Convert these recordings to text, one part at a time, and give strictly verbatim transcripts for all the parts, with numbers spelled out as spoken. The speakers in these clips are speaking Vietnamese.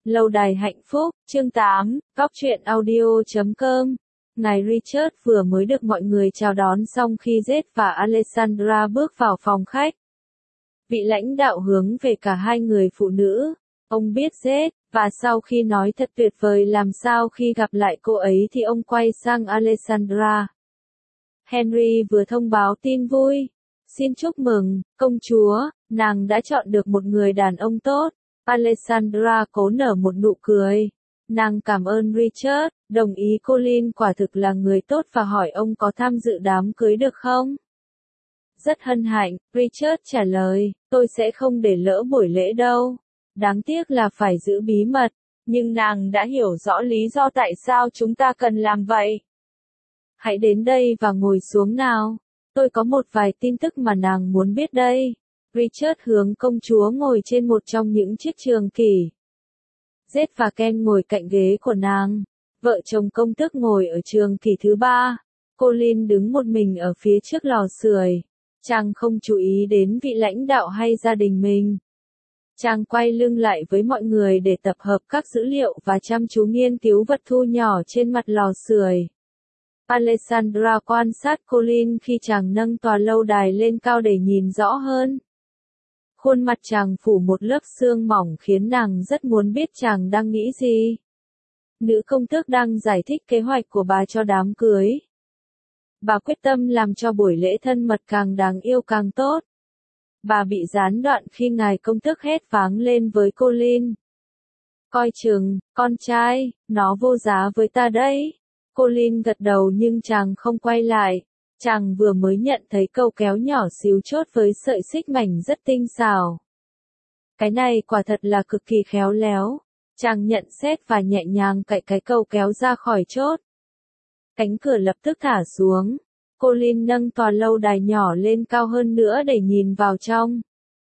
Lâu đài hạnh phúc, chương tám, góc truyện audio chấm com. Ngài Richard vừa mới được mọi người chào đón xong khi Jade và Alessandra bước vào phòng khách. Vị lãnh đạo hướng về cả hai người phụ nữ. Ông biết Jade, và sau khi nói thật tuyệt vời làm sao khi gặp lại cô ấy thì ông quay sang Alessandra. Henry vừa thông báo tin vui. Xin chúc mừng, công chúa, nàng đã chọn được một người đàn ông tốt. Alessandra cố nở một nụ cười. Nàng cảm ơn Richard, đồng ý Colin quả thực là người tốt và hỏi ông có tham dự đám cưới được không? Rất hân hạnh, Richard trả lời, tôi sẽ không để lỡ buổi lễ đâu. Đáng tiếc là phải giữ bí mật, nhưng nàng đã hiểu rõ lý do tại sao chúng ta cần làm vậy. Hãy đến đây và ngồi xuống nào. Tôi có một vài tin tức mà nàng muốn biết đây. Richard hướng công chúa ngồi trên một trong những chiếc trường kỷ. Jade và Ken ngồi cạnh ghế của nàng. Vợ chồng công tước ngồi ở trường kỷ thứ ba. Colin đứng một mình ở phía trước lò sưởi. Chàng không chú ý đến vị lãnh đạo hay gia đình mình. Chàng quay lưng lại với mọi người để tập hợp các dữ liệu và chăm chú nghiên cứu vật thu nhỏ trên mặt lò sưởi. Alessandra quan sát Colin khi chàng nâng tòa lâu đài lên cao để nhìn rõ hơn. Khuôn mặt chàng phủ một lớp sương mỏng khiến nàng rất muốn biết chàng đang nghĩ gì. Nữ công tước đang giải thích kế hoạch của bà cho đám cưới. Bà quyết tâm làm cho buổi lễ thân mật càng đáng yêu càng tốt. Bà bị gián đoạn khi ngài công tước hét váng lên với Colin. Coi chừng, con trai, nó vô giá với ta đấy. Colin gật đầu nhưng chàng không quay lại. Chàng vừa mới nhận thấy câu kéo nhỏ xíu chốt với sợi xích mảnh rất tinh xảo. Cái này quả thật là cực kỳ khéo léo. Chàng nhận xét và nhẹ nhàng cạy cái câu kéo ra khỏi chốt. Cánh cửa lập tức thả xuống. Colin nâng tòa lâu đài nhỏ lên cao hơn nữa để nhìn vào trong.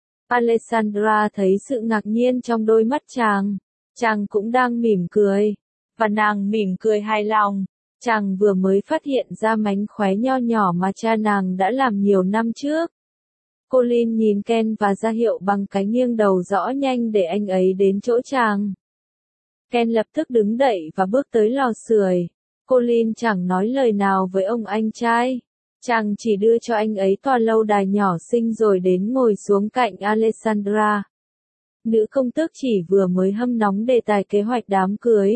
Alessandra thấy sự ngạc nhiên trong đôi mắt chàng. Chàng cũng đang mỉm cười. Và nàng mỉm cười hài lòng. Chàng vừa mới phát hiện ra mánh khóe nho nhỏ mà cha nàng đã làm nhiều năm trước. Colin nhìn Ken và ra hiệu bằng cái nghiêng đầu rõ nhanh để anh ấy đến chỗ chàng. Ken lập tức đứng dậy và bước tới lò sưởi. Colin chẳng nói lời nào với ông anh trai. Chàng chỉ đưa cho anh ấy tòa lâu đài nhỏ xinh rồi đến ngồi xuống cạnh Alessandra. Nữ công tước chỉ vừa mới hâm nóng đề tài kế hoạch đám cưới.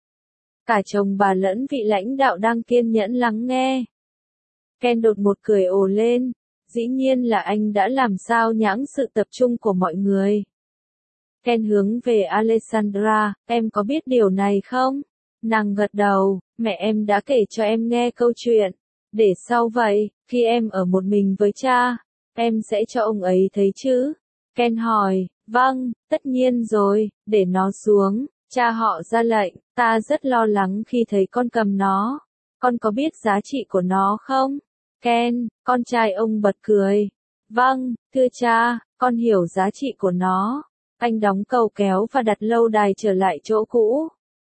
Cả chồng bà lẫn vị lãnh đạo đang kiên nhẫn lắng nghe. Ken đột một cười ồ lên. Dĩ nhiên là anh đã làm sao nhãng sự tập trung của mọi người. Ken hướng về Alessandra, em có biết điều này không? Nàng gật đầu, mẹ em đã kể cho em nghe câu chuyện. Để sau vậy, khi em ở một mình với cha, em sẽ cho ông ấy thấy chứ? Ken hỏi, vâng, tất nhiên rồi, để nó xuống. Cha họ ra lệnh, ta rất lo lắng khi thấy con cầm nó. Con có biết giá trị của nó không? Ken, con trai ông bật cười. Vâng, thưa cha, con hiểu giá trị của nó. Anh đóng cầu kéo và đặt lâu đài trở lại chỗ cũ.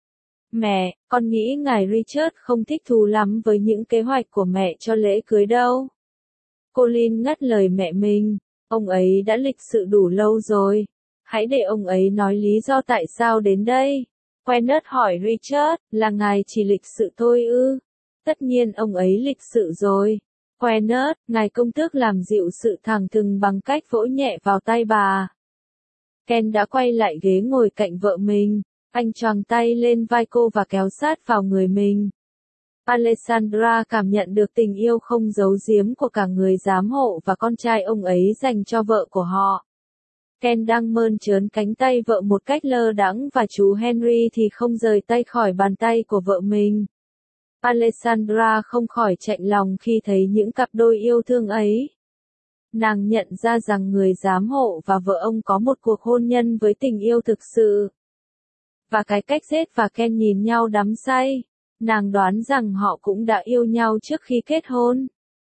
Mẹ, con nghĩ ngài Richard không thích thú lắm với những kế hoạch của mẹ cho lễ cưới đâu. Colin ngắt lời mẹ mình. Ông ấy đã lịch sự đủ lâu rồi. Hãy để ông ấy nói lý do tại sao đến đây. Quenneth hỏi Richard, là ngài chỉ lịch sự thôi ư? Tất nhiên ông ấy lịch sự rồi. Quenneth, ngài công tước làm dịu sự thẳng thừng bằng cách vỗ nhẹ vào tay bà. Ken đã quay lại ghế ngồi cạnh vợ mình. Anh choàng tay lên vai cô và kéo sát vào người mình. Alessandra cảm nhận được tình yêu không giấu giếm của cả người giám hộ và con trai ông ấy dành cho vợ của họ. Ken đang mơn trớn cánh tay vợ một cách lơ đãng và chú Henry thì không rời tay khỏi bàn tay của vợ mình. Alessandra không khỏi chạnh lòng khi thấy những cặp đôi yêu thương ấy. Nàng nhận ra rằng người giám hộ và vợ ông có một cuộc hôn nhân với tình yêu thực sự. Và cái cách Jade và Ken nhìn nhau đắm say, nàng đoán rằng họ cũng đã yêu nhau trước khi kết hôn.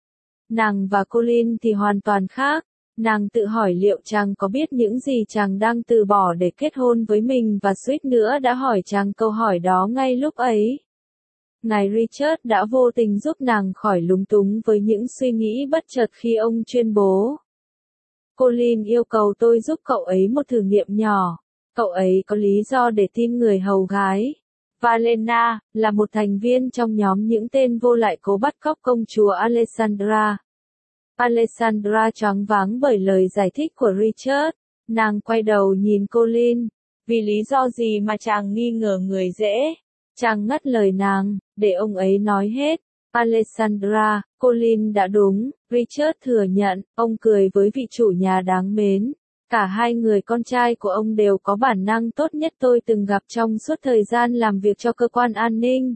Nàng và Colin thì hoàn toàn khác. Nàng tự hỏi liệu chàng có biết những gì chàng đang từ bỏ để kết hôn với mình và suýt nữa đã hỏi chàng câu hỏi đó ngay lúc ấy. Ngài Richard đã vô tình giúp nàng khỏi lúng túng với những suy nghĩ bất chợt khi ông tuyên bố. Colin yêu cầu tôi giúp cậu ấy một thử nghiệm nhỏ. Cậu ấy có lý do để tin người hầu gái. Valena, là một thành viên trong nhóm những tên vô lại cố bắt cóc công chúa Alessandra. Alessandra choáng váng bởi lời giải thích của Richard. Nàng quay đầu nhìn Colin. Vì lý do gì mà chàng nghi ngờ người dễ? Chàng ngắt lời nàng, để ông ấy nói hết. Alessandra, Colin đã đúng, Richard thừa nhận, ông cười với vị chủ nhà đáng mến. Cả hai người con trai của ông đều có bản năng tốt nhất tôi từng gặp trong suốt thời gian làm việc cho cơ quan an ninh.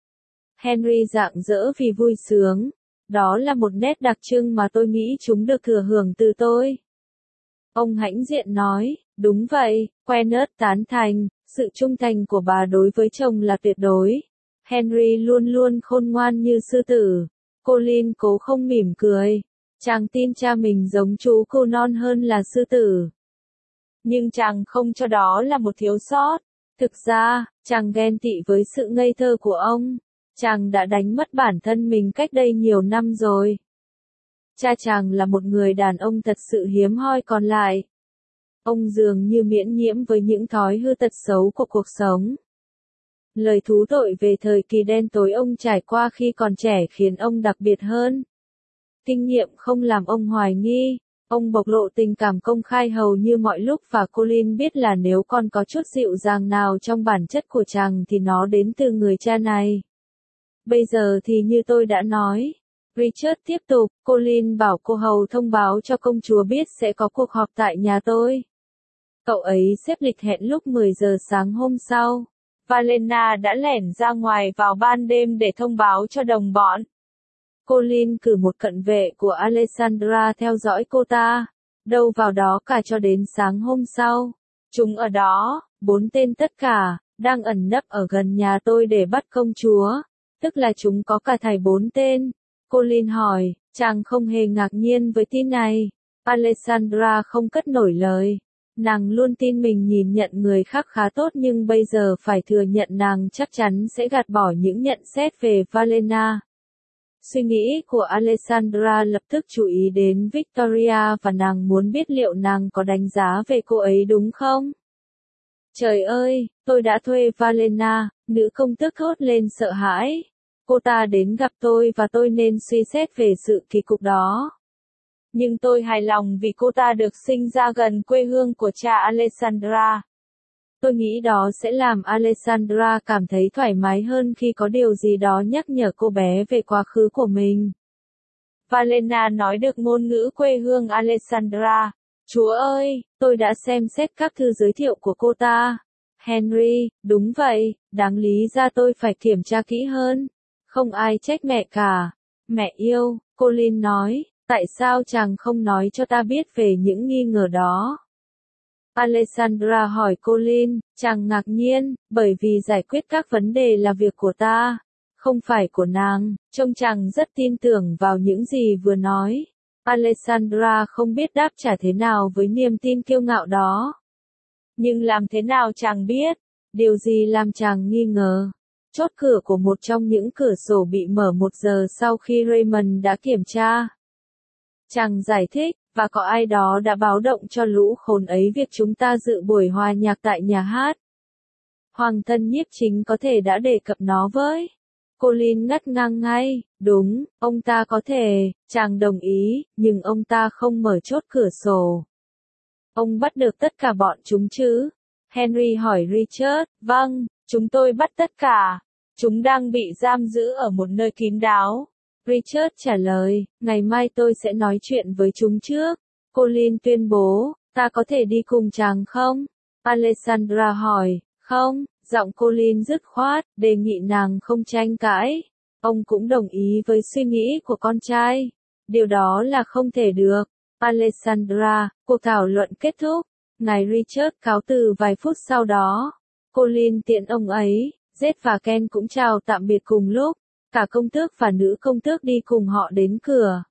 Henry rạng rỡ vì vui sướng. Đó là một nét đặc trưng mà tôi nghĩ chúng được thừa hưởng từ tôi. Ông hãnh diện nói, đúng vậy, Quennert tán thành, sự trung thành của bà đối với chồng là tuyệt đối. Henry luôn luôn khôn ngoan như sư tử. Colin cố không mỉm cười. Chàng tin cha mình giống chú cô non hơn là sư tử. Nhưng chàng không cho đó là một thiếu sót. Thực ra, chàng ghen tị với sự ngây thơ của ông. Chàng đã đánh mất bản thân mình cách đây nhiều năm rồi. Cha chàng là một người đàn ông thật sự hiếm hoi còn lại. Ông dường như miễn nhiễm với những thói hư tật xấu của cuộc sống. Lời thú tội về thời kỳ đen tối ông trải qua khi còn trẻ khiến ông đặc biệt hơn. Kinh nghiệm không làm ông hoài nghi. Ông bộc lộ tình cảm công khai hầu như mọi lúc và Colin biết là nếu còn có chút dịu dàng nào trong bản chất của chàng thì nó đến từ người cha này. Bây giờ thì như tôi đã nói. Richard tiếp tục, Colin bảo cô hầu thông báo cho công chúa biết sẽ có cuộc họp tại nhà tôi. Cậu ấy xếp lịch hẹn lúc mười giờ sáng hôm sau. Valena đã lẻn ra ngoài vào ban đêm để thông báo cho đồng bọn. Colin cử một cận vệ của Alessandra theo dõi cô ta. Đâu vào đó cả cho đến sáng hôm sau. Chúng ở đó, bốn tên tất cả, đang ẩn nấp ở gần nhà tôi để bắt công chúa. Tức là chúng có cả thảy bốn tên. Colin hỏi, chàng không hề ngạc nhiên với tin này. Alessandra không cất nổi lời. Nàng luôn tin mình nhìn nhận người khác khá tốt nhưng bây giờ phải thừa nhận nàng chắc chắn sẽ gạt bỏ những nhận xét về Valena. Suy nghĩ của Alessandra lập tức chú ý đến Victoria và nàng muốn biết liệu nàng có đánh giá về cô ấy đúng không? Trời ơi, tôi đã thuê Valena, nữ công tước thốt lên sợ hãi. Cô ta đến gặp tôi và tôi nên suy xét về sự kỳ cục đó. Nhưng tôi hài lòng vì cô ta được sinh ra gần quê hương của cha Alessandra. Tôi nghĩ đó sẽ làm Alessandra cảm thấy thoải mái hơn khi có điều gì đó nhắc nhở cô bé về quá khứ của mình. Valena nói được ngôn ngữ quê hương Alessandra. Chúa ơi, tôi đã xem xét các thư giới thiệu của cô ta. Henry, đúng vậy, đáng lý ra tôi phải kiểm tra kỹ hơn. Không ai trách mẹ cả. Mẹ yêu, Colin nói, tại sao chàng không nói cho ta biết về những nghi ngờ đó? Alessandra hỏi Colin, chàng ngạc nhiên, bởi vì giải quyết các vấn đề là việc của ta, không phải của nàng. Trông chàng rất tin tưởng vào những gì vừa nói. Alessandra không biết đáp trả thế nào với niềm tin kiêu ngạo đó. Nhưng làm thế nào chàng biết? Điều gì làm chàng nghi ngờ? Chốt cửa của một trong những cửa sổ bị mở một giờ sau khi Raymond đã kiểm tra. Chàng giải thích, và có ai đó đã báo động cho lũ khốn ấy việc chúng ta dự buổi hòa nhạc tại nhà hát. Hoàng thân nhiếp chính có thể đã đề cập nó với. Colin ngắt ngang ngay, đúng, ông ta có thể, chàng đồng ý, nhưng ông ta không mở chốt cửa sổ. Ông bắt được tất cả bọn chúng chứ? Henry hỏi Richard, vâng, chúng tôi bắt tất cả. Chúng đang bị giam giữ ở một nơi kín đáo. Richard trả lời, ngày mai tôi sẽ nói chuyện với chúng trước. Colin tuyên bố, ta có thể đi cùng chàng không? Alessandra hỏi, không, giọng Colin dứt khoát, đề nghị nàng không tranh cãi. Ông cũng đồng ý với suy nghĩ của con trai. Điều đó là không thể được. Alessandra, cuộc thảo luận kết thúc. Ngài Richard cáo từ vài phút sau đó. Colin tiện ông ấy, Zed và Ken cũng chào tạm biệt cùng lúc. Cả công tước và nữ công tước đi cùng họ đến cửa.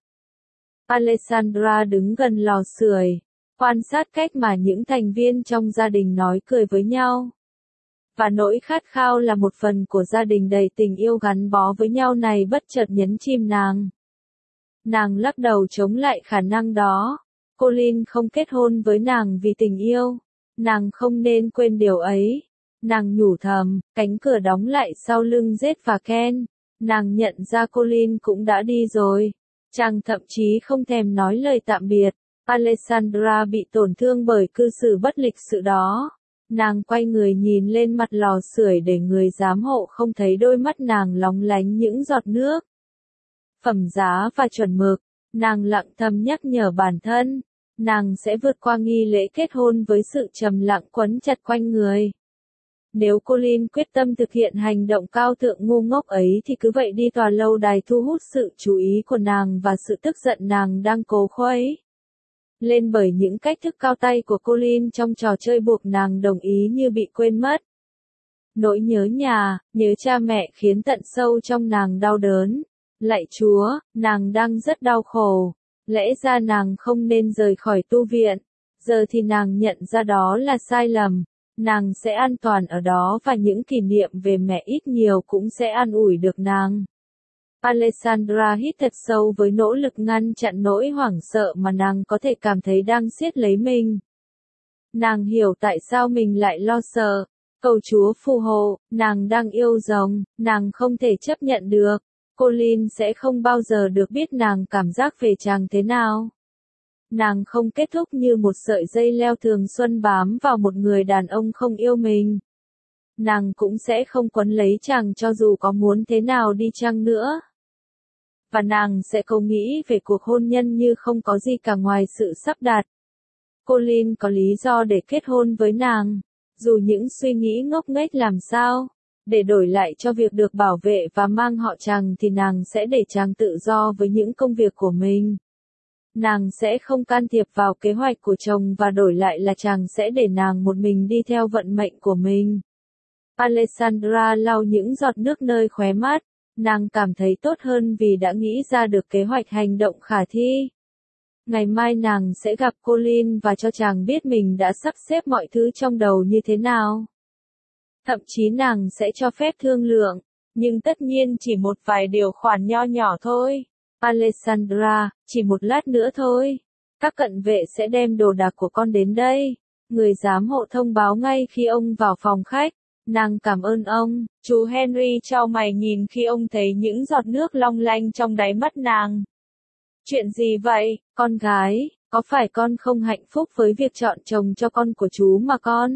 Alessandra đứng gần lò sưởi, quan sát cách mà những thành viên trong gia đình nói cười với nhau. Và nỗi khát khao là một phần của gia đình đầy tình yêu gắn bó với nhau này bất chợt nhấn chìm nàng. Nàng lắc đầu chống lại khả năng đó. Colin không kết hôn với nàng vì tình yêu. Nàng không nên quên điều ấy. Nàng nhủ thầm, cánh cửa đóng lại sau lưng Jade và Ken. Nàng nhận ra Colin cũng đã đi rồi. Chàng thậm chí không thèm nói lời tạm biệt. Alessandra bị tổn thương bởi cư xử bất lịch sự đó. Nàng quay người nhìn lên mặt lò sưởi để người giám hộ không thấy đôi mắt nàng lóng lánh những giọt nước. Phẩm giá và chuẩn mực, nàng lặng thầm nhắc nhở bản thân. Nàng sẽ vượt qua nghi lễ kết hôn với sự trầm lặng quấn chặt quanh người. Nếu Colin quyết tâm thực hiện hành động cao thượng ngu ngốc ấy thì cứ vậy đi tòa lâu đài thu hút sự chú ý của nàng và sự tức giận nàng đang cố khuấy lên bởi những cách thức cao tay của Colin trong trò chơi buộc nàng đồng ý như bị quên mất. Nỗi nhớ nhà, nhớ cha mẹ khiến tận sâu trong nàng đau đớn. Lạy Chúa, nàng đang rất đau khổ. Lẽ ra nàng không nên rời khỏi tu viện. Giờ thì nàng nhận ra đó là sai lầm. Nàng sẽ an toàn ở đó và những kỷ niệm về mẹ ít nhiều cũng sẽ an ủi được nàng. Alessandra hít thật sâu với nỗ lực ngăn chặn nỗi hoảng sợ mà nàng có thể cảm thấy đang siết lấy mình. Nàng hiểu tại sao mình lại lo sợ. Cầu Chúa phù hộ, nàng đang yêu rồng, nàng không thể chấp nhận được. Colin sẽ không bao giờ được biết nàng cảm giác về chàng thế nào. Nàng không kết thúc như một sợi dây leo thường xuân bám vào một người đàn ông không yêu mình. Nàng cũng sẽ không quấn lấy chàng cho dù có muốn thế nào đi chăng nữa. Và nàng sẽ không nghĩ về cuộc hôn nhân như không có gì cả ngoài sự sắp đặt. Colin có lý do để kết hôn với nàng, dù những suy nghĩ ngốc nghếch làm sao. Để đổi lại cho việc được bảo vệ và mang họ chàng thì nàng sẽ để chàng tự do với những công việc của mình. Nàng sẽ không can thiệp vào kế hoạch của chồng và đổi lại là chàng sẽ để nàng một mình đi theo vận mệnh của mình. Alessandra lau những giọt nước nơi khóe mắt. Nàng cảm thấy tốt hơn vì đã nghĩ ra được kế hoạch hành động khả thi. Ngày mai nàng sẽ gặp Colin và cho chàng biết mình đã sắp xếp mọi thứ trong đầu như thế nào. Thậm chí nàng sẽ cho phép thương lượng, nhưng tất nhiên chỉ một vài điều khoản nho nhỏ thôi. Alessandra, chỉ một lát nữa thôi. Các cận vệ sẽ đem đồ đạc của con đến đây. Người giám hộ thông báo ngay khi ông vào phòng khách. Nàng cảm ơn ông. Chú Henry chau mày nhìn khi ông thấy những giọt nước long lanh trong đáy mắt nàng. Chuyện gì vậy, con gái, có phải con không hạnh phúc với việc chọn chồng cho con của chú mà con?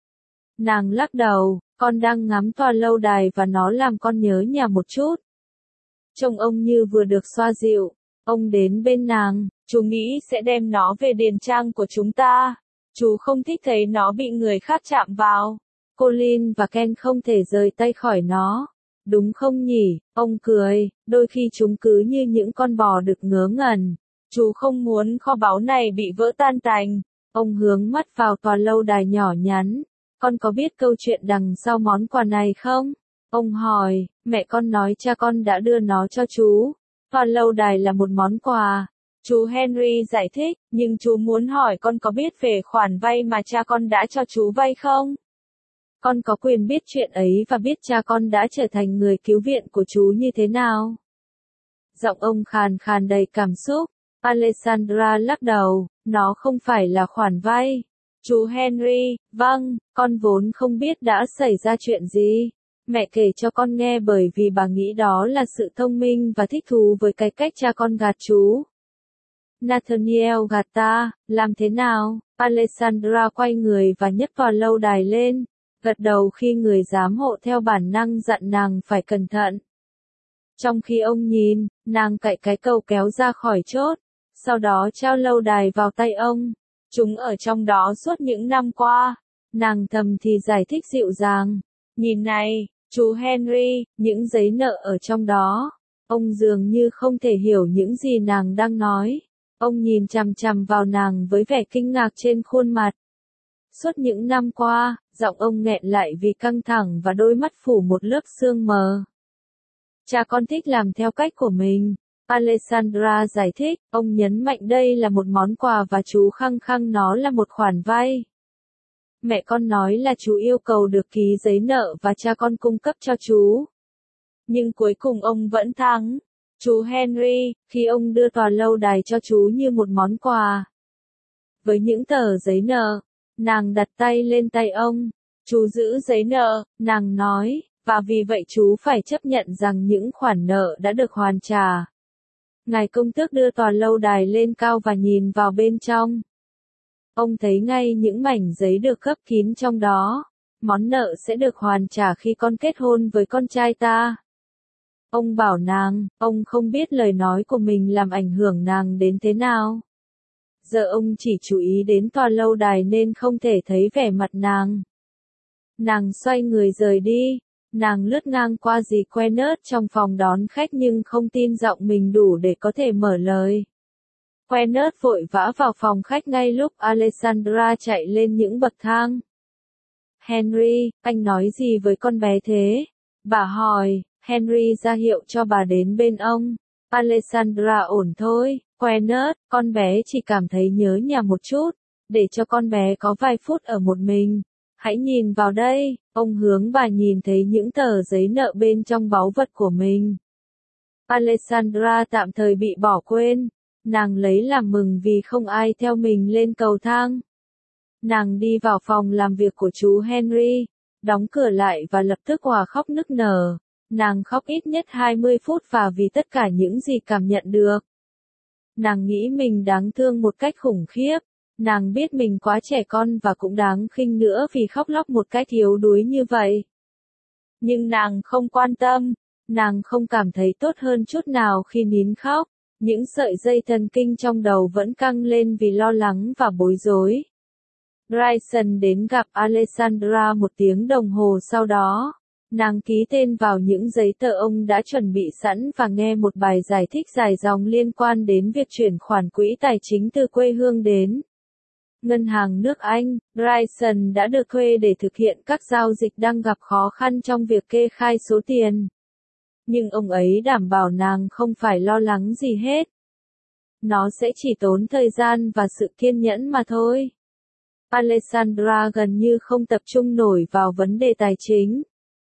Nàng lắc đầu, con đang ngắm tòa lâu đài và nó làm con nhớ nhà một chút. Trông ông như vừa được xoa dịu, ông đến bên nàng, chú nghĩ sẽ đem nó về điền trang của chúng ta. Chú không thích thấy nó bị người khác chạm vào. Colin và Ken không thể rời tay khỏi nó. Đúng không nhỉ? Ông cười, đôi khi chúng cứ như những con bò đực ngớ ngẩn. Chú không muốn kho báu này bị vỡ tan tành. Ông hướng mắt vào tòa lâu đài nhỏ nhắn. Con có biết câu chuyện đằng sau món quà này không? Ông hỏi, mẹ con nói cha con đã đưa nó cho chú. Tòa lâu đài là một món quà. Chú Henry giải thích, nhưng chú muốn hỏi con có biết về khoản vay mà cha con đã cho chú vay không? Con có quyền biết chuyện ấy và biết cha con đã trở thành người cứu viện của chú như thế nào. Giọng ông khàn khàn đầy cảm xúc. Alessandra lắc đầu, nó không phải là khoản vay. Chú Henry, vâng, con vốn không biết đã xảy ra chuyện gì. Mẹ kể cho con nghe bởi vì bà nghĩ đó là sự thông minh và thích thú với cái cách cha con gạt chú. Nathaniel gạt ta, làm thế nào? Alessandra quay người và nhấc tòa lâu đài lên. Gật đầu khi người giám hộ theo bản năng dặn nàng phải cẩn thận. Trong khi ông nhìn, nàng cạy cái cầu kéo ra khỏi chốt, sau đó trao lâu đài vào tay ông. Chúng ở trong đó suốt những năm qua. Nàng thầm thì giải thích dịu dàng. Nhìn này, chú Henry, những giấy nợ ở trong đó. Ông dường như không thể hiểu những gì nàng đang nói. Ông nhìn chằm chằm vào nàng với vẻ kinh ngạc trên khuôn mặt. Suốt những năm qua, giọng ông nghẹn lại vì căng thẳng và đôi mắt phủ một lớp sương mờ. Cha con thích làm theo cách của mình. Alessandra giải thích, ông nhấn mạnh đây là một món quà và chú khăng khăng nó là một khoản vay. Mẹ con nói là chú yêu cầu được ký giấy nợ và cha con cung cấp cho chú. Nhưng cuối cùng ông vẫn thắng. Chú Henry, khi ông đưa tòa lâu đài cho chú như một món quà. Với những tờ giấy nợ, Nàng đặt tay lên tay ông. Chú giữ giấy nợ, nàng nói, và vì vậy chú phải chấp nhận rằng những khoản nợ đã được hoàn trả. Ngài công tước đưa tòa lâu đài lên cao và nhìn vào bên trong. Ông thấy ngay những mảnh giấy được gấp kín trong đó. Món nợ sẽ được hoàn trả khi con kết hôn với con trai ta. Ông bảo nàng, ông không biết lời nói của mình làm ảnh hưởng nàng đến thế nào. Giờ ông chỉ chú ý đến tòa lâu đài nên không thể thấy vẻ mặt nàng. Nàng xoay người rời đi. Nàng lướt ngang qua dì Quennert trong phòng đón khách nhưng không tin giọng mình đủ để có thể mở lời. Quennert vội vã vào phòng khách ngay lúc Alessandra chạy lên những bậc thang. Henry, anh nói gì với con bé thế? Bà hỏi. Henry ra hiệu cho bà đến bên ông. Alessandra ổn thôi, Quennert, con bé chỉ cảm thấy nhớ nhà một chút, để cho con bé có vài phút ở một mình. Hãy nhìn vào đây, ông hướng bà nhìn thấy những tờ giấy nợ bên trong báu vật của mình. Alessandra tạm thời bị bỏ quên, nàng lấy làm mừng vì không ai theo mình lên cầu thang. Nàng đi vào phòng làm việc của chú Henry, đóng cửa lại và lập tức òa khóc nức nở. Nàng khóc ít nhất hai mươi phút và vì tất cả những gì cảm nhận được. Nàng nghĩ mình đáng thương một cách khủng khiếp. Nàng biết mình quá trẻ con và cũng đáng khinh nữa vì khóc lóc một cách yếu đuối như vậy. Nhưng nàng không quan tâm. Nàng không cảm thấy tốt hơn chút nào khi nín khóc. Những sợi dây thần kinh trong đầu vẫn căng lên vì lo lắng và bối rối. Bryson đến gặp Alessandra một tiếng đồng hồ sau đó. Nàng ký tên vào những giấy tờ ông đã chuẩn bị sẵn và nghe một bài giải thích dài dòng liên quan đến việc chuyển khoản quỹ tài chính từ quê hương đến ngân hàng nước Anh. Bryson đã được thuê để thực hiện các giao dịch đang gặp khó khăn trong việc kê khai số tiền. Nhưng ông ấy đảm bảo nàng không phải lo lắng gì hết. Nó sẽ chỉ tốn thời gian và sự kiên nhẫn mà thôi. Alessandra gần như không tập trung nổi vào vấn đề tài chính.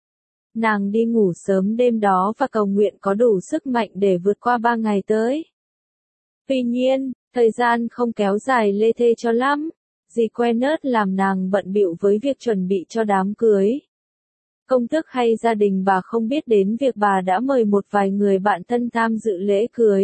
Nàng đi ngủ sớm đêm đó và cầu nguyện có đủ sức mạnh để vượt qua ba ngày tới. Tuy nhiên, thời gian không kéo dài lê thê cho lắm. Dì Quennert làm nàng bận bịu với việc chuẩn bị cho đám cưới. Công tước hay gia đình bà không biết đến việc bà đã mời một vài người bạn thân tham dự lễ cưới.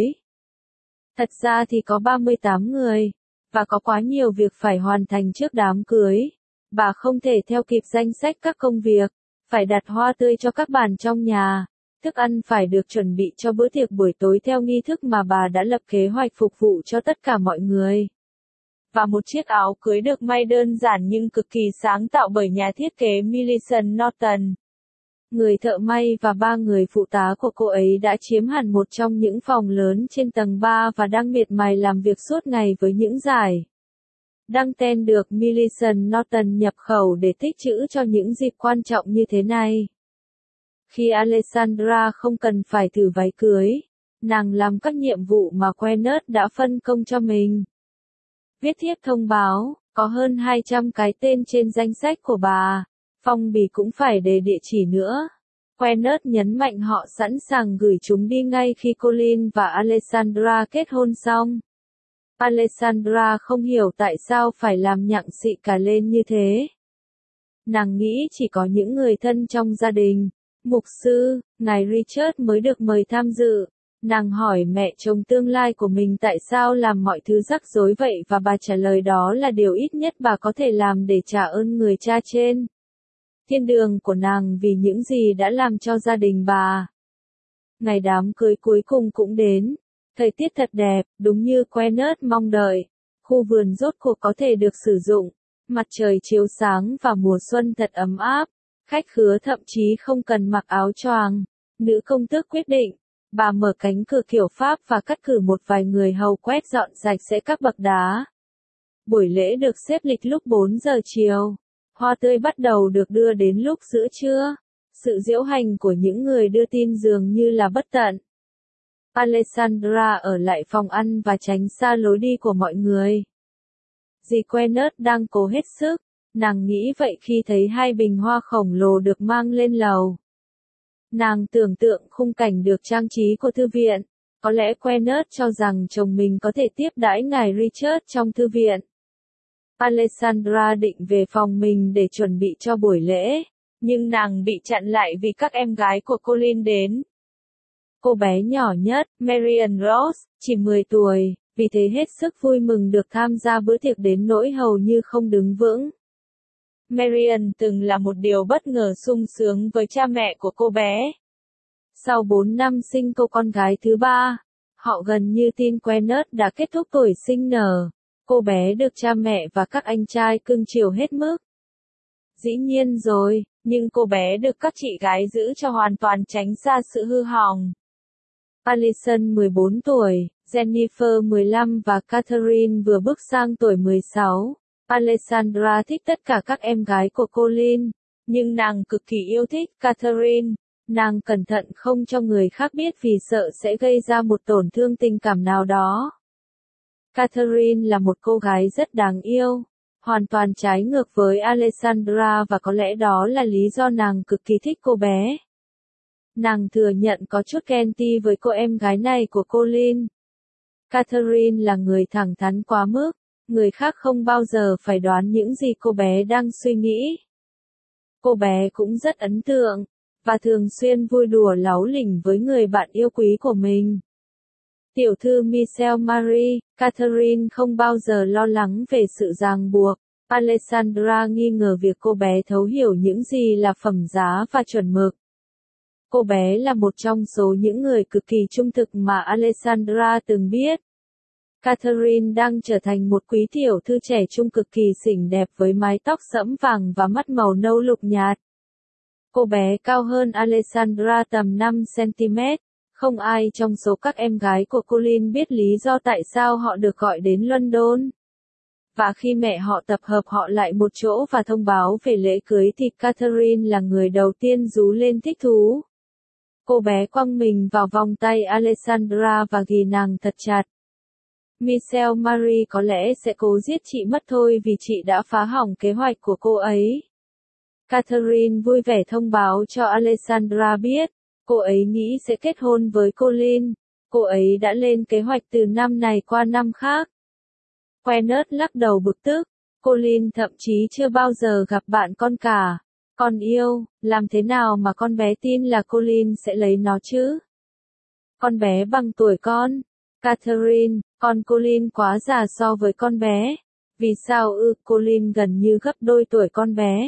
Thật ra thì có ba mươi tám người, và có quá nhiều việc phải hoàn thành trước đám cưới. Bà không thể theo kịp danh sách các công việc. Phải đặt hoa tươi cho các bàn trong nhà, thức ăn phải được chuẩn bị cho bữa tiệc buổi tối theo nghi thức mà bà đã lập kế hoạch phục vụ cho tất cả mọi người. Và một chiếc áo cưới được may đơn giản nhưng cực kỳ sáng tạo bởi nhà thiết kế Millicent Norton. Người thợ may và ba người phụ tá của cô ấy đã chiếm hẳn một trong những phòng lớn trên tầng ba và đang miệt mài làm việc suốt ngày với những giải đăng ten được Millicent Norton nhập khẩu để tích trữ cho những dịp quan trọng như thế này. Khi Alessandra không cần phải thử váy cưới, nàng làm các nhiệm vụ mà Quennert đã phân công cho mình. Viết thiếp thông báo, có hơn hai trăm cái tên trên danh sách của bà, phong bì cũng phải đề địa chỉ nữa. Quennert nhấn mạnh họ sẵn sàng gửi chúng đi ngay khi Colin và Alessandra kết hôn xong. Alessandra không hiểu tại sao phải làm nhặng xị cả lên như thế. Nàng nghĩ chỉ có những người thân trong gia đình, mục sư, ngài Richard mới được mời tham dự. Nàng hỏi mẹ chồng tương lai của mình tại sao làm mọi thứ rắc rối vậy và bà trả lời đó là điều ít nhất bà có thể làm để trả ơn người cha trên thiên đường của nàng vì những gì đã làm cho gia đình bà. Ngày đám cưới cuối cùng cũng đến. Thời tiết thật đẹp, đúng như Quennert mong đợi. Khu vườn rốt cuộc có thể được sử dụng. Mặt trời chiếu sáng và mùa xuân thật ấm áp. Khách khứa thậm chí không cần mặc áo choàng. Nữ công tước quyết định. Bà mở cánh cửa kiểu Pháp và cắt cử một vài người hầu quét dọn sạch sẽ các bậc đá. Buổi lễ được xếp lịch lúc bốn giờ chiều. Hoa tươi bắt đầu được đưa đến lúc giữa trưa. Sự diễu hành của những người đưa tin dường như là bất tận. Alessandra ở lại phòng ăn và tránh xa lối đi của mọi người. Dì Quennert đang cố hết sức, nàng nghĩ vậy khi thấy hai bình hoa khổng lồ được mang lên lầu. Nàng tưởng tượng khung cảnh được trang trí của thư viện, có lẽ Quennert cho rằng chồng mình có thể tiếp đãi ngài Richard trong thư viện. Alessandra định về phòng mình để chuẩn bị cho buổi lễ, nhưng nàng bị chặn lại vì các em gái của Colin đến. Cô bé nhỏ nhất, Marian Rose, chỉ mười tuổi, vì thế hết sức vui mừng được tham gia bữa tiệc đến nỗi hầu như không đứng vững. Marian từng là một điều bất ngờ sung sướng với cha mẹ của cô bé. Sau bốn năm sinh cô con gái thứ ba, họ gần như tin Quennert đã kết thúc tuổi sinh nở. Cô bé được cha mẹ và các anh trai cưng chiều hết mức. Dĩ nhiên rồi, nhưng cô bé được các chị gái giữ cho hoàn toàn tránh xa sự hư hỏng. Alison mười bốn tuổi, Jennifer mười lăm và Catherine vừa bước sang tuổi mười sáu. Alessandra thích tất cả các em gái của Colin, nhưng nàng cực kỳ yêu thích Catherine. Nàng cẩn thận không cho người khác biết vì sợ sẽ gây ra một tổn thương tình cảm nào đó. Catherine là một cô gái rất đáng yêu, hoàn toàn trái ngược với Alessandra và có lẽ đó là lý do nàng cực kỳ thích cô bé. Nàng thừa nhận có chút ghen tị với cô em gái này của Colin. Catherine là người thẳng thắn quá mức, người khác không bao giờ phải đoán những gì cô bé đang suy nghĩ. Cô bé cũng rất ấn tượng, và thường xuyên vui đùa láu lỉnh với người bạn yêu quý của mình. Tiểu thư Michelle Marie, Catherine không bao giờ lo lắng về sự ràng buộc. Alessandra nghi ngờ việc cô bé thấu hiểu những gì là phẩm giá và chuẩn mực. Cô bé là một trong số những người cực kỳ trung thực mà Alessandra từng biết. Catherine đang trở thành một quý tiểu thư trẻ trung cực kỳ xinh đẹp với mái tóc sẫm vàng và mắt màu nâu lục nhạt. Cô bé cao hơn Alessandra tầm năm xăng-ti-mét. Không ai trong số các em gái của Colin biết lý do tại sao họ được gọi đến London. Và khi mẹ họ tập hợp họ lại một chỗ và thông báo về lễ cưới thì Catherine là người đầu tiên rú lên thích thú. Cô bé quăng mình vào vòng tay Alessandra và ghì nàng thật chặt. Michelle Marie có lẽ sẽ cố giết chị mất thôi vì chị đã phá hỏng kế hoạch của cô ấy. Catherine vui vẻ thông báo cho Alessandra biết, cô ấy nghĩ sẽ kết hôn với Colin. Cô ấy đã lên kế hoạch từ năm này qua năm khác. Quennert lắc đầu bực tức. Colin thậm chí chưa bao giờ gặp bạn con cả. Con yêu, làm thế nào mà con bé tin là Colin sẽ lấy nó chứ? Con bé bằng tuổi con. Catherine, con Colin quá già so với con bé. Vì sao ư? Colin gần như gấp đôi tuổi con bé.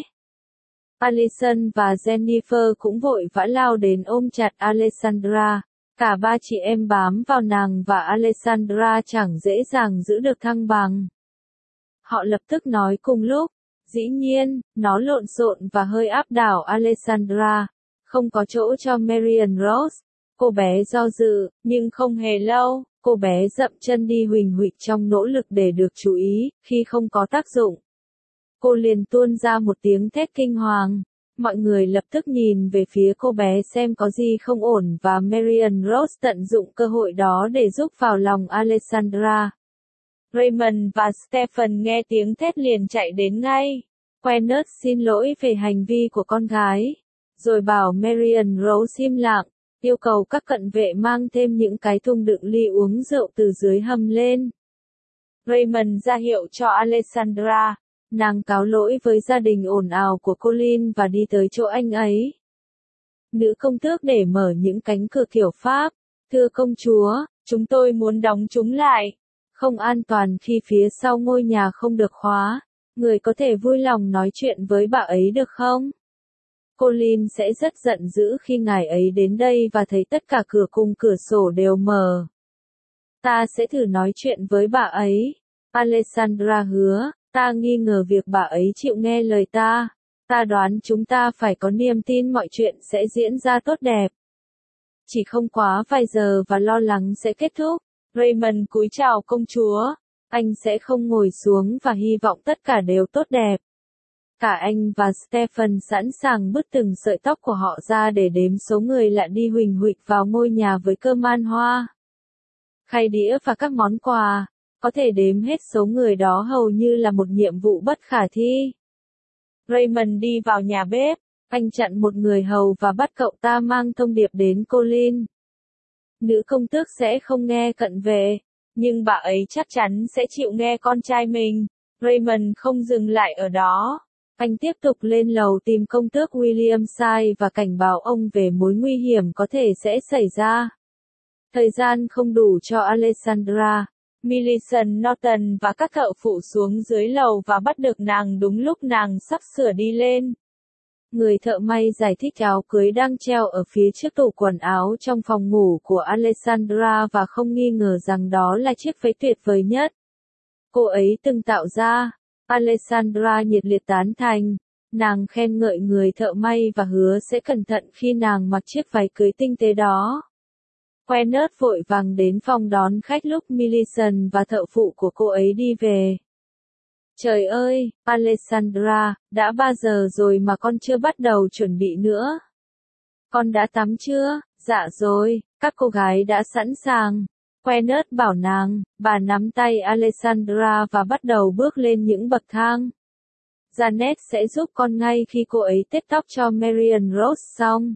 Alison và Jennifer cũng vội vã lao đến ôm chặt Alessandra. Cả ba chị em bám vào nàng và Alessandra chẳng dễ dàng giữ được thăng bằng. Họ lập tức nói cùng lúc. Dĩ nhiên, nó lộn xộn và hơi áp đảo Alessandra. Không có chỗ cho Marian Rose. Cô bé do dự, nhưng không hề lâu, cô bé dậm chân đi huỳnh huỵch trong nỗ lực để được chú ý, khi không có tác dụng. Cô liền tuôn ra một tiếng thét kinh hoàng. Mọi người lập tức nhìn về phía cô bé xem có gì không ổn và Marian Rose tận dụng cơ hội đó để giúp vào lòng Alessandra. Raymond và Stephen nghe tiếng thét liền chạy đến ngay. Quennert xin lỗi về hành vi của con gái, rồi bảo Marian Rose im lặng, yêu cầu các cận vệ mang thêm những cái thùng đựng ly uống rượu từ dưới hầm lên. Raymond ra hiệu cho Alessandra. Nàng cáo lỗi với gia đình ồn ào của Colin và đi tới chỗ anh ấy. Nữ công tước để mở những cánh cửa kiểu Pháp. Thưa công chúa, chúng tôi muốn đóng chúng lại. Không an toàn khi phía sau ngôi nhà không được khóa. Người có thể vui lòng nói chuyện với bà ấy được không? Colin sẽ rất giận dữ khi ngài ấy đến đây và thấy tất cả cửa cùng cửa sổ đều mở. Ta sẽ thử nói chuyện với bà ấy. Alessandra hứa. Ta nghi ngờ việc bà ấy chịu nghe lời ta. Ta đoán chúng ta phải có niềm tin mọi chuyện sẽ diễn ra tốt đẹp. Chỉ không quá vài giờ và lo lắng sẽ kết thúc. Raymond cúi chào công chúa. Anh sẽ không ngồi xuống và hy vọng tất cả đều tốt đẹp. Cả anh và Stephen sẵn sàng bứt từng sợi tóc của họ ra để đếm số người lạ đi huỳnh huỵch vào ngôi nhà với cơm ăn hoa, khay đĩa và các món quà. Có thể đếm hết số người đó hầu như là một nhiệm vụ bất khả thi. Raymond đi vào nhà bếp, anh chặn một người hầu và bắt cậu ta mang thông điệp đến Colin. Nữ công tước sẽ không nghe cận vệ, nhưng bà ấy chắc chắn sẽ chịu nghe con trai mình. Raymond không dừng lại ở đó. Anh tiếp tục lên lầu tìm công tước William Sy và cảnh báo ông về mối nguy hiểm có thể sẽ xảy ra. Thời gian không đủ cho Alexandra, Millicent Norton và các thợ phụ xuống dưới lầu và bắt được nàng đúng lúc nàng sắp sửa đi lên. Người thợ may giải thích áo cưới đang treo ở phía trước tủ quần áo trong phòng ngủ của Alexandra và không nghi ngờ rằng đó là chiếc váy tuyệt vời nhất cô ấy từng tạo ra. Alexandra nhiệt liệt tán thành. Nàng khen ngợi người thợ may và hứa sẽ cẩn thận khi nàng mặc chiếc váy cưới tinh tế đó. Quennert vội vàng đến phòng đón khách lúc Millicent và thợ phụ của cô ấy đi về. Trời ơi, Alexandra, đã ba giờ rồi mà con chưa bắt đầu chuẩn bị nữa. Con đã tắm chưa? Dạ rồi, các cô gái đã sẵn sàng. Quennert bảo nàng, bà nắm tay Alexandra và bắt đầu bước lên những bậc thang. Janet sẽ giúp con ngay khi cô ấy tết tóc cho Marion Rose xong.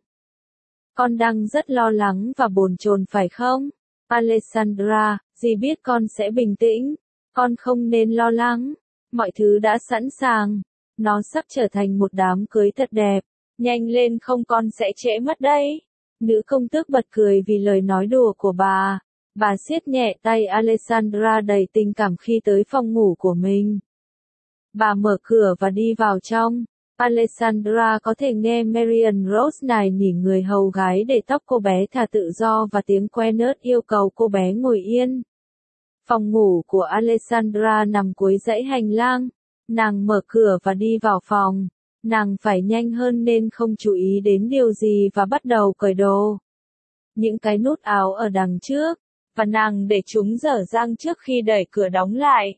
Con đang rất lo lắng và bồn chồn phải không? Alexandra, dì biết con sẽ bình tĩnh. Con không nên lo lắng. Mọi thứ đã sẵn sàng. Nó sắp trở thành một đám cưới thật đẹp. Nhanh lên không con sẽ trễ mất đấy. Nữ công tước bật cười vì lời nói đùa của bà. Bà siết nhẹ tay Alexandra đầy tình cảm khi tới phòng ngủ của mình. Bà mở cửa và đi vào trong. Alexandra có thể nghe Marion Rose nài nỉ người hầu gái để tóc cô bé thả tự do và tiếng Quennert yêu cầu cô bé ngồi yên. Phòng ngủ của Alexandra nằm cuối dãy hành lang. Nàng mở cửa và đi vào phòng. Nàng phải nhanh hơn nên không chú ý đến điều gì và bắt đầu cởi đồ. Những cái nút áo ở đằng trước, và nàng để chúng dở dang trước khi đẩy cửa đóng lại.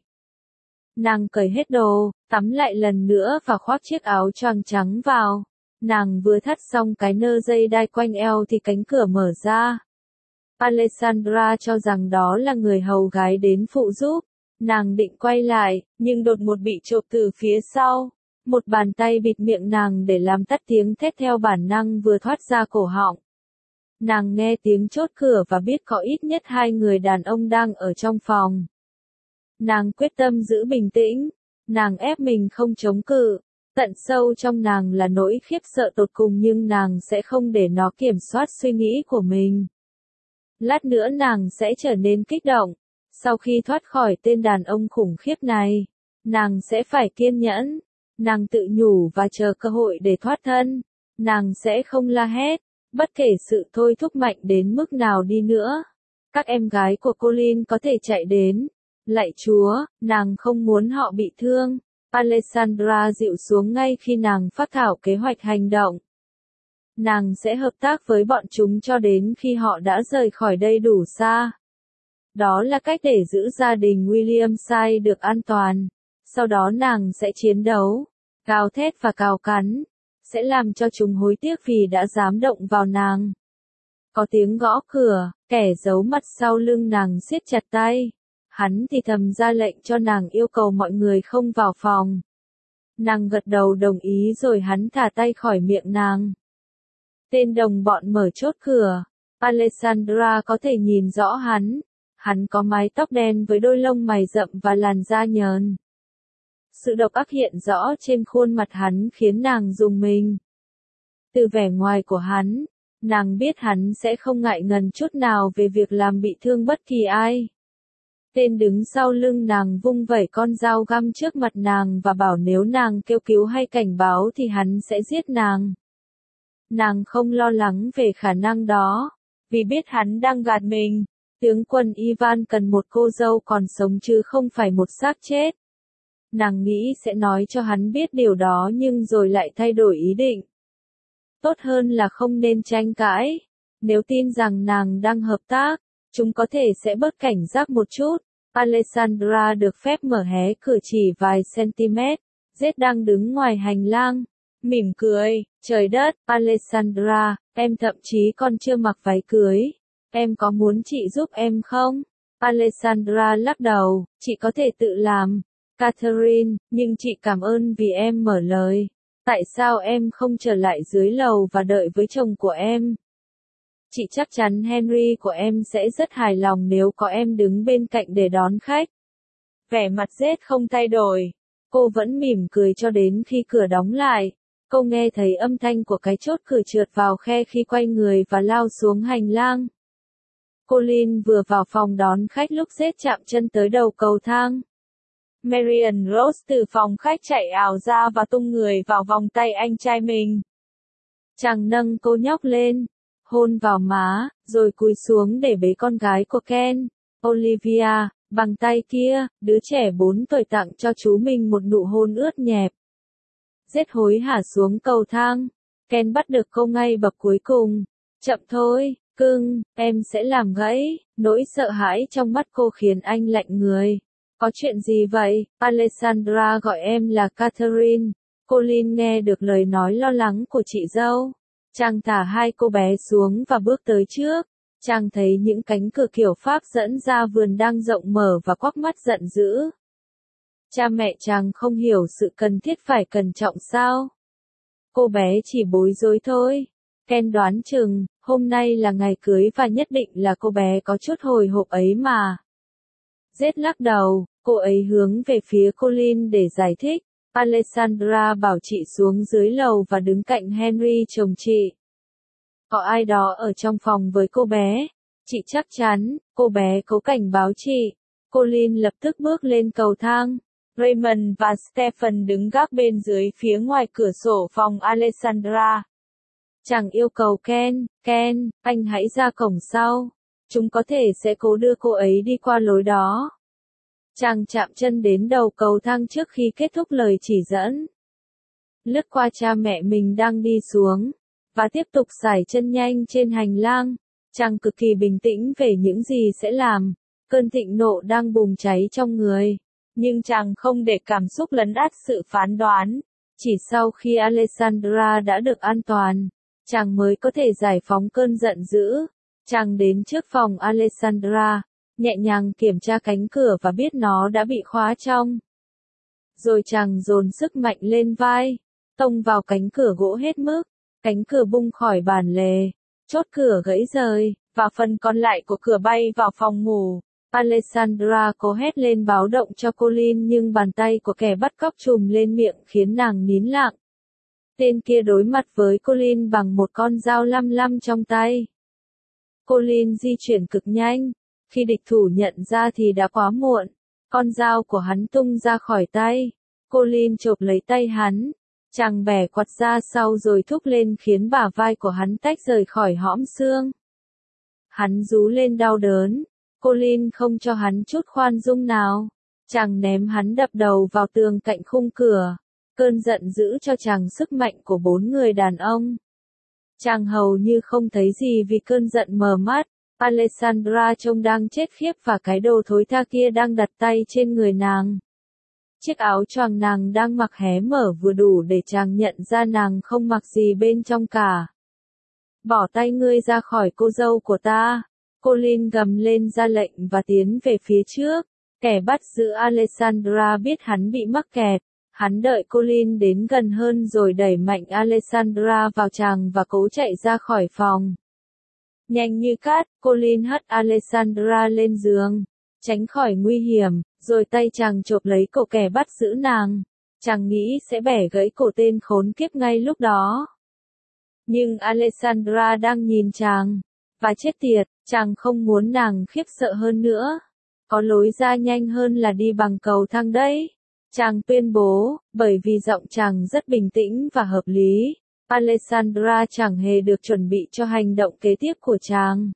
Nàng cởi hết đồ, tắm lại lần nữa và khoác chiếc áo choàng trắng vào. Nàng vừa thắt xong cái nơ dây đai quanh eo thì cánh cửa mở ra. Alexandra cho rằng đó là người hầu gái đến phụ giúp. Nàng định quay lại, nhưng đột ngột bị chộp từ phía sau. Một bàn tay bịt miệng nàng để làm tắt tiếng thét theo bản năng vừa thoát ra cổ họng. Nàng nghe tiếng chốt cửa và biết có ít nhất hai người đàn ông đang ở trong phòng. Nàng quyết tâm giữ bình tĩnh. Nàng ép mình không chống cự. Tận sâu trong nàng là nỗi khiếp sợ tột cùng nhưng nàng sẽ không để nó kiểm soát suy nghĩ của mình. Lát nữa nàng sẽ trở nên kích động. Sau khi thoát khỏi tên đàn ông khủng khiếp này, nàng sẽ phải kiên nhẫn. Nàng tự nhủ và chờ cơ hội để thoát thân. Nàng sẽ không la hét, bất kể sự thôi thúc mạnh đến mức nào đi nữa. Các em gái của Colin có thể chạy đến. Lạy Chúa, nàng không muốn họ bị thương. Alexandra dịu xuống ngay khi nàng phác thảo kế hoạch hành động. Nàng sẽ hợp tác với bọn chúng cho đến khi họ đã rời khỏi đây đủ xa. Đó là cách để giữ gia đình William Sy được an toàn. Sau đó nàng sẽ chiến đấu, gào thét và cào cắn. Sẽ làm cho chúng hối tiếc vì đã dám động vào nàng. Có tiếng gõ cửa, kẻ giấu mặt sau lưng nàng siết chặt tay. Hắn thì thầm ra lệnh cho nàng yêu cầu mọi người không vào phòng. Nàng gật đầu đồng ý rồi hắn thả tay khỏi miệng nàng. Tên đồng bọn mở chốt cửa. Alexandra có thể nhìn rõ hắn. Hắn có mái tóc đen với đôi lông mày rậm và làn da nhờn. Sự độc ác hiện rõ trên khuôn mặt hắn khiến nàng rùng mình. Từ vẻ ngoài của hắn, nàng biết hắn sẽ không ngại ngần chút nào về việc làm bị thương bất kỳ ai. Tên đứng sau lưng nàng vung vẩy con dao găm trước mặt nàng và bảo nếu nàng kêu cứu hay cảnh báo thì hắn sẽ giết nàng. Nàng không lo lắng về khả năng đó, vì biết hắn đang gạt mình. Tướng quân Ivan cần một cô dâu còn sống chứ không phải một xác chết. Nàng nghĩ sẽ nói cho hắn biết điều đó nhưng rồi lại thay đổi ý định. Tốt hơn là không nên tranh cãi. Nếu tin rằng nàng đang hợp tác, chúng có thể sẽ bớt cảnh giác một chút. Alexandra được phép mở hé cửa chỉ vài cm. Zed đang đứng ngoài hành lang. Mỉm cười, trời đất, Alexandra, em thậm chí còn chưa mặc váy cưới. Em có muốn chị giúp em không? Alexandra lắc đầu, chị có thể tự làm. Catherine, nhưng chị cảm ơn vì em mở lời. Tại sao em không trở lại dưới lầu và đợi với chồng của em? Chị chắc chắn Henry của em sẽ rất hài lòng nếu có em đứng bên cạnh để đón khách. Vẻ mặt Zed không thay đổi, Cô vẫn mỉm cười cho đến khi cửa đóng lại. Cô nghe thấy âm thanh của cái chốt cửa trượt vào khe khi quay người và lao xuống hành lang. Colin vừa vào phòng đón khách lúc Jet chạm chân tới đầu cầu thang. Marion Rose từ phòng khách chạy ào ra và tung người vào vòng tay anh trai mình. Chàng nâng cô nhóc lên, hôn vào má, rồi cúi xuống để bế con gái của Ken, Olivia, bằng tay kia, đứa trẻ bốn tuổi tặng cho chú mình một nụ hôn ướt nhẹp. Jet hối hả xuống cầu thang, Ken bắt được cô ngay bậc cuối cùng. Chậm thôi, cưng, em sẽ làm gãy. Nỗi sợ hãi trong mắt cô khiến anh lạnh người. Có chuyện gì vậy? Alessandra gọi em là Catherine. Colin nghe được lời nói lo lắng của chị dâu. Chàng thả hai cô bé xuống và bước tới trước. Chàng thấy những cánh cửa kiểu Pháp dẫn ra vườn đang rộng mở và quắc mắt giận dữ. Cha mẹ chàng không hiểu sự cần thiết phải cẩn trọng sao? Cô bé chỉ bối rối thôi. Ken đoán chừng, hôm nay là ngày cưới và nhất định là cô bé có chút hồi hộp ấy mà. Jet lắc đầu, cô ấy hướng về phía Colin để giải thích. Alessandra bảo chị xuống dưới lầu và đứng cạnh Henry chồng chị. Có ai đó ở trong phòng với cô bé? Chị chắc chắn, cô bé cố cảnh báo chị. Colin lập tức bước lên cầu thang. Raymond và Stephen đứng gác bên dưới phía ngoài cửa sổ phòng Alessandra. Chàng yêu cầu Ken, Ken, anh hãy ra cổng sau. Chúng có thể sẽ cố đưa cô ấy đi qua lối đó. Chàng chạm chân đến đầu cầu thang trước khi kết thúc lời chỉ dẫn. Lướt qua cha mẹ mình đang đi xuống, và tiếp tục sải chân nhanh trên hành lang. Chàng cực kỳ bình tĩnh về những gì sẽ làm. Cơn thịnh nộ đang bùng cháy trong người. Nhưng chàng không để cảm xúc lấn át sự phán đoán. Chỉ sau khi Alessandra đã được an toàn, chàng mới có thể giải phóng cơn giận dữ. Chàng đến trước phòng Alessandra, nhẹ nhàng kiểm tra cánh cửa và biết nó đã bị khóa trong. Rồi chàng dồn sức mạnh lên vai, tông vào cánh cửa gỗ hết mức. Cánh cửa bung khỏi bản lề, chốt cửa gãy rời, và phần còn lại của cửa bay vào phòng ngủ. Alessandra cố hét lên báo động cho Colin nhưng bàn tay của kẻ bắt cóc trùm lên miệng khiến nàng nín lặng. Tên kia đối mặt với Colin bằng một con dao lăm lăm trong tay. Colin di chuyển cực nhanh. Khi địch thủ nhận ra thì đã quá muộn. Con dao của hắn tung ra khỏi tay. Colin chộp lấy tay hắn. Chàng bẻ quạt ra sau rồi thúc lên khiến bả vai của hắn tách rời khỏi hõm xương. Hắn rú lên đau đớn. Colin không cho hắn chút khoan dung nào. Chàng ném hắn đập đầu vào tường cạnh khung cửa. Cơn giận giữ cho chàng sức mạnh của bốn người đàn ông. Chàng hầu như không thấy gì vì cơn giận mờ mắt. Alessandra trông đang chết khiếp và cái đồ thối tha kia đang đặt tay trên người nàng. Chiếc áo choàng nàng đang mặc hé mở vừa đủ để chàng nhận ra nàng không mặc gì bên trong cả. Bỏ tay ngươi ra khỏi cô dâu của ta. Colin gầm lên ra lệnh và tiến về phía trước. Kẻ bắt giữ Alessandra biết hắn bị mắc kẹt. Hắn đợi Colin đến gần hơn rồi đẩy mạnh Alessandra vào chàng và cố chạy ra khỏi phòng. Nhanh như cát, Colin hất Alessandra lên giường, tránh khỏi nguy hiểm, rồi tay chàng chộp lấy cổ kẻ bắt giữ nàng. Chàng nghĩ sẽ bẻ gãy cổ tên khốn kiếp ngay lúc đó. Nhưng Alessandra đang nhìn chàng, và chết tiệt, chàng không muốn nàng khiếp sợ hơn nữa. Có lối ra nhanh hơn là đi bằng cầu thang đấy. Chàng tuyên bố, bởi vì giọng chàng rất bình tĩnh và hợp lý. Alessandra chẳng hề được chuẩn bị cho hành động kế tiếp của chàng.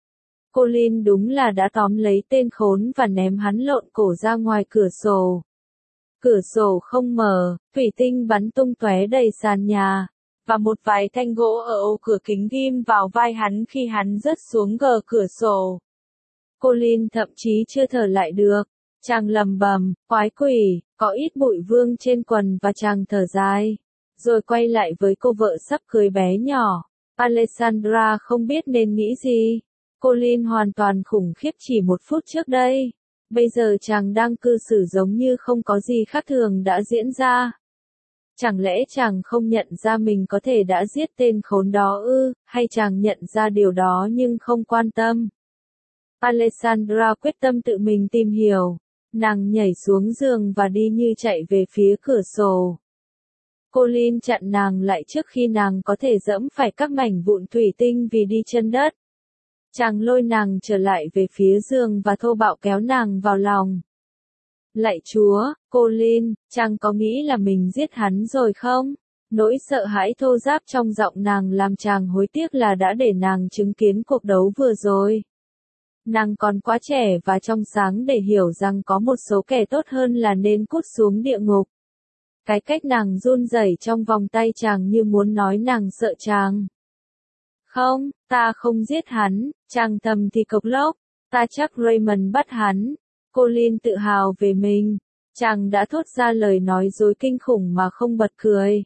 Colin đúng là đã tóm lấy tên khốn và ném hắn lộn cổ ra ngoài cửa sổ. Cửa sổ không mở, thủy tinh bắn tung tóe đầy sàn nhà, và một vài thanh gỗ ở ô cửa kính ghim vào vai hắn khi hắn rớt xuống gờ cửa sổ. Colin thậm chí chưa thở lại được. Chàng lầm bầm, quái quỷ, có ít bụi vương trên quần và chàng thở dài. Rồi quay lại với cô vợ sắp cưới bé nhỏ. Alessandra không biết nên nghĩ gì. Colin hoàn toàn khủng khiếp chỉ một phút trước đây. Bây giờ chàng đang cư xử giống như không có gì khác thường đã diễn ra. Chẳng lẽ chàng không nhận ra mình có thể đã giết tên khốn đó ư, hay chàng nhận ra điều đó nhưng không quan tâm? Alessandra quyết tâm tự mình tìm hiểu. Nàng nhảy xuống giường và đi như chạy về phía cửa sổ. Colin chặn nàng lại trước khi nàng có thể dẫm phải các mảnh vụn thủy tinh vì đi chân đất. Chàng lôi nàng trở lại về phía giường và thô bạo kéo nàng vào lòng. Lạy Chúa, Colin, chàng có nghĩ là mình giết hắn rồi không? Nỗi sợ hãi thô ráp trong giọng nàng làm chàng hối tiếc là đã để nàng chứng kiến cuộc đấu vừa rồi. Nàng còn quá trẻ và trong sáng để hiểu rằng có một số kẻ tốt hơn là nên cút xuống địa ngục. Cái cách nàng run rẩy trong vòng tay chàng như muốn nói nàng sợ chàng. Không, ta không giết hắn, chàng thầm thì cộc lốc, ta chắc Raymond bắt hắn. Colin tự hào về mình, chàng đã thốt ra lời nói dối kinh khủng mà không bật cười.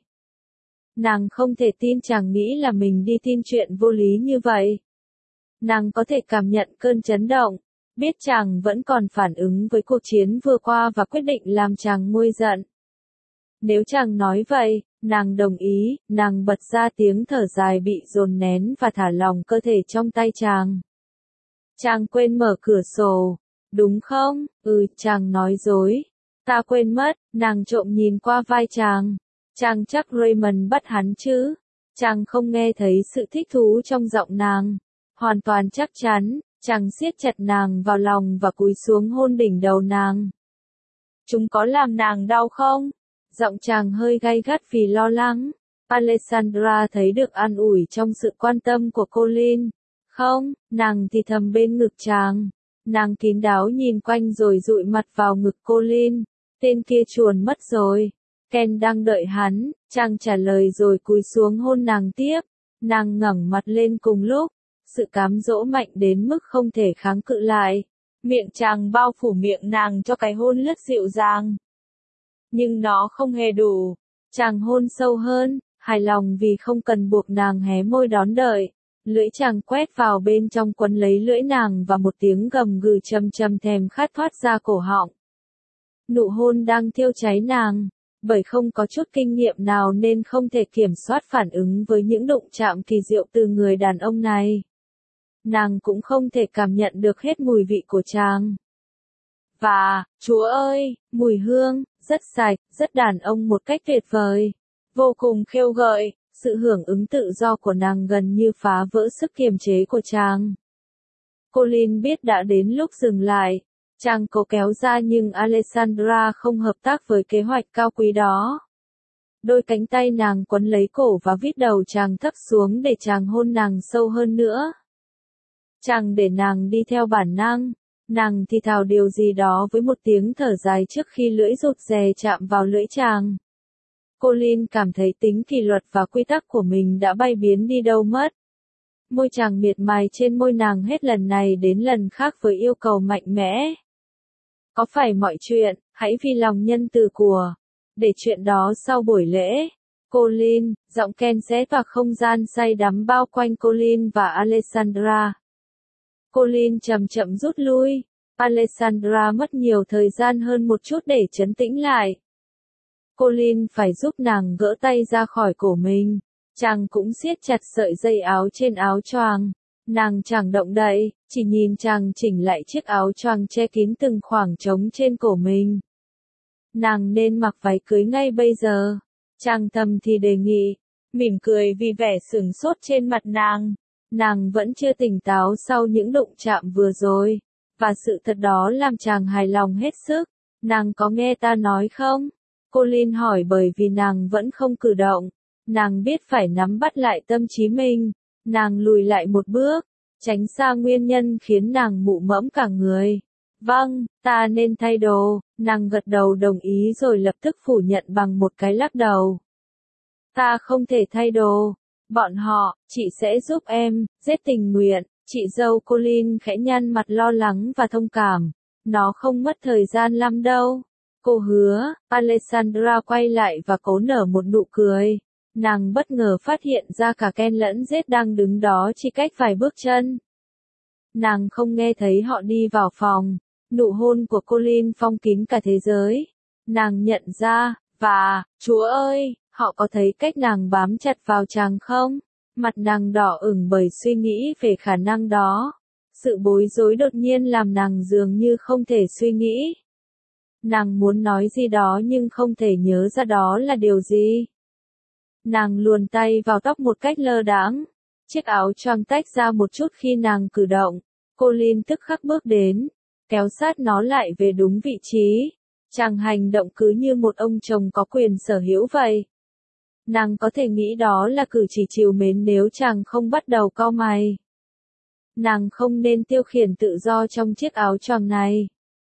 Nàng không thể tin chàng nghĩ là mình đi tin chuyện vô lý như vậy. Nàng có thể cảm nhận cơn chấn động, biết chàng vẫn còn phản ứng với cuộc chiến vừa qua và quyết định làm chàng nguôi giận. Nếu chàng nói vậy, nàng đồng ý, nàng bật ra tiếng thở dài bị dồn nén và thả lỏng cơ thể trong tay chàng. Chàng quên mở cửa sổ, đúng không? Ừ, chàng nói dối. Ta quên mất, nàng trộm nhìn qua vai chàng. Chàng chắc Raymond bắt hắn chứ? Chàng không nghe thấy sự thích thú trong giọng nàng. Hoàn toàn chắc chắn, chàng siết chặt nàng vào lòng và cúi xuống hôn đỉnh đầu nàng. Chúng có làm nàng đau không? Giọng chàng hơi gay gắt vì lo lắng. Alessandra thấy được an ủi trong sự quan tâm của Colin. Không, nàng thì thầm bên ngực chàng. Nàng kín đáo nhìn quanh rồi dụi mặt vào ngực Colin. Tên kia chuồn mất rồi. Ken đang đợi hắn, chàng trả lời rồi cúi xuống hôn nàng tiếp. Nàng ngẩng mặt lên cùng lúc. Sự cám dỗ mạnh đến mức không thể kháng cự lại. Miệng chàng bao phủ miệng nàng cho cái hôn lướt dịu dàng. Nhưng nó không hề đủ. Chàng hôn sâu hơn, hài lòng vì không cần buộc nàng hé môi đón đợi. Lưỡi chàng quét vào bên trong quấn lấy lưỡi nàng và một tiếng gầm gừ trầm trầm thèm khát thoát ra cổ họng. Nụ hôn đang thiêu cháy nàng, bởi không có chút kinh nghiệm nào nên không thể kiểm soát phản ứng với những đụng chạm kỳ diệu từ người đàn ông này. Nàng cũng không thể cảm nhận được hết mùi vị của chàng. Và, Chúa ơi, mùi hương, rất sạch, rất đàn ông một cách tuyệt vời. Vô cùng khêu gợi, sự hưởng ứng tự do của nàng gần như phá vỡ sức kiềm chế của chàng. Colin biết đã đến lúc dừng lại. Chàng cố kéo ra nhưng Alessandra không hợp tác với kế hoạch cao quý đó. Đôi cánh tay nàng quấn lấy cổ và vít đầu chàng thấp xuống để chàng hôn nàng sâu hơn nữa. Chàng để nàng đi theo bản năng. Nàng thì thào điều gì đó với một tiếng thở dài trước khi lưỡi rụt rè chạm vào lưỡi chàng. Colin cảm thấy tính kỷ luật và quy tắc của mình đã bay biến đi đâu mất. Môi chàng miệt mài trên môi nàng hết lần này đến lần khác với yêu cầu mạnh mẽ. Có phải mọi chuyện, hãy vì lòng nhân từ của. Để chuyện đó sau buổi lễ. Colin, giọng Ken xé toạc không gian say đắm bao quanh Colin và Alessandra. Colin chậm chậm rút lui. Alessandra mất nhiều thời gian hơn một chút để trấn tĩnh lại. Colin phải giúp nàng gỡ tay ra khỏi cổ mình. Chàng cũng siết chặt sợi dây áo trên áo choàng. Nàng chẳng động đậy, chỉ nhìn chàng chỉnh lại chiếc áo choàng che kín từng khoảng trống trên cổ mình. Nàng nên mặc váy cưới ngay bây giờ. Chàng thầm thì đề nghị, mỉm cười vì vẻ sửng sốt trên mặt nàng. Nàng vẫn chưa tỉnh táo sau những đụng chạm vừa rồi. Và sự thật đó làm chàng hài lòng hết sức. Nàng có nghe ta nói không? Colin hỏi bởi vì nàng vẫn không cử động. Nàng biết phải nắm bắt lại tâm trí mình. Nàng lùi lại một bước, tránh xa nguyên nhân khiến nàng mụ mẫm cả người. Vâng, ta nên thay đồ. Nàng gật đầu đồng ý rồi lập tức phủ nhận bằng một cái lắc đầu. Ta không thể thay đồ. Bọn họ, chị sẽ giúp em, rất tình nguyện. Chị dâu Colin khẽ nhăn mặt lo lắng và thông cảm. Nó không mất thời gian lắm đâu. Cô hứa. Alessandra quay lại và cố nở một nụ cười. Nàng bất ngờ phát hiện ra cả Ken lẫn Zed đang đứng đó chỉ cách vài bước chân. Nàng không nghe thấy họ đi vào phòng. Nụ hôn của Colin phong kín cả thế giới. Nàng nhận ra, và, Chúa ơi, họ có thấy cách nàng bám chặt vào chàng không? Mặt nàng đỏ ửng bởi suy nghĩ về khả năng đó. Sự bối rối đột nhiên làm nàng dường như không thể suy nghĩ. Nàng muốn nói gì đó nhưng không thể nhớ ra đó là điều gì. Nàng luồn tay vào tóc một cách lơ đãng. Chiếc áo choàng tách ra một chút khi nàng cử động. Colin tức khắc bước đến, kéo sát nó lại về đúng vị trí. Chàng hành động cứ như một ông chồng có quyền sở hữu vậy. Nàng có thể nghĩ đó là cử chỉ trìu mến nếu chàng không bắt đầu cau mày. Nàng không nên tiêu khiển tự do trong chiếc áo choàng này.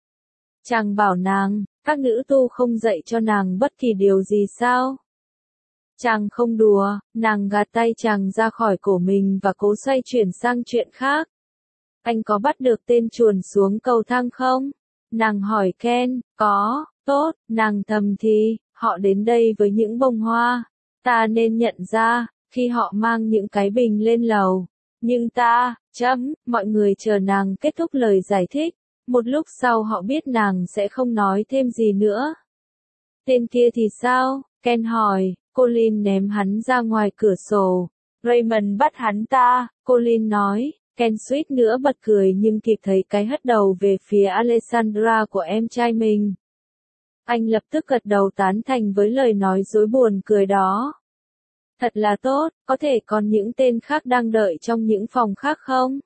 Chàng bảo nàng, các nữ tu không dạy cho nàng bất kỳ điều gì sao? Chàng không đùa, nàng gạt tay chàng ra khỏi cổ mình và cố xoay chuyển sang chuyện khác. Anh có bắt được tên chuồn xuống cầu thang không? Nàng hỏi Ken, có, tốt, nàng thầm thì, họ đến đây với những bông hoa. Ta nên nhận ra, khi họ mang những cái bình lên lầu. Nhưng ta, chấm, mọi người chờ nàng kết thúc lời giải thích. Một lúc sau họ biết nàng sẽ không nói thêm gì nữa. Tên kia thì sao? Ken hỏi. Colin ném hắn ra ngoài cửa sổ. Raymond bắt hắn ta, Colin nói. Ken suýt nữa bật cười nhưng kịp thấy cái hất đầu về phía Alessandra của em trai mình. Anh lập tức gật đầu tán thành với lời nói dối buồn cười đó. Thật là tốt, có thể còn những tên khác đang đợi trong những phòng khác không?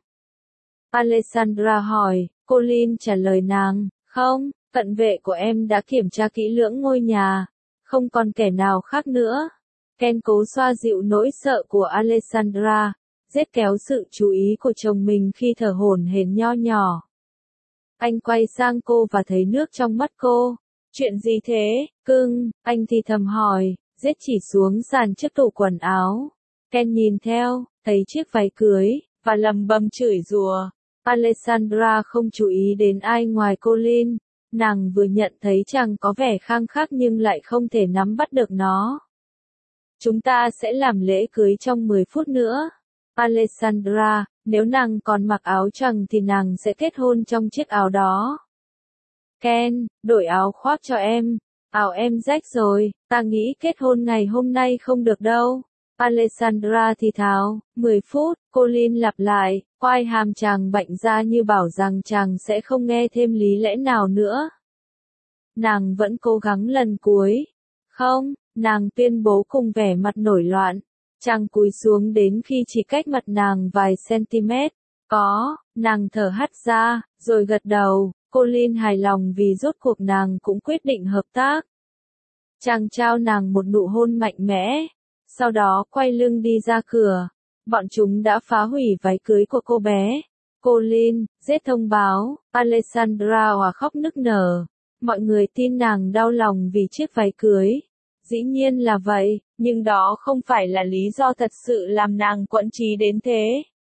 Alessandra hỏi, Colin trả lời nàng, không, cận vệ của em đã kiểm tra kỹ lưỡng ngôi nhà, không còn kẻ nào khác nữa. Ken cố xoa dịu nỗi sợ của Alessandra, giết kéo sự chú ý của chồng mình khi thở hổn hển nho nhỏ. Anh quay sang cô và thấy nước trong mắt cô. Chuyện gì thế, cưng? Anh thì thầm hỏi, giết chỉ xuống sàn trước tủ quần áo. Ken nhìn theo, thấy chiếc váy cưới, và lầm bầm chửi rủa. Alessandra không chú ý đến ai ngoài Colin. Nàng vừa nhận thấy chàng có vẻ khăng khắc nhưng lại không thể nắm bắt được nó. Chúng ta sẽ làm lễ cưới trong mười phút nữa. Alessandra, nếu nàng còn mặc áo choàng thì nàng sẽ kết hôn trong chiếc áo đó. Ken, đổi áo khoác cho em. Áo em rách rồi, ta nghĩ kết hôn ngày hôm nay không được đâu. Alessandra thì thào, mười phút, Colin lặp lại, quai hàm chàng bạnh ra như bảo rằng chàng sẽ không nghe thêm lý lẽ nào nữa. Nàng vẫn cố gắng lần cuối. Không, nàng tuyên bố cùng vẻ mặt nổi loạn. Chàng cúi xuống đến khi chỉ cách mặt nàng vài centimet. Có, nàng thở hắt ra, rồi gật đầu. Colin hài lòng vì rốt cuộc nàng cũng quyết định hợp tác. Chàng trao nàng một nụ hôn mạnh mẽ. Sau đó quay lưng đi ra cửa. Bọn chúng đã phá hủy váy cưới của cô bé. Colin, giết thông báo, Alessandra hòa khóc nức nở. Mọi người tin nàng đau lòng vì chiếc váy cưới. Dĩ nhiên là vậy, nhưng đó không phải là lý do thật sự làm nàng quẫn trí đến thế.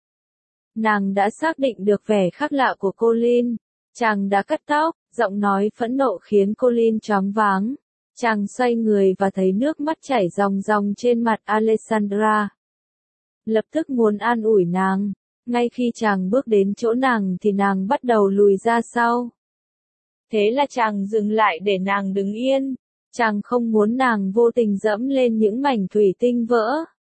Nàng đã xác định được vẻ khác lạ của Colin. Chàng đã cắt tóc, giọng nói phẫn nộ khiến Colin choáng váng. Chàng xoay người và thấy nước mắt chảy ròng ròng trên mặt Alessandra. Lập tức muốn an ủi nàng. Ngay khi chàng bước đến chỗ nàng thì nàng bắt đầu lùi ra sau. Thế là chàng dừng lại để nàng đứng yên. Chàng không muốn nàng vô tình dẫm lên những mảnh thủy tinh vỡ.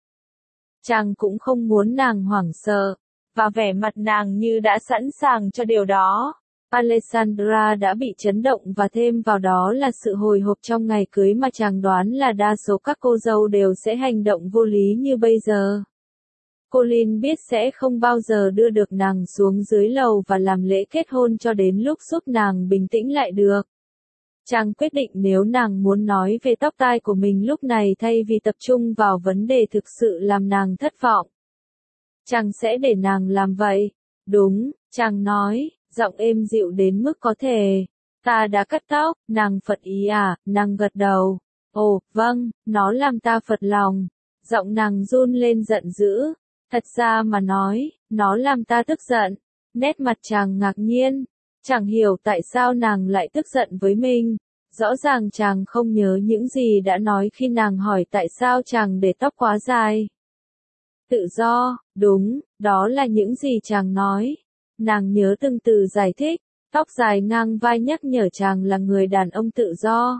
Chàng cũng không muốn nàng hoảng sợ. Và vẻ mặt nàng như đã sẵn sàng cho điều đó. Alessandra đã bị chấn động và thêm vào đó là sự hồi hộp trong ngày cưới mà chàng đoán là đa số các cô dâu đều sẽ hành động vô lý như bây giờ. Colin biết sẽ không bao giờ đưa được nàng xuống dưới lầu và làm lễ kết hôn cho đến lúc giúp nàng bình tĩnh lại được. Chàng quyết định nếu nàng muốn nói về tóc tai của mình lúc này thay vì tập trung vào vấn đề thực sự làm nàng thất vọng. Chàng sẽ để nàng làm vậy. Đúng, chàng nói, giọng êm dịu đến mức có thể. Ta đã cắt tóc, nàng phật ý à, nàng gật đầu. Ồ, vâng, nó làm ta phật lòng. Giọng nàng run lên giận dữ. Thật ra mà nói, nó làm ta tức giận. Nét mặt chàng ngạc nhiên. Chẳng hiểu tại sao nàng lại tức giận với mình. Rõ ràng chàng không nhớ những gì đã nói khi nàng hỏi tại sao chàng để tóc quá dài. Tự do, đúng, đó là những gì chàng nói. Nàng nhớ từng từ giải thích, tóc dài ngang vai nhắc nhở chàng là người đàn ông tự do.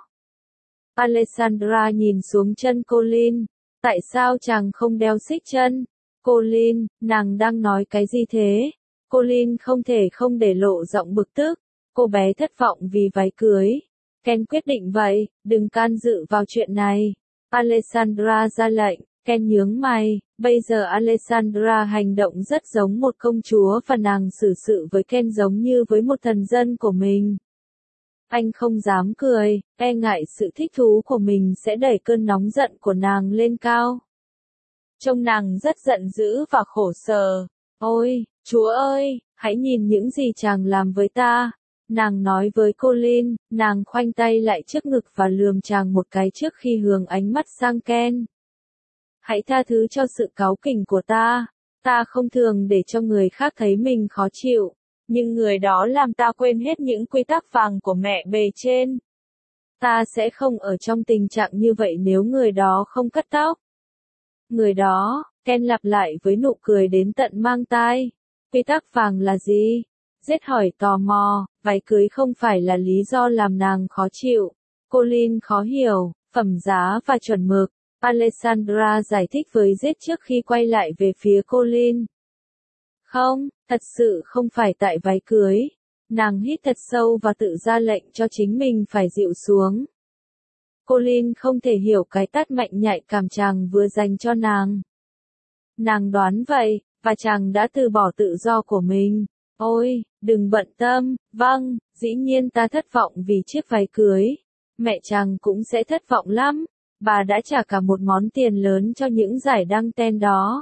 Alessandra nhìn xuống chân Colin. Tại sao chàng không đeo xích chân? Colin, nàng đang nói cái gì thế? Colin không thể không để lộ giọng bực tức. Cô bé thất vọng vì váy cưới. Ken quyết định vậy, đừng can dự vào chuyện này. Alessandra ra lệnh, Ken nhướng mày, bây giờ Alessandra hành động rất giống một công chúa và nàng xử sự với Ken giống như với một thần dân của mình. Anh không dám cười, e ngại sự thích thú của mình sẽ đẩy cơn nóng giận của nàng lên cao. Trông nàng rất giận dữ và khổ sở. Ôi, Chúa ơi, hãy nhìn những gì chàng làm với ta. Nàng nói với Colin, nàng khoanh tay lại trước ngực và lườm chàng một cái trước khi hướng ánh mắt sang Ken. Hãy tha thứ cho sự cáu kỉnh của ta. Ta không thường để cho người khác thấy mình khó chịu. Nhưng người đó làm ta quên hết những quy tắc vàng của mẹ bề trên. Ta sẽ không ở trong tình trạng như vậy nếu người đó không cắt tóc. Người đó, Ken lặp lại với nụ cười đến tận mang tai. Quy tắc vàng là gì? Zed hỏi tò mò, váy cưới không phải là lý do làm nàng khó chịu. Colin khó hiểu, phẩm giá và chuẩn mực. Alessandra giải thích với Zed trước khi quay lại về phía Colin. Không, thật sự không phải tại váy cưới. Nàng hít thật sâu và tự ra lệnh cho chính mình phải dịu xuống. Colin không thể hiểu cái tát mạnh nhạy cảm chàng vừa dành cho nàng. Nàng đoán vậy, và chàng đã từ bỏ tự do của mình. Ôi, đừng bận tâm, vâng, dĩ nhiên ta thất vọng vì chiếc váy cưới. Mẹ chàng cũng sẽ thất vọng lắm. Bà đã trả cả một món tiền lớn cho những giải đăng ten đó.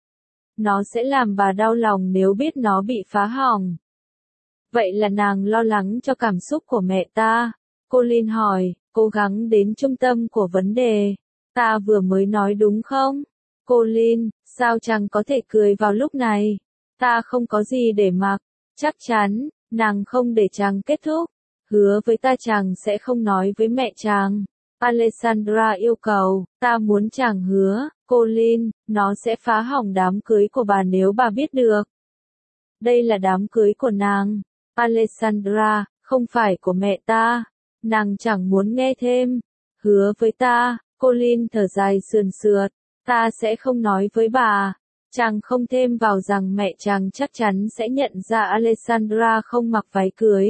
Nó sẽ làm bà đau lòng nếu biết nó bị phá hỏng. Vậy là nàng lo lắng cho cảm xúc của mẹ ta. Colin hỏi, cố gắng đến trung tâm của vấn đề. Ta vừa mới nói đúng không? Colin, sao chàng có thể cười vào lúc này? Ta không có gì để mặc. Chắc chắn, nàng không để chàng kết thúc. Hứa với ta chàng sẽ không nói với mẹ chàng. Alessandra yêu cầu, ta muốn chàng hứa, Colin, nó sẽ phá hỏng đám cưới của bà nếu bà biết được. Đây là đám cưới của nàng. Alessandra, không phải của mẹ ta. Nàng chẳng muốn nghe thêm. Hứa với ta, Colin thở dài sườn sượt. Ta sẽ không nói với bà. Chàng không thêm vào rằng mẹ chàng chắc chắn sẽ nhận ra Alessandra không mặc váy cưới.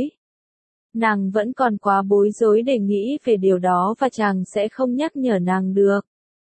Nàng vẫn còn quá bối rối để nghĩ về điều đó và chàng sẽ không nhắc nhở nàng được.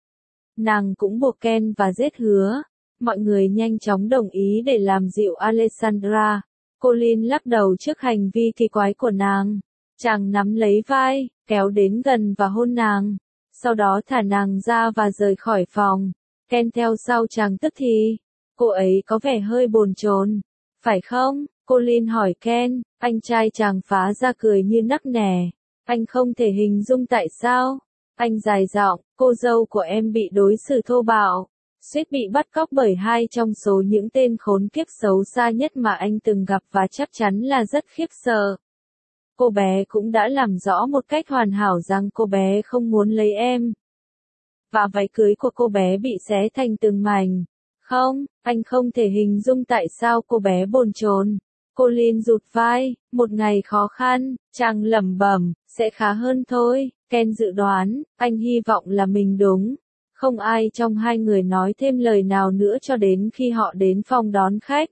Nàng cũng buộc Ken và Zed hứa. Mọi người nhanh chóng đồng ý để làm dịu Alessandra. Colin lắc đầu trước hành vi kỳ quái của nàng. Chàng nắm lấy vai, kéo đến gần và hôn nàng. Sau đó thả nàng ra và rời khỏi phòng. Ken theo sau chàng tức thì. Cô ấy có vẻ hơi bồn chồn. Phải không? Colin hỏi Ken. Anh trai chàng phá ra cười như nắc nẻ. Anh không thể hình dung tại sao. Anh dài giọng, cô dâu của em bị đối xử thô bạo. Suýt bị bắt cóc bởi hai trong số những tên khốn kiếp xấu xa nhất mà anh từng gặp và chắc chắn là rất khiếp sợ. Cô bé cũng đã làm rõ một cách hoàn hảo rằng cô bé không muốn lấy em. Và váy cưới của cô bé bị xé thành từng mảnh. Không, anh không thể hình dung tại sao cô bé bồn chồn. Colin rụt vai, một ngày khó khăn, chàng lẩm bẩm, sẽ khá hơn thôi. Ken dự đoán, anh hy vọng là mình đúng. Không ai trong hai người nói thêm lời nào nữa cho đến khi họ đến phòng đón khách.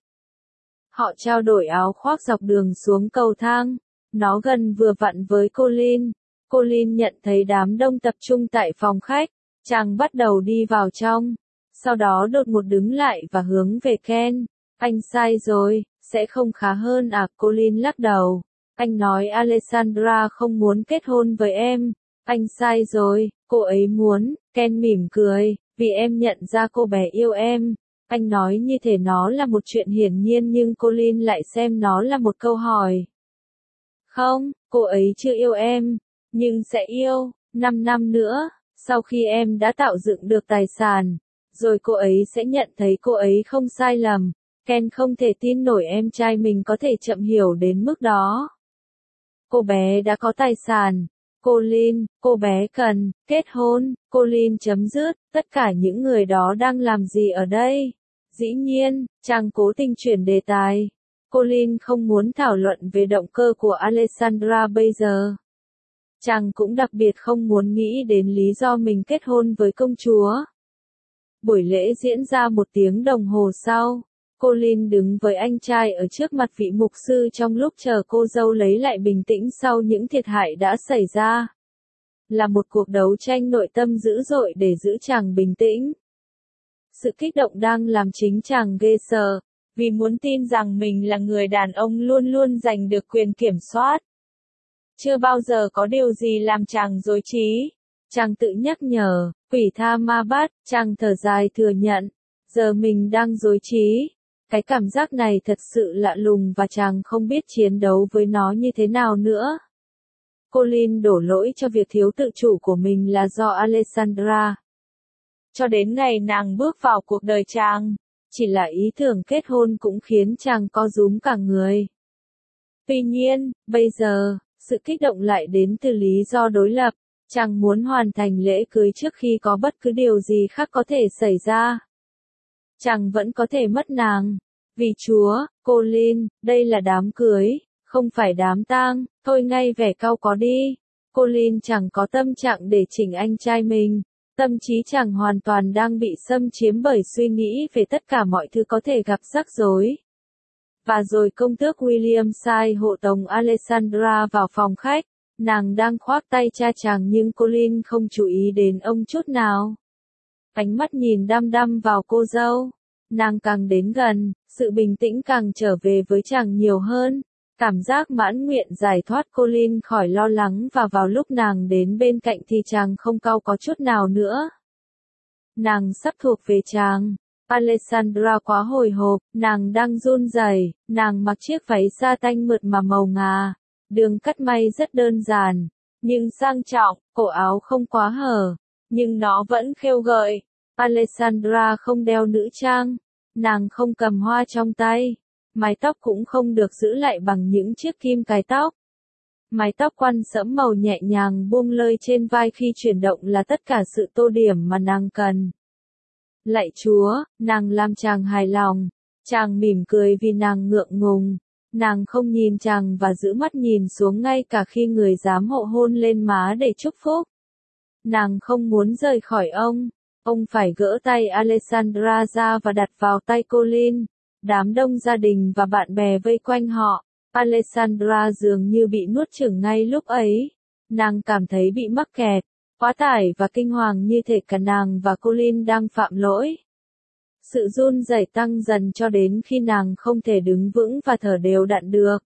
Họ trao đổi áo khoác dọc đường xuống cầu thang. Nó gần vừa vặn với Colin. Colin nhận thấy đám đông tập trung tại phòng khách. Chàng bắt đầu đi vào trong. Sau đó đột ngột đứng lại và hướng về Ken. Anh sai rồi, sẽ không khá hơn à? Colin lắc đầu. Anh nói Alessandra không muốn kết hôn với em. Anh sai rồi, cô ấy muốn. Ken mỉm cười, vì em nhận ra cô bé yêu em. Anh nói như thể nó là một chuyện hiển nhiên nhưng Colin lại xem nó là một câu hỏi. Không, cô ấy chưa yêu em, nhưng sẽ yêu, năm năm nữa, sau khi em đã tạo dựng được tài sản, rồi cô ấy sẽ nhận thấy cô ấy không sai lầm. Ken không thể tin nổi em trai mình có thể chậm hiểu đến mức đó. Cô bé đã có tài sản. Colin, cô bé cần kết hôn. Colin chấm dứt, tất cả những người đó đang làm gì ở đây? Dĩ nhiên, chàng cố tình chuyển đề tài. Colin không muốn thảo luận về động cơ của Alessandra bây giờ. Chàng cũng đặc biệt không muốn nghĩ đến lý do mình kết hôn với công chúa. Buổi lễ diễn ra một tiếng đồng hồ sau. Colin đứng với anh trai ở trước mặt vị mục sư trong lúc chờ cô dâu lấy lại bình tĩnh sau những thiệt hại đã xảy ra. Là một cuộc đấu tranh nội tâm dữ dội để giữ chàng bình tĩnh. Sự kích động đang làm chính chàng ghê sợ, vì muốn tin rằng mình là người đàn ông luôn luôn giành được quyền kiểm soát. Chưa bao giờ có điều gì làm chàng rối trí. Chàng tự nhắc nhở, quỷ tha ma bắt, chàng thở dài thừa nhận, giờ mình đang rối trí. Cái cảm giác này thật sự lạ lùng và chàng không biết chiến đấu với nó như thế nào nữa. Colin đổ lỗi cho việc thiếu tự chủ của mình là do Alessandra. Cho đến ngày nàng bước vào cuộc đời chàng, chỉ là ý tưởng kết hôn cũng khiến chàng co rúm cả người. Tuy nhiên, bây giờ, sự kích động lại đến từ lý do đối lập. Chàng muốn hoàn thành lễ cưới trước khi có bất cứ điều gì khác có thể xảy ra. Chàng vẫn có thể mất nàng. Vì Chúa, Colin, đây là đám cưới, không phải đám tang, thôi ngay vẻ cau có đi. Colin chẳng có tâm trạng để chỉnh anh trai mình. Tâm trí chàng hoàn toàn đang bị xâm chiếm bởi suy nghĩ về tất cả mọi thứ có thể gặp rắc rối. Và rồi công tước William sai hộ tống Alessandra vào phòng khách. Nàng đang khoác tay cha chàng nhưng Colin không chú ý đến ông chút nào. Ánh mắt nhìn đăm đăm vào cô dâu. Nàng càng đến gần, sự bình tĩnh càng trở về với chàng nhiều hơn. Cảm giác mãn nguyện giải thoát Colin khỏi lo lắng và vào lúc nàng đến bên cạnh thì chàng không cau có chút nào nữa. Nàng sắp thuộc về chàng. Alessandra quá hồi hộp, nàng đang run rẩy, nàng mặc chiếc váy sa tanh mượt mà màu ngà. Đường cắt may rất đơn giản, nhưng sang trọng, cổ áo không quá hở, nhưng nó vẫn khêu gợi. Alessandra không đeo nữ trang, nàng không cầm hoa trong tay, mái tóc cũng không được giữ lại bằng những chiếc kim cài tóc. Mái tóc quăn sẫm màu nhẹ nhàng buông lơi trên vai khi chuyển động là tất cả sự tô điểm mà nàng cần. Lạy Chúa, nàng làm chàng hài lòng, chàng mỉm cười vì nàng ngượng ngùng. Nàng không nhìn chàng và giữ mắt nhìn xuống ngay cả khi người dám hộ hôn lên má để chúc phúc. Nàng không muốn rời khỏi ông. Ông phải gỡ tay Alessandra ra và đặt vào tay Colin. Đám đông gia đình và bạn bè vây quanh họ. Alessandra dường như bị nuốt chửng ngay lúc ấy. Nàng cảm thấy bị mắc kẹt, quá tải và kinh hoàng như thể cả nàng và Colin đang phạm lỗi. Sự run rẩy tăng dần cho đến khi nàng không thể đứng vững và thở đều đặn được.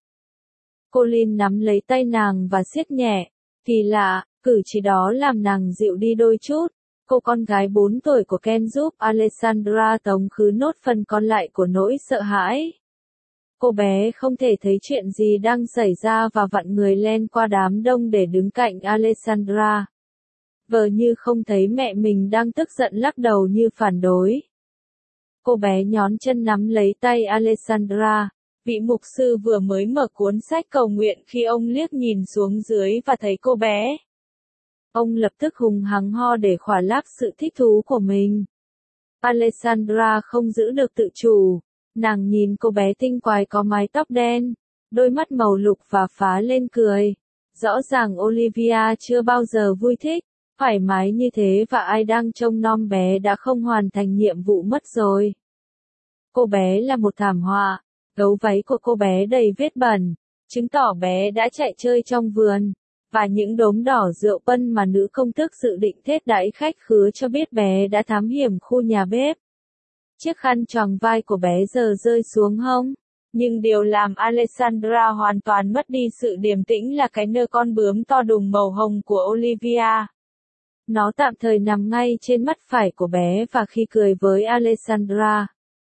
Colin nắm lấy tay nàng và siết nhẹ. Kỳ lạ, cử chỉ đó làm nàng dịu đi đôi chút. Cô con gái bốn tuổi của Ken giúp Alessandra tống khứ nốt phần còn lại của nỗi sợ hãi. Cô bé không thể thấy chuyện gì đang xảy ra và vặn người len qua đám đông để đứng cạnh Alessandra. Vờ như không thấy mẹ mình đang tức giận lắc đầu như phản đối. Cô bé nhón chân nắm lấy tay Alessandra. Vị mục sư vừa mới mở cuốn sách cầu nguyện khi ông liếc nhìn xuống dưới và thấy cô bé. Ông lập tức hùng hắng ho để khỏa lấp sự thích thú của mình. Alessandra không giữ được tự chủ. Nàng nhìn cô bé tinh quái có mái tóc đen, đôi mắt màu lục và phá lên cười. Rõ ràng Olivia chưa bao giờ vui thích, thoải mái như thế và ai đang trông nom bé đã không hoàn thành nhiệm vụ mất rồi. Cô bé là một thảm họa. Gấu váy của cô bé đầy vết bẩn, chứng tỏ bé đã chạy chơi trong vườn. Và những đốm đỏ rượu pân mà nữ công tước dự định thết đãi khách khứa cho biết bé đã thám hiểm khu nhà bếp. Chiếc khăn choàng vai của bé giờ rơi xuống hông. Nhưng điều làm Alessandra hoàn toàn mất đi sự điềm tĩnh là cái nơ con bướm to đùng màu hồng của Olivia. Nó tạm thời nằm ngay trên mắt phải của bé và khi cười với Alessandra,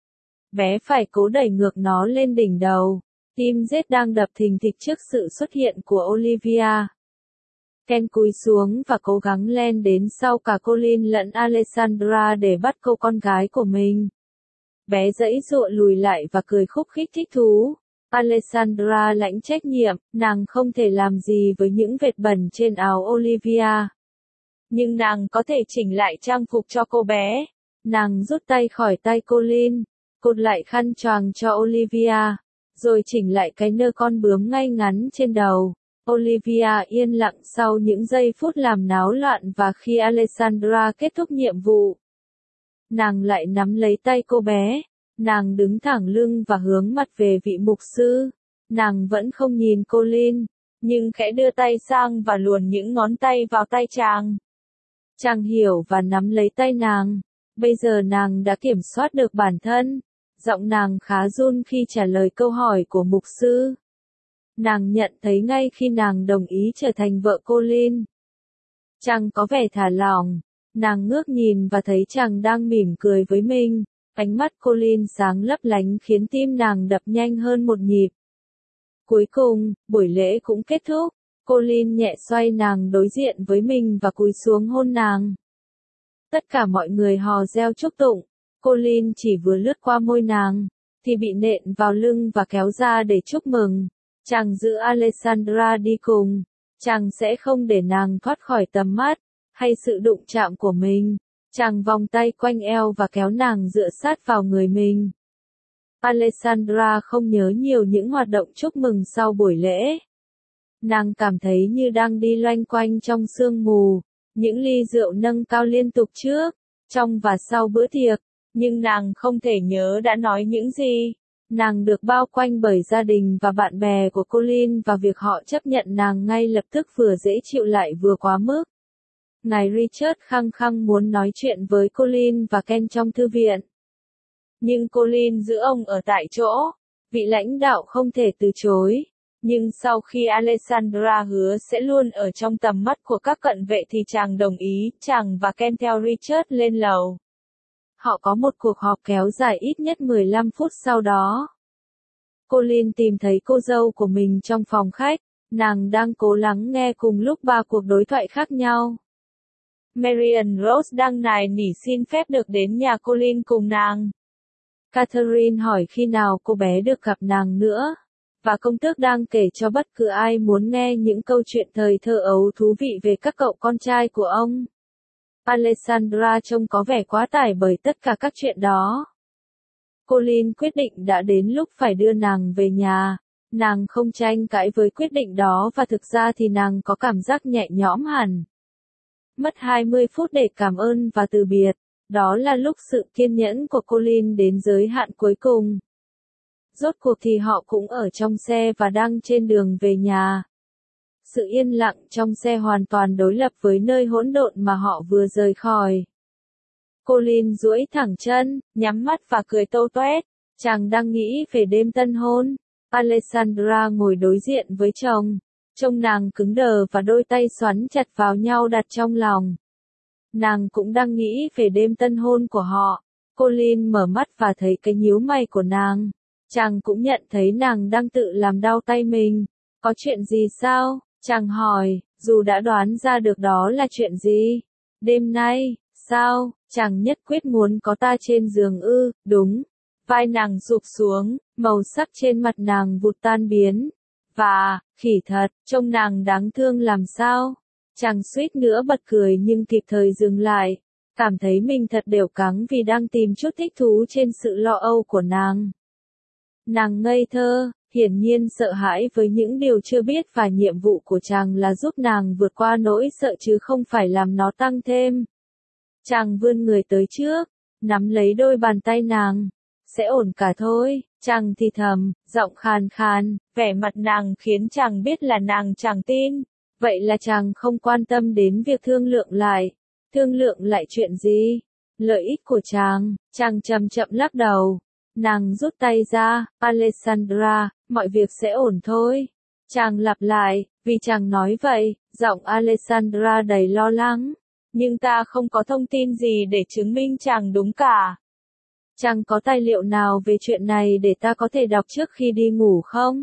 bé phải cố đẩy ngược nó lên đỉnh đầu. Tim rết đang đập thình thịch trước sự xuất hiện của Olivia. Ken cúi xuống và cố gắng len đến sau cả Colin lẫn Alessandra để bắt cô con gái của mình. Bé giãy giụa lùi lại và cười khúc khích thích thú. Alessandra lãnh trách nhiệm, nàng không thể làm gì với những vệt bẩn trên áo Olivia. Nhưng nàng có thể chỉnh lại trang phục cho cô bé. Nàng rút tay khỏi tay Colin, cột lại khăn choàng cho Olivia, rồi chỉnh lại cái nơ con bướm ngay ngắn trên đầu. Olivia yên lặng sau những giây phút làm náo loạn và khi Alessandra kết thúc nhiệm vụ. Nàng lại nắm lấy tay cô bé. Nàng đứng thẳng lưng và hướng mặt về vị mục sư. Nàng vẫn không nhìn Colin, nhưng khẽ đưa tay sang và luồn những ngón tay vào tay chàng. Chàng hiểu và nắm lấy tay nàng. Bây giờ nàng đã kiểm soát được bản thân. Giọng nàng khá run khi trả lời câu hỏi của mục sư. Nàng nhận thấy ngay khi nàng đồng ý trở thành vợ Colin. Chàng có vẻ thả lỏng. Nàng ngước nhìn và thấy chàng đang mỉm cười với mình. Ánh mắt Colin sáng lấp lánh khiến tim nàng đập nhanh hơn một nhịp. Cuối cùng, buổi lễ cũng kết thúc. Colin nhẹ xoay nàng đối diện với mình và cúi xuống hôn nàng. Tất cả mọi người hò reo chúc tụng. Colin chỉ vừa lướt qua môi nàng, thì bị nện vào lưng và kéo ra để chúc mừng. Chàng giữ Alessandra đi cùng. Chàng sẽ không để nàng thoát khỏi tầm mắt, hay sự đụng chạm của mình. Chàng vòng tay quanh eo và kéo nàng dựa sát vào người mình. Alessandra không nhớ nhiều những hoạt động chúc mừng sau buổi lễ. Nàng cảm thấy như đang đi loanh quanh trong sương mù, những ly rượu nâng cao liên tục trước, trong và sau bữa tiệc, nhưng nàng không thể nhớ đã nói những gì. Nàng được bao quanh bởi gia đình và bạn bè của Colin và việc họ chấp nhận nàng ngay lập tức vừa dễ chịu lại vừa quá mức. Ngài Richard khăng khăng muốn nói chuyện với Colin và Ken trong thư viện. Nhưng Colin giữ ông ở tại chỗ. Vị lãnh đạo không thể từ chối. Nhưng sau khi Alessandra hứa sẽ luôn ở trong tầm mắt của các cận vệ thì chàng đồng ý, chàng và Ken theo Richard lên lầu. Họ có một cuộc họp kéo dài ít nhất mười lăm phút sau đó. Colin tìm thấy cô dâu của mình trong phòng khách. Nàng đang cố lắng nghe cùng lúc ba cuộc đối thoại khác nhau. Marian Rose đang nài nỉ xin phép được đến nhà Colin cùng nàng. Catherine hỏi khi nào cô bé được gặp nàng nữa. Và công tước đang kể cho bất cứ ai muốn nghe những câu chuyện thời thơ ấu thú vị về các cậu con trai của ông. Alessandra trông có vẻ quá tải bởi tất cả các chuyện đó. Colin quyết định đã đến lúc phải đưa nàng về nhà. Nàng không tranh cãi với quyết định đó và thực ra thì nàng có cảm giác nhẹ nhõm hẳn. Mất hai mươi phút để cảm ơn và từ biệt. Đó là lúc sự kiên nhẫn của Colin đến giới hạn cuối cùng. Rốt cuộc thì họ cũng ở trong xe và đang trên đường về nhà. Sự yên lặng trong xe hoàn toàn đối lập với nơi hỗn độn mà họ vừa rời khỏi. Colin duỗi thẳng chân, nhắm mắt và cười tâu toét. Chàng đang nghĩ về đêm tân hôn. Alessandra ngồi đối diện với chồng. Trông nàng cứng đờ và đôi tay xoắn chặt vào nhau đặt trong lòng. Nàng cũng đang nghĩ về đêm tân hôn của họ. Colin mở mắt và thấy cái nhíu mày của nàng. Chàng cũng nhận thấy nàng đang tự làm đau tay mình. Có chuyện gì sao? Chàng hỏi, dù đã đoán ra được đó là chuyện gì. Đêm nay, sao? Chàng nhất quyết muốn có ta trên giường ư, đúng. Vai nàng rụp xuống, màu sắc trên mặt nàng vụt tan biến. Và, khỉ thật, trông nàng đáng thương làm sao? Chàng suýt nữa bật cười nhưng kịp thời dừng lại. Cảm thấy mình thật đều cắng vì đang tìm chút thích thú trên sự lo âu của nàng. Nàng ngây thơ, hiển nhiên sợ hãi với những điều chưa biết và nhiệm vụ của chàng là giúp nàng vượt qua nỗi sợ chứ không phải làm nó tăng thêm. Chàng vươn người tới trước, nắm lấy đôi bàn tay nàng. Sẽ ổn cả thôi, chàng thì thầm, giọng khàn khàn, vẻ mặt nàng khiến chàng biết là nàng chẳng tin. Vậy là chàng không quan tâm đến việc thương lượng lại. Thương lượng lại chuyện gì? Lợi ích của chàng, chàng chậm chậm lắc đầu. Nàng rút tay ra, Alessandra, mọi việc sẽ ổn thôi. Chàng lặp lại, vì chàng nói vậy, giọng Alessandra đầy lo lắng. Nhưng ta không có thông tin gì để chứng minh chàng đúng cả. Chàng có tài liệu nào về chuyện này để ta có thể đọc trước khi đi ngủ không?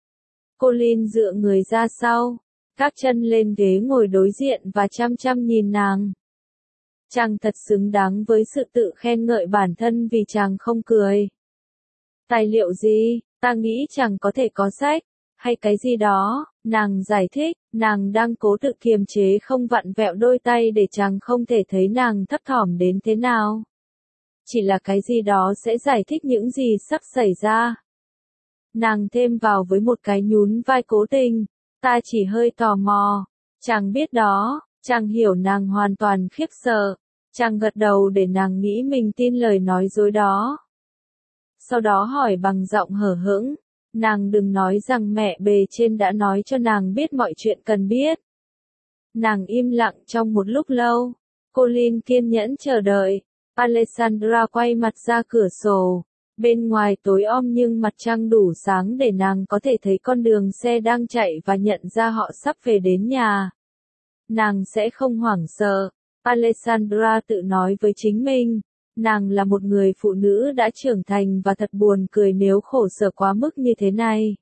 Colin dựa người ra sau, các chân lên ghế ngồi đối diện và chăm chăm nhìn nàng. Chàng thật xứng đáng với sự tự khen ngợi bản thân vì chàng không cười. Tài liệu gì? Ta nghĩ chàng có thể có sách, hay cái gì đó, nàng giải thích, nàng đang cố tự kiềm chế không vặn vẹo đôi tay để chàng không thể thấy nàng thấp thỏm đến thế nào. Chỉ là cái gì đó sẽ giải thích những gì sắp xảy ra. Nàng thêm vào với một cái nhún vai cố tình, ta chỉ hơi tò mò. Chàng biết đó, chàng hiểu nàng hoàn toàn khiếp sợ. Chàng gật đầu để nàng nghĩ mình tin lời nói dối đó. sau đó hỏi bằng giọng hờ hững. Nàng đừng nói rằng mẹ bề trên đã nói cho nàng biết mọi chuyện cần biết. Nàng im lặng trong một lúc lâu. Colin kiên nhẫn chờ đợi. Alexandra quay mặt ra cửa sổ. Bên ngoài tối om nhưng mặt trăng đủ sáng để nàng có thể thấy con đường xe đang chạy và nhận ra họ sắp về đến nhà. Nàng sẽ không hoảng sợ. Alexandra tự nói với chính mình. Nàng là một người phụ nữ đã trưởng thành và thật buồn cười nếu khổ sở quá mức như thế này.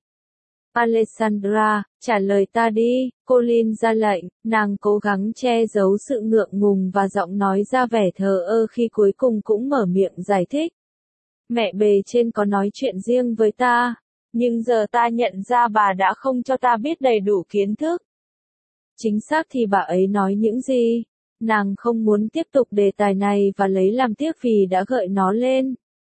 Alexandra, trả lời ta đi, Colin ra lệnh, nàng cố gắng che giấu sự ngượng ngùng và giọng nói ra vẻ thờ ơ khi cuối cùng cũng mở miệng giải thích. Mẹ bề trên có nói chuyện riêng với ta, nhưng giờ ta nhận ra bà đã không cho ta biết đầy đủ kiến thức. Chính xác thì bà ấy nói những gì? Nàng không muốn tiếp tục đề tài này và lấy làm tiếc vì đã gợi nó lên.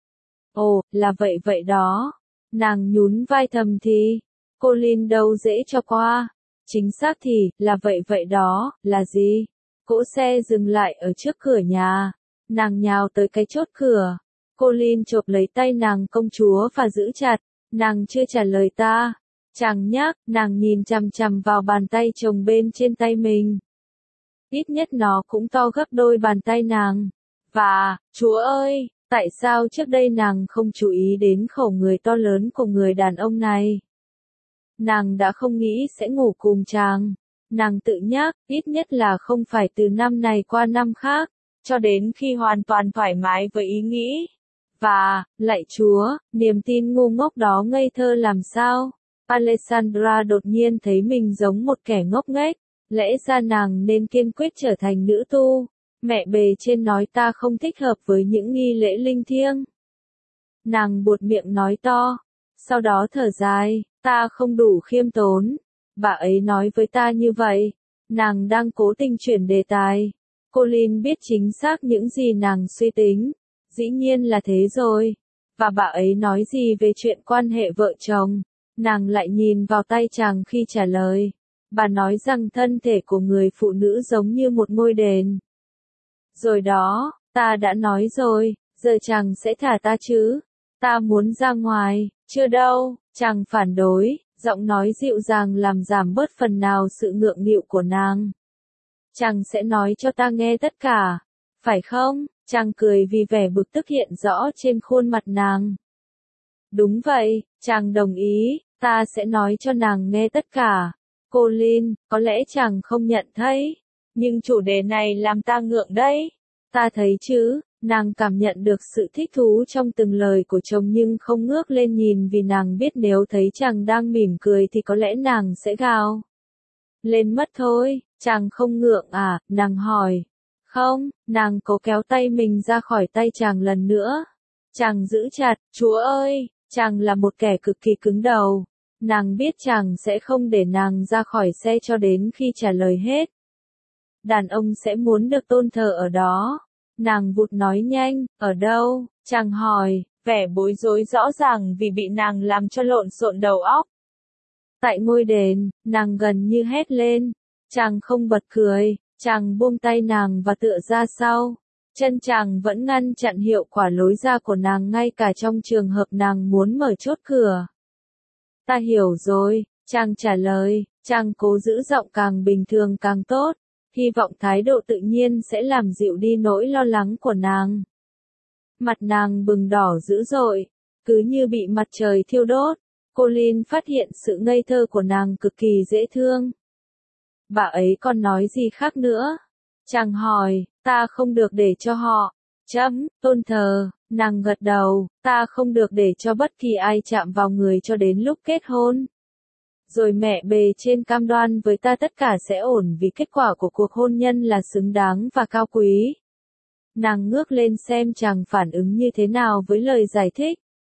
Ồ, là vậy vậy đó. Nàng nhún vai thầm thì. Colin đâu dễ cho qua. Chính xác thì, là vậy vậy đó, là gì? Cỗ xe dừng lại ở trước cửa nhà. Nàng nhào tới cái chốt cửa. Colin chộp lấy tay nàng công chúa và giữ chặt. Nàng chưa trả lời ta. Chàng nhắc, nàng nhìn chằm chằm vào bàn tay chồng bên trên tay mình. Ít nhất nó cũng to gấp đôi bàn tay nàng. Và, Chúa ơi, tại sao trước đây nàng không chú ý đến khẩu người to lớn của người đàn ông này? Nàng đã không nghĩ sẽ ngủ cùng chàng. Nàng tự nhắc, ít nhất là không phải từ năm này qua năm khác, cho đến khi hoàn toàn thoải mái với ý nghĩ. Và, lạy Chúa, niềm tin ngu ngốc đó ngây thơ làm sao? Alexandra đột nhiên thấy mình giống một kẻ ngốc nghếch. Lẽ ra nàng nên kiên quyết trở thành nữ tu. Mẹ bề trên nói ta không thích hợp với những nghi lễ linh thiêng. Nàng buột miệng nói to. Sau đó thở dài, ta không đủ khiêm tốn. Bà ấy nói với ta như vậy. Nàng đang cố tình chuyển đề tài. Colin biết chính xác những gì nàng suy tính. Dĩ nhiên là thế rồi. Và bà ấy nói gì về chuyện quan hệ vợ chồng? Nàng lại nhìn vào tay chàng khi trả lời. Bà nói rằng thân thể của người phụ nữ giống như một ngôi đền. Rồi đó, ta đã nói rồi, giờ chàng sẽ thả ta chứ? Ta muốn ra ngoài, chưa đâu, chàng phản đối, giọng nói dịu dàng làm giảm bớt phần nào sự ngượng nghịu của nàng. Chàng sẽ nói cho ta nghe tất cả, phải không? Chàng cười vì vẻ bực tức hiện rõ trên khuôn mặt nàng. Đúng vậy, chàng đồng ý, ta sẽ nói cho nàng nghe tất cả. Colin, có lẽ chàng không nhận thấy, nhưng chủ đề này làm ta ngượng đấy. Ta thấy chứ, nàng cảm nhận được sự thích thú trong từng lời của chồng nhưng không ngước lên nhìn vì nàng biết nếu thấy chàng đang mỉm cười thì có lẽ nàng sẽ gào lên mất thôi. Chàng không ngượng à? Nàng hỏi. Không, nàng cố kéo tay mình ra khỏi tay chàng lần nữa. Chàng giữ chặt, Chúa ơi, chàng là một kẻ cực kỳ cứng đầu. Nàng biết chàng sẽ không để nàng ra khỏi xe cho đến khi trả lời hết. Đàn ông sẽ muốn được tôn thờ ở đó. Nàng vụt nói nhanh, ở đâu? Chàng hỏi, vẻ bối rối rõ ràng vì bị nàng làm cho lộn xộn đầu óc. Tại ngôi đền, nàng gần như hét lên. Chàng không bật cười, chàng buông tay nàng và tựa ra sau. Chân chàng vẫn ngăn chặn hiệu quả lối ra của nàng ngay cả trong trường hợp nàng muốn mở chốt cửa. Ta hiểu rồi, chàng trả lời, chàng cố giữ giọng càng bình thường càng tốt, hy vọng thái độ tự nhiên sẽ làm dịu đi nỗi lo lắng của nàng. Mặt nàng bừng đỏ dữ dội, cứ như bị mặt trời thiêu đốt. Colin phát hiện sự ngây thơ của nàng cực kỳ dễ thương. Bà ấy còn nói gì khác nữa? Chàng hỏi, ta không được để cho họ, chấm, tôn thờ. Nàng gật đầu, ta không được để cho bất kỳ ai chạm vào người cho đến lúc kết hôn. Rồi mẹ bề trên cam đoan với ta tất cả sẽ ổn vì kết quả của cuộc hôn nhân là xứng đáng và cao quý. Nàng ngước lên xem chàng phản ứng như thế nào với lời giải thích.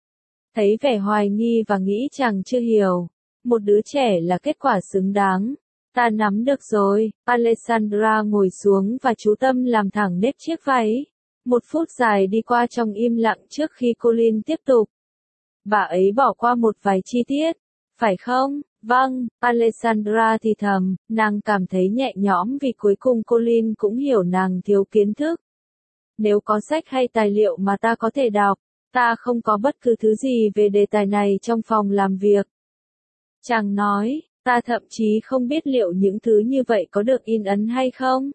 Thấy vẻ hoài nghi và nghĩ chàng chưa hiểu. Một đứa trẻ là kết quả xứng đáng. Ta nắm được rồi. Alexandra ngồi xuống và chú tâm làm thẳng nếp chiếc váy. Một phút dài đi qua trong im lặng trước khi Colin tiếp tục. Bà ấy bỏ qua một vài chi tiết. Phải không? Vâng, Alexandra thì thầm, nàng cảm thấy nhẹ nhõm vì cuối cùng Colin cũng hiểu nàng thiếu kiến thức. Nếu có sách hay tài liệu mà ta có thể đọc, Ta không có bất cứ thứ gì về đề tài này trong phòng làm việc. Chàng nói, ta thậm chí không biết liệu những thứ như vậy có được in ấn hay không.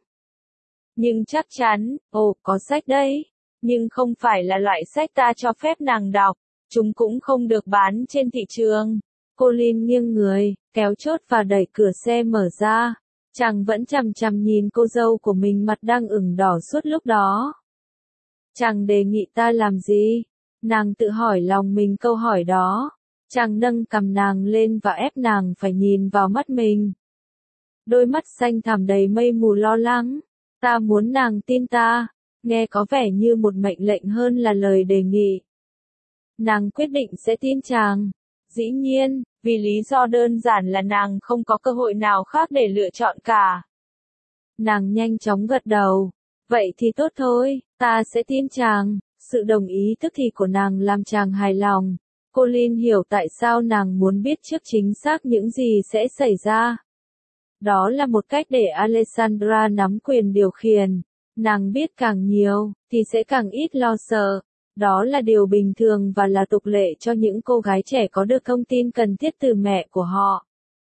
Nhưng chắc chắn, ồ, có sách đấy. Nhưng không phải là loại sách ta cho phép nàng đọc. Chúng cũng không được bán trên thị trường. Colin nghiêng người, kéo chốt và đẩy cửa xe mở ra. Chàng vẫn chằm chằm nhìn cô dâu của mình, mặt đang ửng đỏ suốt lúc đó. Chàng đề nghị ta làm gì? Nàng tự hỏi lòng mình câu hỏi đó. Chàng nâng cằm nàng lên và ép nàng phải nhìn vào mắt mình. Đôi mắt xanh thẳm đầy mây mù lo lắng. Ta muốn nàng tin ta. Nghe có vẻ như một mệnh lệnh hơn là lời đề nghị. Nàng quyết định sẽ tin chàng. Dĩ nhiên, vì lý do đơn giản là nàng không có cơ hội nào khác để lựa chọn cả. Nàng nhanh chóng gật đầu. Vậy thì tốt thôi, ta sẽ tin chàng. Sự đồng ý tức thì của nàng làm chàng hài lòng. Colin hiểu tại sao nàng muốn biết trước chính xác những gì sẽ xảy ra. Đó là một cách để Alessandra nắm quyền điều khiển. Nàng biết càng nhiều, thì sẽ càng ít lo sợ. Đó là điều bình thường và là tục lệ cho những cô gái trẻ có được thông tin cần thiết từ mẹ của họ.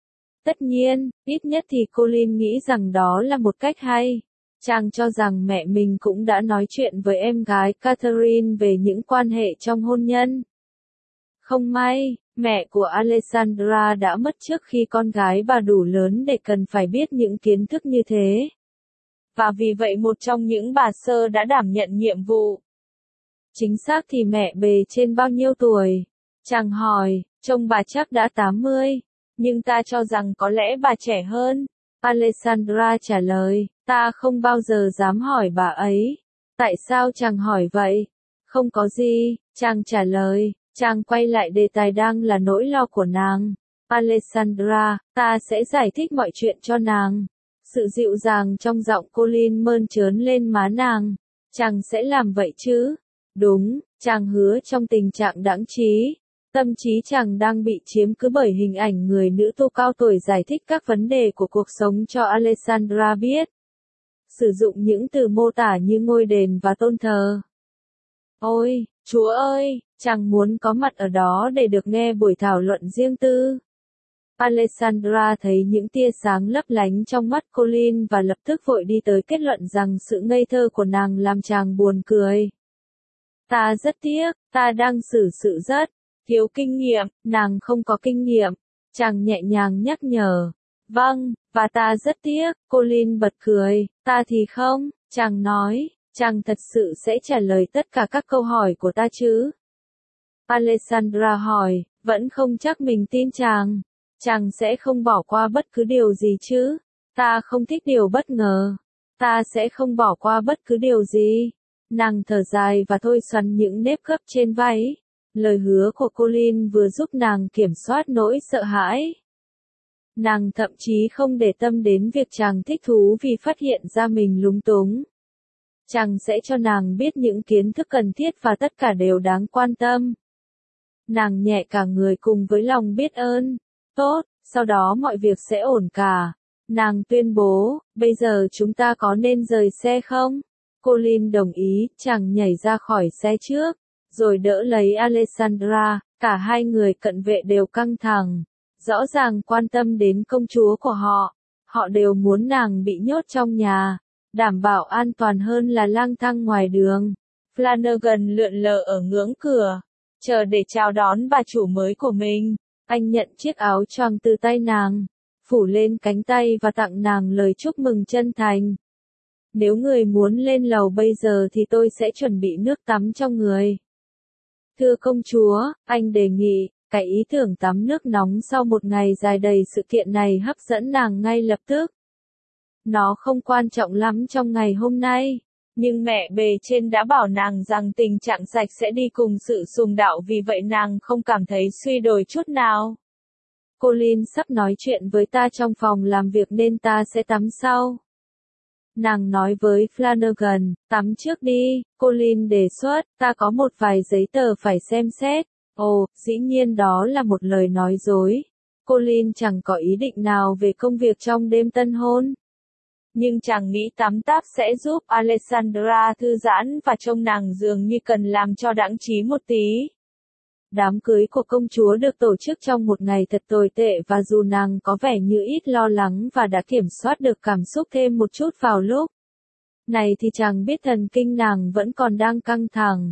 Tất nhiên, ít nhất thì Colin nghĩ rằng đó là một cách hay. Chàng cho rằng mẹ mình cũng đã nói chuyện với em gái Catherine về những quan hệ trong hôn nhân. Không may, mẹ của Alessandra đã mất trước khi con gái bà đủ lớn để cần phải biết những kiến thức như thế. Và vì vậy một trong những bà sơ đã đảm nhận nhiệm vụ. Chính xác thì mẹ bề trên bao nhiêu tuổi? Chàng hỏi, trông bà chắc đã tám mươi. Nhưng ta cho rằng có lẽ bà trẻ hơn. Alessandra trả lời, ta không bao giờ dám hỏi bà ấy. Tại sao chàng hỏi vậy? Không có gì, chàng trả lời. Chàng quay lại đề tài đang là nỗi lo của nàng. Alessandra, ta sẽ giải thích mọi chuyện cho nàng. Sự dịu dàng trong giọng Colin mơn trớn lên má nàng. Chàng sẽ làm vậy chứ? Đúng, chàng hứa trong tình trạng đãng trí. Tâm trí chàng đang bị chiếm cứ bởi hình ảnh người nữ tô cao tuổi giải thích các vấn đề của cuộc sống cho Alessandra biết. Sử dụng những từ mô tả như ngôi đền và tôn thờ. Ôi, Chúa ơi, chàng muốn có mặt ở đó để được nghe buổi thảo luận riêng tư. Alessandra thấy những tia sáng lấp lánh trong mắt Colin và lập tức vội đi tới kết luận rằng sự ngây thơ của nàng làm chàng buồn cười. Ta rất tiếc, ta đang xử sự rất thiếu kinh nghiệm, nàng không có kinh nghiệm. Chàng nhẹ nhàng nhắc nhở. Vâng, và ta rất tiếc, Colin bật cười. Ta thì không, chàng nói, chàng thật sự sẽ trả lời tất cả các câu hỏi của ta chứ? Alessandra hỏi, vẫn không chắc mình tin chàng. Chàng sẽ không bỏ qua bất cứ điều gì chứ? Ta không thích điều bất ngờ. Ta sẽ không bỏ qua bất cứ điều gì. Nàng thở dài và thôi xoắn những nếp gấp trên váy. Lời hứa của Colin vừa giúp nàng kiểm soát nỗi sợ hãi. Nàng thậm chí không để tâm đến việc chàng thích thú vì phát hiện ra mình lúng túng. Chàng sẽ cho nàng biết những kiến thức cần thiết và tất cả đều đáng quan tâm. Nàng nhẹ cả người cùng với lòng biết ơn. Tốt, sau đó mọi việc sẽ ổn cả. Nàng tuyên bố, bây giờ chúng ta có nên rời xe không? Colin đồng ý, chàng nhảy ra khỏi xe trước, rồi đỡ lấy Alessandra, cả hai người cận vệ đều căng thẳng, rõ ràng quan tâm đến công chúa của họ. Họ đều muốn nàng bị nhốt trong nhà, đảm bảo an toàn hơn là lang thang ngoài đường. Flanagan lượn lờ ở ngưỡng cửa, chờ để chào đón bà chủ mới của mình. Anh nhận chiếc áo choàng từ tay nàng, phủ lên cánh tay và tặng nàng lời chúc mừng chân thành. Nếu người muốn lên lầu bây giờ thì tôi sẽ chuẩn bị nước tắm cho người. Thưa công chúa, anh đề nghị, cái ý tưởng tắm nước nóng sau một ngày dài đầy sự kiện này hấp dẫn nàng ngay lập tức. Nó không quan trọng lắm trong ngày hôm nay, nhưng mẹ bề trên đã bảo nàng rằng tình trạng sạch sẽ đi cùng sự sùng đạo, vì vậy nàng không cảm thấy suy đồi chút nào. Colin sắp nói chuyện với ta trong phòng làm việc nên ta sẽ tắm sau. Nàng nói với Flanagan, tắm trước đi. Colin đề xuất, ta có một vài giấy tờ phải xem xét. Ồ, dĩ nhiên đó là một lời nói dối. Colin chẳng có ý định nào về công việc trong đêm tân hôn. nhưng chàng nghĩ tắm táp sẽ giúp Alessandra thư giãn và trông nàng dường như cần làm cho đãng trí một tí. Đám cưới của công chúa được tổ chức trong một ngày thật tồi tệ và dù nàng có vẻ như ít lo lắng và đã kiểm soát được cảm xúc thêm một chút vào lúc này thì chàng biết thần kinh nàng vẫn còn đang căng thẳng.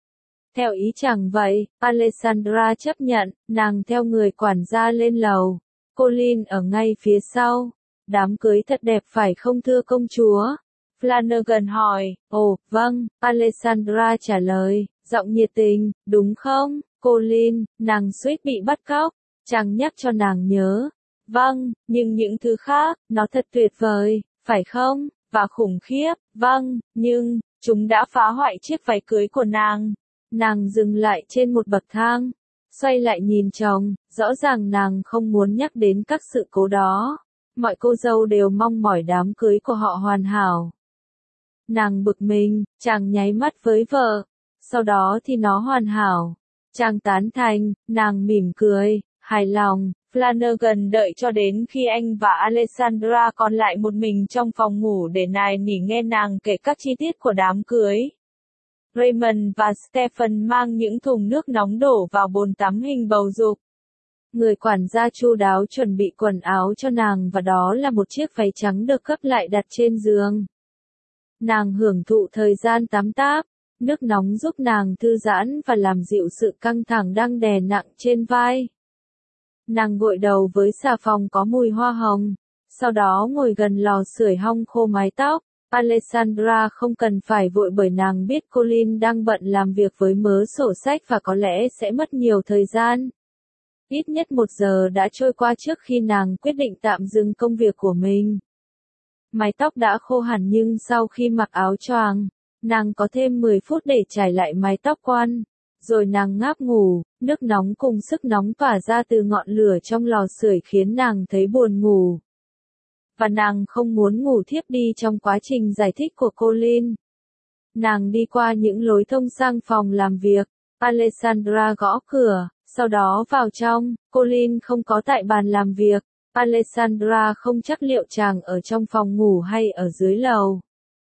Theo ý chàng vậy, Alessandra chấp nhận, nàng theo người quản gia lên lầu. Colin ở ngay phía sau. Đám cưới thật đẹp phải không thưa công chúa? Flanagan hỏi. Ồ, vâng, Alessandra trả lời, giọng nhiệt tình, đúng không, Colin, nàng suýt bị bắt cóc. Chàng nhắc cho nàng nhớ. Vâng, nhưng những thứ khác, nó thật tuyệt vời, phải không? Và khủng khiếp, vâng, nhưng, chúng đã phá hoại chiếc váy cưới của nàng. Nàng dừng lại trên một bậc thang, xoay lại nhìn chồng, rõ ràng nàng không muốn nhắc đến các sự cố đó. Mọi cô dâu đều mong mỏi đám cưới của họ hoàn hảo. Nàng bực mình, chàng nháy mắt với vợ. Sau đó thì nó hoàn hảo. Chàng tán thành, nàng mỉm cười, hài lòng. Flanagan đợi cho đến khi anh và Alessandra còn lại một mình trong phòng ngủ để nài nỉ nghe nàng kể các chi tiết của đám cưới. Raymond và Stephen mang những thùng nước nóng đổ vào bồn tắm hình bầu dục. Người quản gia chu đáo chuẩn bị quần áo cho nàng và đó là một chiếc váy trắng được gấp lại đặt trên giường. Nàng hưởng thụ thời gian tắm táp, nước nóng giúp nàng thư giãn và làm dịu sự căng thẳng đang đè nặng trên vai. Nàng gội đầu với xà phòng có mùi hoa hồng, sau đó ngồi gần lò sưởi hong khô mái tóc. Alessandra không cần phải vội bởi nàng biết Colin đang bận làm việc với mớ sổ sách và có lẽ sẽ mất nhiều thời gian. Ít nhất một giờ đã trôi qua trước khi nàng quyết định tạm dừng công việc của mình. Mái tóc đã khô hẳn nhưng sau khi mặc áo choàng, nàng có thêm mười phút để trải lại mái tóc quăn. Rồi nàng ngáp ngủ, nước nóng cùng sức nóng tỏa ra từ ngọn lửa trong lò sưởi khiến nàng thấy buồn ngủ. Và nàng không muốn ngủ thiếp đi trong quá trình giải thích của Colin. Nàng đi qua những lối thông sang phòng làm việc. Alessandra gõ cửa, sau đó vào trong. Colin không có tại bàn làm việc. Alessandra không chắc liệu chàng ở trong phòng ngủ hay ở dưới lầu.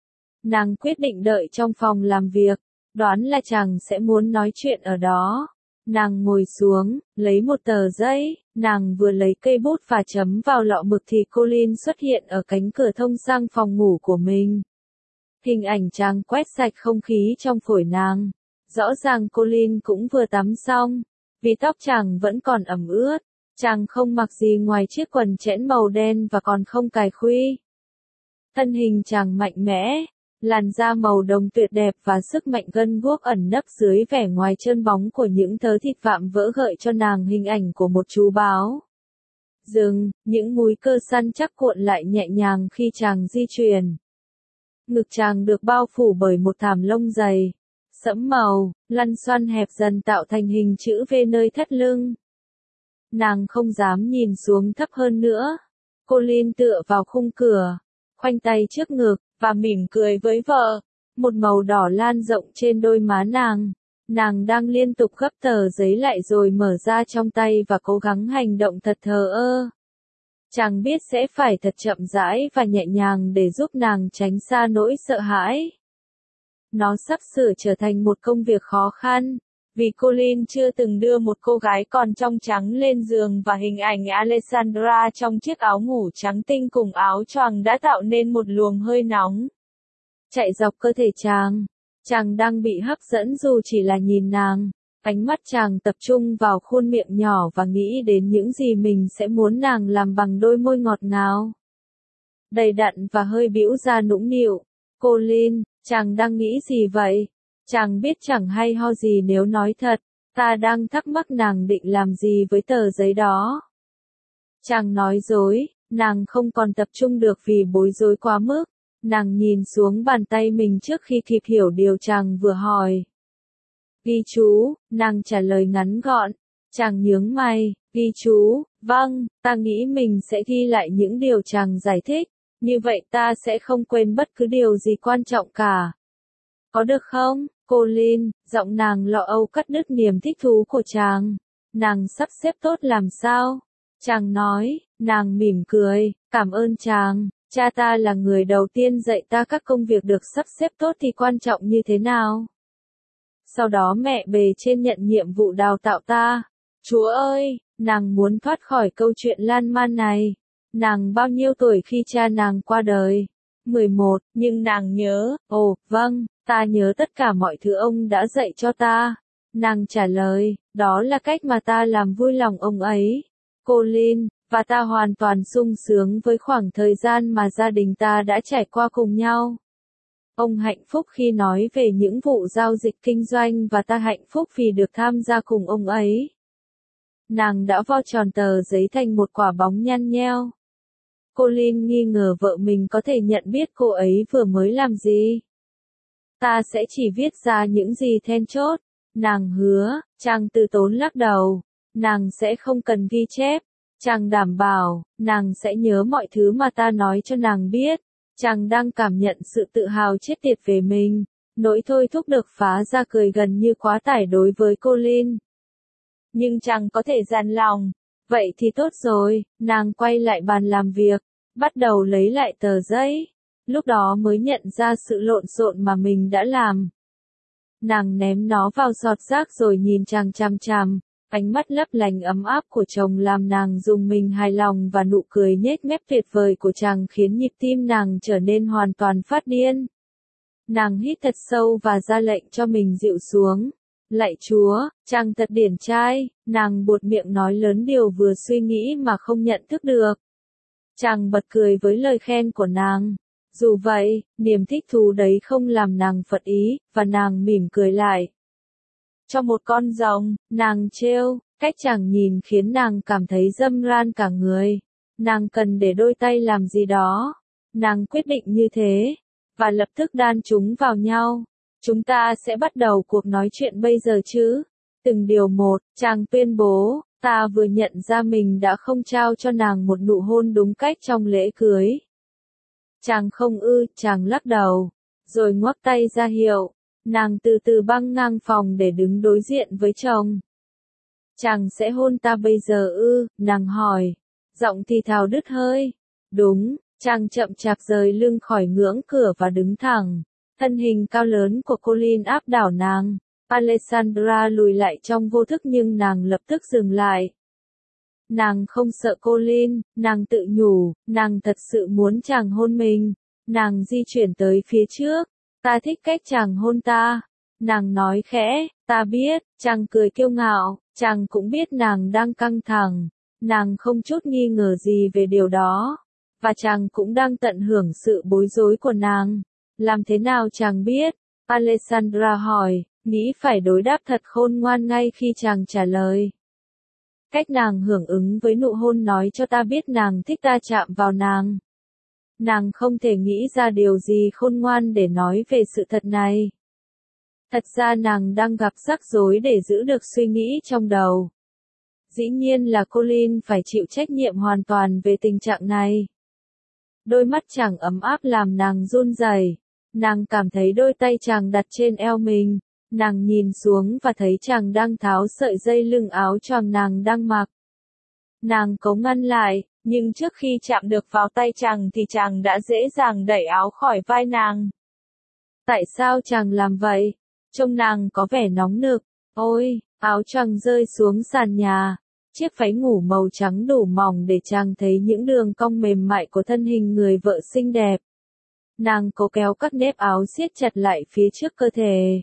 Nàng quyết định đợi trong phòng làm việc, đoán là chàng sẽ muốn nói chuyện ở đó. Nàng ngồi xuống, lấy một tờ giấy, nàng vừa lấy cây bút và chấm vào lọ mực thì Colin xuất hiện ở cánh cửa thông sang phòng ngủ của mình. Hình ảnh chàng quét sạch không khí trong phổi nàng. Rõ ràng Colin cũng vừa tắm xong, vì tóc chàng vẫn còn ẩm ướt. Chàng không mặc gì ngoài chiếc quần chẽn màu đen và còn không cài khuy. Thân hình chàng mạnh mẽ, làn da màu đồng tuyệt đẹp và sức mạnh gân guốc ẩn nấp dưới vẻ ngoài trơn bóng của những thớ thịt vạm vỡ gợi cho nàng hình ảnh của một chú báo. Rừng, những múi cơ săn chắc cuộn lại nhẹ nhàng khi chàng di chuyển. Ngực chàng được bao phủ bởi một thảm lông dày, sẫm màu, lăn xoăn hẹp dần tạo thành hình chữ V nơi thắt lưng. Nàng không dám nhìn xuống thấp hơn nữa. Colin tựa vào khung cửa, khoanh tay trước ngực, và mỉm cười với vợ. Một màu đỏ lan rộng trên đôi má nàng. Nàng đang liên tục gấp tờ giấy lại rồi mở ra trong tay và cố gắng hành động thật thờ ơ. Chàng biết sẽ phải thật chậm rãi và nhẹ nhàng để giúp nàng tránh xa nỗi sợ hãi. Nó sắp sửa trở thành một công việc khó khăn. Vì Colin chưa từng đưa một cô gái còn trong trắng lên giường và hình ảnh Alessandra trong chiếc áo ngủ trắng tinh cùng áo choàng đã tạo nên một luồng hơi nóng. Chạy dọc cơ thể chàng. Chàng đang bị hấp dẫn dù chỉ là nhìn nàng. Ánh mắt chàng tập trung vào khuôn miệng nhỏ và nghĩ đến những gì mình sẽ muốn nàng làm bằng đôi môi ngọt ngào. Đầy đặn và hơi bĩu ra nũng nịu. Colin, chàng đang nghĩ gì vậy? Chàng biết chẳng hay ho gì nếu nói thật, ta đang thắc mắc nàng định làm gì với tờ giấy đó. Chàng nói dối, nàng không còn tập trung được vì bối rối quá mức. Nàng nhìn xuống bàn tay mình trước khi kịp hiểu điều chàng vừa hỏi. Ghi chú, nàng trả lời ngắn gọn. Chàng nhướng mày, ghi chú, vâng, ta nghĩ mình sẽ ghi lại những điều chàng giải thích. Như vậy ta sẽ không quên bất cứ điều gì quan trọng cả. Có được không, Colin? Giọng nàng lo âu cắt đứt niềm thích thú của chàng. Nàng sắp xếp tốt làm sao? Chàng nói, nàng mỉm cười, cảm ơn chàng. Cha ta là người đầu tiên dạy ta các công việc được sắp xếp tốt thì quan trọng như thế nào. Sau đó mẹ bề trên nhận nhiệm vụ đào tạo ta. Chúa ơi, nàng muốn thoát khỏi câu chuyện lan man này. Nàng bao nhiêu tuổi khi cha nàng qua đời? mười một, nhưng nàng nhớ, ồ, vâng, ta nhớ tất cả mọi thứ ông đã dạy cho ta. Nàng trả lời, đó là cách mà ta làm vui lòng ông ấy. Colin, và ta hoàn toàn sung sướng với khoảng thời gian mà gia đình ta đã trải qua cùng nhau. Ông hạnh phúc khi nói về những vụ giao dịch kinh doanh và ta hạnh phúc vì được tham gia cùng ông ấy. Nàng đã vo tròn tờ giấy thành một quả bóng nhăn nheo. Colin nghi ngờ vợ mình có thể nhận biết cô ấy vừa mới làm gì. Ta sẽ chỉ viết ra những gì then chốt. Nàng hứa, chàng từ tốn lắc đầu. Nàng sẽ không cần ghi chép. Chàng đảm bảo, nàng sẽ nhớ mọi thứ mà ta nói cho nàng biết. Chàng đang cảm nhận sự tự hào chết tiệt về mình. Nỗi thôi thúc được phá ra cười gần như quá tải đối với Colin. Nhưng chàng có thể dằn lòng. Vậy thì tốt rồi, nàng quay lại bàn làm việc, bắt đầu lấy lại tờ giấy. Lúc đó mới nhận ra sự lộn xộn mà mình đã làm. Nàng ném nó vào giọt rác rồi nhìn chàng chằm chằm. Ánh mắt lấp lánh ấm áp của chồng làm nàng rùng mình hài lòng và nụ cười nhếch mép tuyệt vời của chàng khiến nhịp tim nàng trở nên hoàn toàn phát điên. Nàng hít thật sâu và ra lệnh cho mình dịu xuống. Lạy Chúa, chàng thật điển trai, nàng buột miệng nói lớn điều vừa suy nghĩ mà không nhận thức được. Chàng bật cười với lời khen của nàng. Dù vậy, niềm thích thú đấy không làm nàng phật ý, và nàng mỉm cười lại. Cho một con rồng, nàng trêu, cách chàng nhìn khiến nàng cảm thấy dâm ran cả người. Nàng cần để đôi tay làm gì đó. Nàng quyết định như thế, và lập tức đan chúng vào nhau. Chúng ta sẽ bắt đầu cuộc nói chuyện bây giờ chứ. Từng điều một, chàng tuyên bố, ta vừa nhận ra mình đã không trao cho nàng một nụ hôn đúng cách trong lễ cưới. Chàng không ư, chàng lắc đầu, rồi ngoắc tay ra hiệu. Nàng từ từ băng ngang phòng để đứng đối diện với chồng. Chàng sẽ hôn ta bây giờ ư, nàng hỏi. Giọng thì thào đứt hơi. Đúng, chàng chậm chạp rời lưng khỏi ngưỡng cửa và đứng thẳng. Thân hình cao lớn của Colin áp đảo nàng. Alessandra lùi lại trong vô thức nhưng nàng lập tức dừng lại. Nàng không sợ Colin, nàng tự nhủ, nàng thật sự muốn chàng hôn mình. Nàng di chuyển tới phía trước. Ta thích cách chàng hôn ta. Nàng nói khẽ, ta biết, chàng cười kiêu ngạo, chàng cũng biết nàng đang căng thẳng. Nàng không chút nghi ngờ gì về điều đó. Và chàng cũng đang tận hưởng sự bối rối của nàng. Làm thế nào chàng biết? Alessandra hỏi, nghĩ phải đối đáp thật khôn ngoan ngay khi chàng trả lời. Cách nàng hưởng ứng với nụ hôn nói cho ta biết nàng thích ta chạm vào nàng. Nàng không thể nghĩ ra điều gì khôn ngoan để nói về sự thật này. Thật ra nàng đang gặp rắc rối để giữ được suy nghĩ trong đầu. Dĩ nhiên là Colin phải chịu trách nhiệm hoàn toàn về tình trạng này. Đôi mắt chàng ấm áp làm nàng run rẩy. Nàng cảm thấy đôi tay chàng đặt trên eo mình. Nàng nhìn xuống và thấy chàng đang tháo sợi dây lưng áo choàng nàng đang mặc. Nàng cố ngăn lại, nhưng trước khi chạm được vào tay chàng thì chàng đã dễ dàng đẩy áo khỏi vai nàng. Tại sao chàng làm vậy? Trông nàng có vẻ nóng nực. Ôi, áo choàng rơi xuống sàn nhà. Chiếc váy ngủ màu trắng đủ mỏng để chàng thấy những đường cong mềm mại của thân hình người vợ xinh đẹp. Nàng cố kéo các nếp áo siết chặt lại phía trước cơ thể.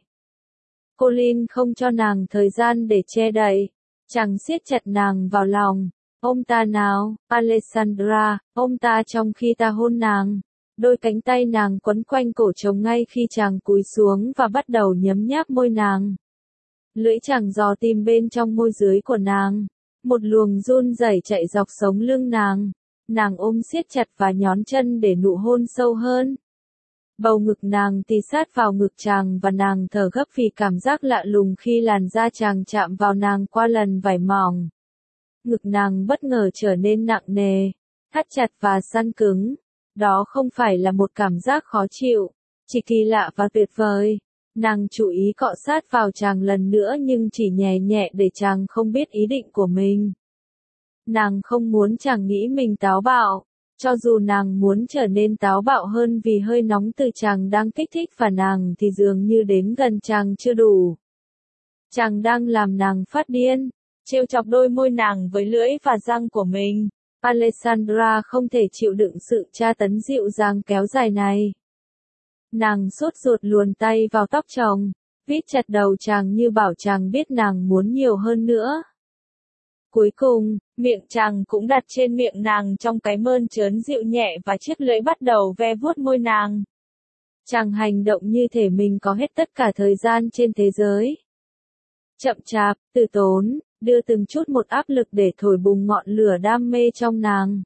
Colin không cho nàng thời gian để che đậy. Chàng siết chặt nàng vào lòng. Ôm ta nào, Alessandra, ôm ta trong khi ta hôn nàng. Đôi cánh tay nàng quấn quanh cổ chồng ngay khi chàng cúi xuống và bắt đầu nhấm nháp môi nàng. Lưỡi chàng dò tìm bên trong môi dưới của nàng. Một luồng run rẩy chạy dọc sống lưng nàng. Nàng ôm siết chặt và nhón chân để nụ hôn sâu hơn. Bầu ngực nàng tì sát vào ngực chàng và nàng thở gấp vì cảm giác lạ lùng khi làn da chàng chạm vào nàng qua lần vải mỏng. Ngực nàng bất ngờ trở nên nặng nề, thắt chặt và săn cứng. Đó không phải là một cảm giác khó chịu, chỉ kỳ lạ và tuyệt vời. Nàng chú ý cọ sát vào chàng lần nữa nhưng chỉ nhẹ nhẹ để chàng không biết ý định của mình. Nàng không muốn chàng nghĩ mình táo bạo. Cho dù nàng muốn trở nên táo bạo hơn vì hơi nóng từ chàng đang kích thích và nàng thì dường như đến gần chàng chưa đủ. Chàng đang làm nàng phát điên, trêu chọc đôi môi nàng với lưỡi và răng của mình. Alessandra không thể chịu đựng sự tra tấn dịu dàng kéo dài này. Nàng sốt ruột luồn tay vào tóc chồng, vít chặt đầu chàng như bảo chàng biết nàng muốn nhiều hơn nữa. Cuối cùng, miệng chàng cũng đặt trên miệng nàng trong cái mơn trớn dịu nhẹ và chiếc lưỡi bắt đầu ve vuốt môi nàng. Chàng hành động như thể mình có hết tất cả thời gian trên thế giới. Chậm chạp, từ tốn, đưa từng chút một áp lực để thổi bùng ngọn lửa đam mê trong nàng.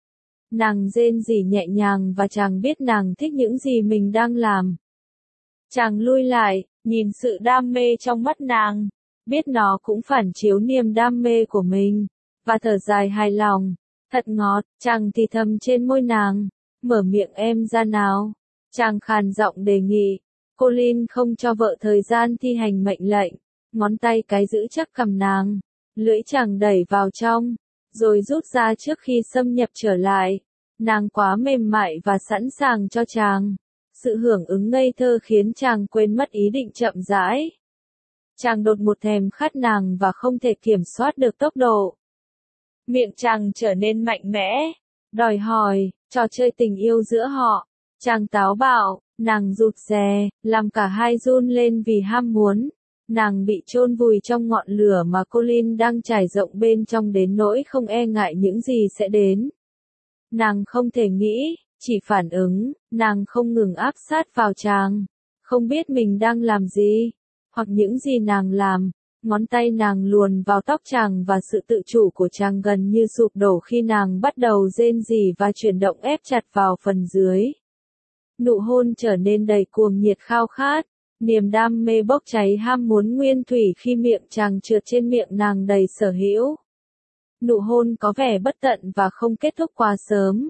Nàng rên rỉ nhẹ nhàng và chàng biết nàng thích những gì mình đang làm. Chàng lui lại, nhìn sự đam mê trong mắt nàng, biết nó cũng phản chiếu niềm đam mê của mình, và thở dài hài lòng. Thật ngọt, chàng thì thầm trên môi nàng, mở miệng em ra nào. Chàng khàn giọng đề nghị, Colin không cho vợ thời gian thi hành mệnh lệnh, ngón tay cái giữ chắc cằm nàng, lưỡi chàng đẩy vào trong, rồi rút ra trước khi xâm nhập trở lại. Nàng quá mềm mại và sẵn sàng cho chàng. Sự hưởng ứng ngây thơ khiến chàng quên mất ý định chậm rãi. Chàng đột một thèm khát nàng và không thể kiểm soát được tốc độ. Miệng chàng trở nên mạnh mẽ, đòi hỏi, trò chơi tình yêu giữa họ. Chàng táo bạo, nàng rụt rè, làm cả hai run lên vì ham muốn. Nàng bị chôn vùi trong ngọn lửa mà Colin đang trải rộng bên trong đến nỗi không e ngại những gì sẽ đến. Nàng không thể nghĩ, chỉ phản ứng, nàng không ngừng áp sát vào chàng, không biết mình đang làm gì, hoặc những gì nàng làm. Ngón tay nàng luồn vào tóc chàng và sự tự chủ của chàng gần như sụp đổ khi nàng bắt đầu rên rỉ và chuyển động ép chặt vào phần dưới. Nụ hôn trở nên đầy cuồng nhiệt khao khát, niềm đam mê bốc cháy ham muốn nguyên thủy khi miệng chàng trượt trên miệng nàng đầy sở hữu. Nụ hôn có vẻ bất tận và không kết thúc quá sớm.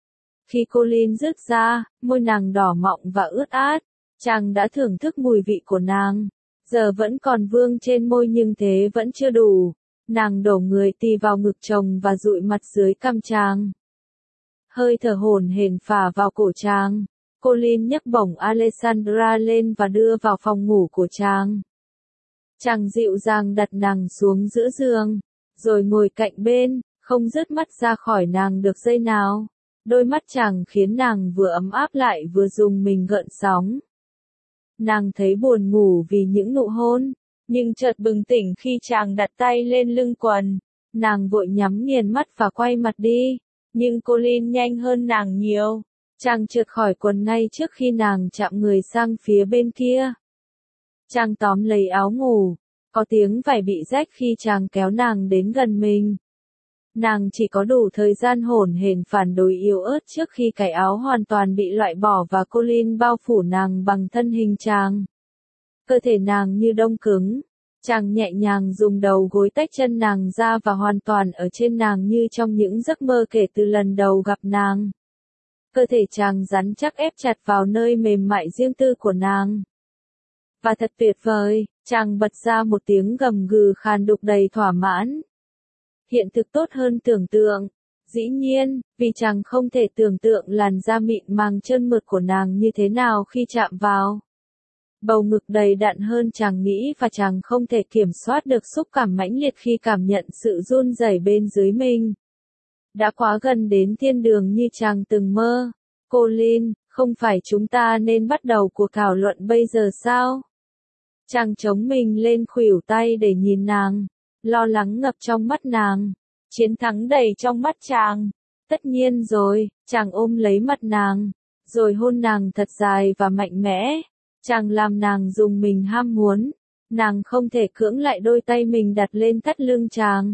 Khi Colin rứt ra, môi nàng đỏ mọng và ướt át, chàng đã thưởng thức mùi vị của nàng. Giờ vẫn còn vương trên môi nhưng thế vẫn chưa đủ. Nàng đổ người tì vào ngực chồng và dụi mặt dưới cằm chàng. Hơi thở hổn hển phả vào cổ chàng. Colin nhấc bổng Alessandra lên và đưa vào phòng ngủ của chàng. Chàng dịu dàng đặt nàng xuống giữa giường, rồi ngồi cạnh bên, không rớt mắt ra khỏi nàng được giây nào. Đôi mắt chàng khiến nàng vừa ấm áp lại vừa rùng mình gợn sóng. Nàng thấy buồn ngủ vì những nụ hôn, nhưng chợt bừng tỉnh khi chàng đặt tay lên lưng quần. Nàng vội nhắm nghiền mắt và quay mặt đi, nhưng Colin nhanh hơn nàng nhiều. Chàng trượt khỏi quần ngay trước khi nàng chạm người sang phía bên kia. Chàng tóm lấy áo ngủ, có tiếng vải bị rách khi chàng kéo nàng đến gần mình. Nàng chỉ có đủ thời gian hổn hển phản đối yếu ớt trước khi cái áo hoàn toàn bị loại bỏ và Colin bao phủ nàng bằng thân hình chàng. Cơ thể nàng như đông cứng. Chàng nhẹ nhàng dùng đầu gối tách chân nàng ra và hoàn toàn ở trên nàng như trong những giấc mơ kể từ lần đầu gặp nàng. Cơ thể chàng rắn chắc ép chặt vào nơi mềm mại riêng tư của nàng. Và thật tuyệt vời, chàng bật ra một tiếng gầm gừ khàn đục đầy thỏa mãn. Hiện thực tốt hơn tưởng tượng. Dĩ nhiên, vì chàng không thể tưởng tượng làn da mịn màng trơn mượt của nàng như thế nào khi chạm vào. Bầu ngực đầy đặn hơn chàng nghĩ và chàng không thể kiểm soát được xúc cảm mãnh liệt khi cảm nhận sự run rẩy bên dưới mình. Đã quá gần đến thiên đường như chàng từng mơ. Colin, không phải chúng ta nên bắt đầu cuộc thảo luận bây giờ sao? Chàng chống mình lên khuỷu tay để nhìn nàng. Lo lắng ngập trong mắt nàng. Chiến thắng đầy trong mắt chàng. Tất nhiên rồi, chàng ôm lấy mặt nàng. Rồi hôn nàng thật dài và mạnh mẽ. Chàng làm nàng dùng mình ham muốn. Nàng không thể cưỡng lại đôi tay mình đặt lên thắt lưng chàng.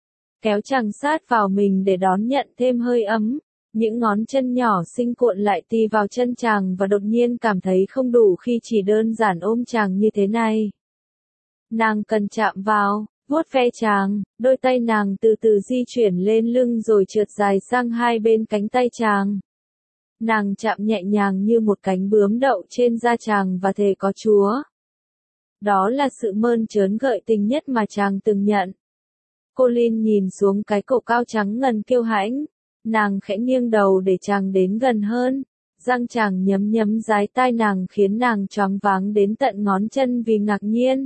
Kéo chàng sát vào mình để đón nhận thêm hơi ấm. Những ngón chân nhỏ xinh cuộn lại tì vào chân chàng và đột nhiên cảm thấy không đủ khi chỉ đơn giản ôm chàng như thế này. Nàng cần chạm vào, vuốt ve chàng, đôi tay nàng từ từ di chuyển lên lưng rồi trượt dài sang hai bên cánh tay chàng. Nàng chạm nhẹ nhàng như một cánh bướm đậu trên da chàng và thề có Chúa. Đó là sự mơn trớn gợi tình nhất mà chàng từng nhận. Colin nhìn xuống cái cổ cao trắng ngần kiêu hãnh, Nàng khẽ nghiêng đầu để chàng đến gần hơn. Răng chàng nhấm nhấm dái tai nàng khiến nàng choáng váng đến tận ngón chân vì ngạc nhiên.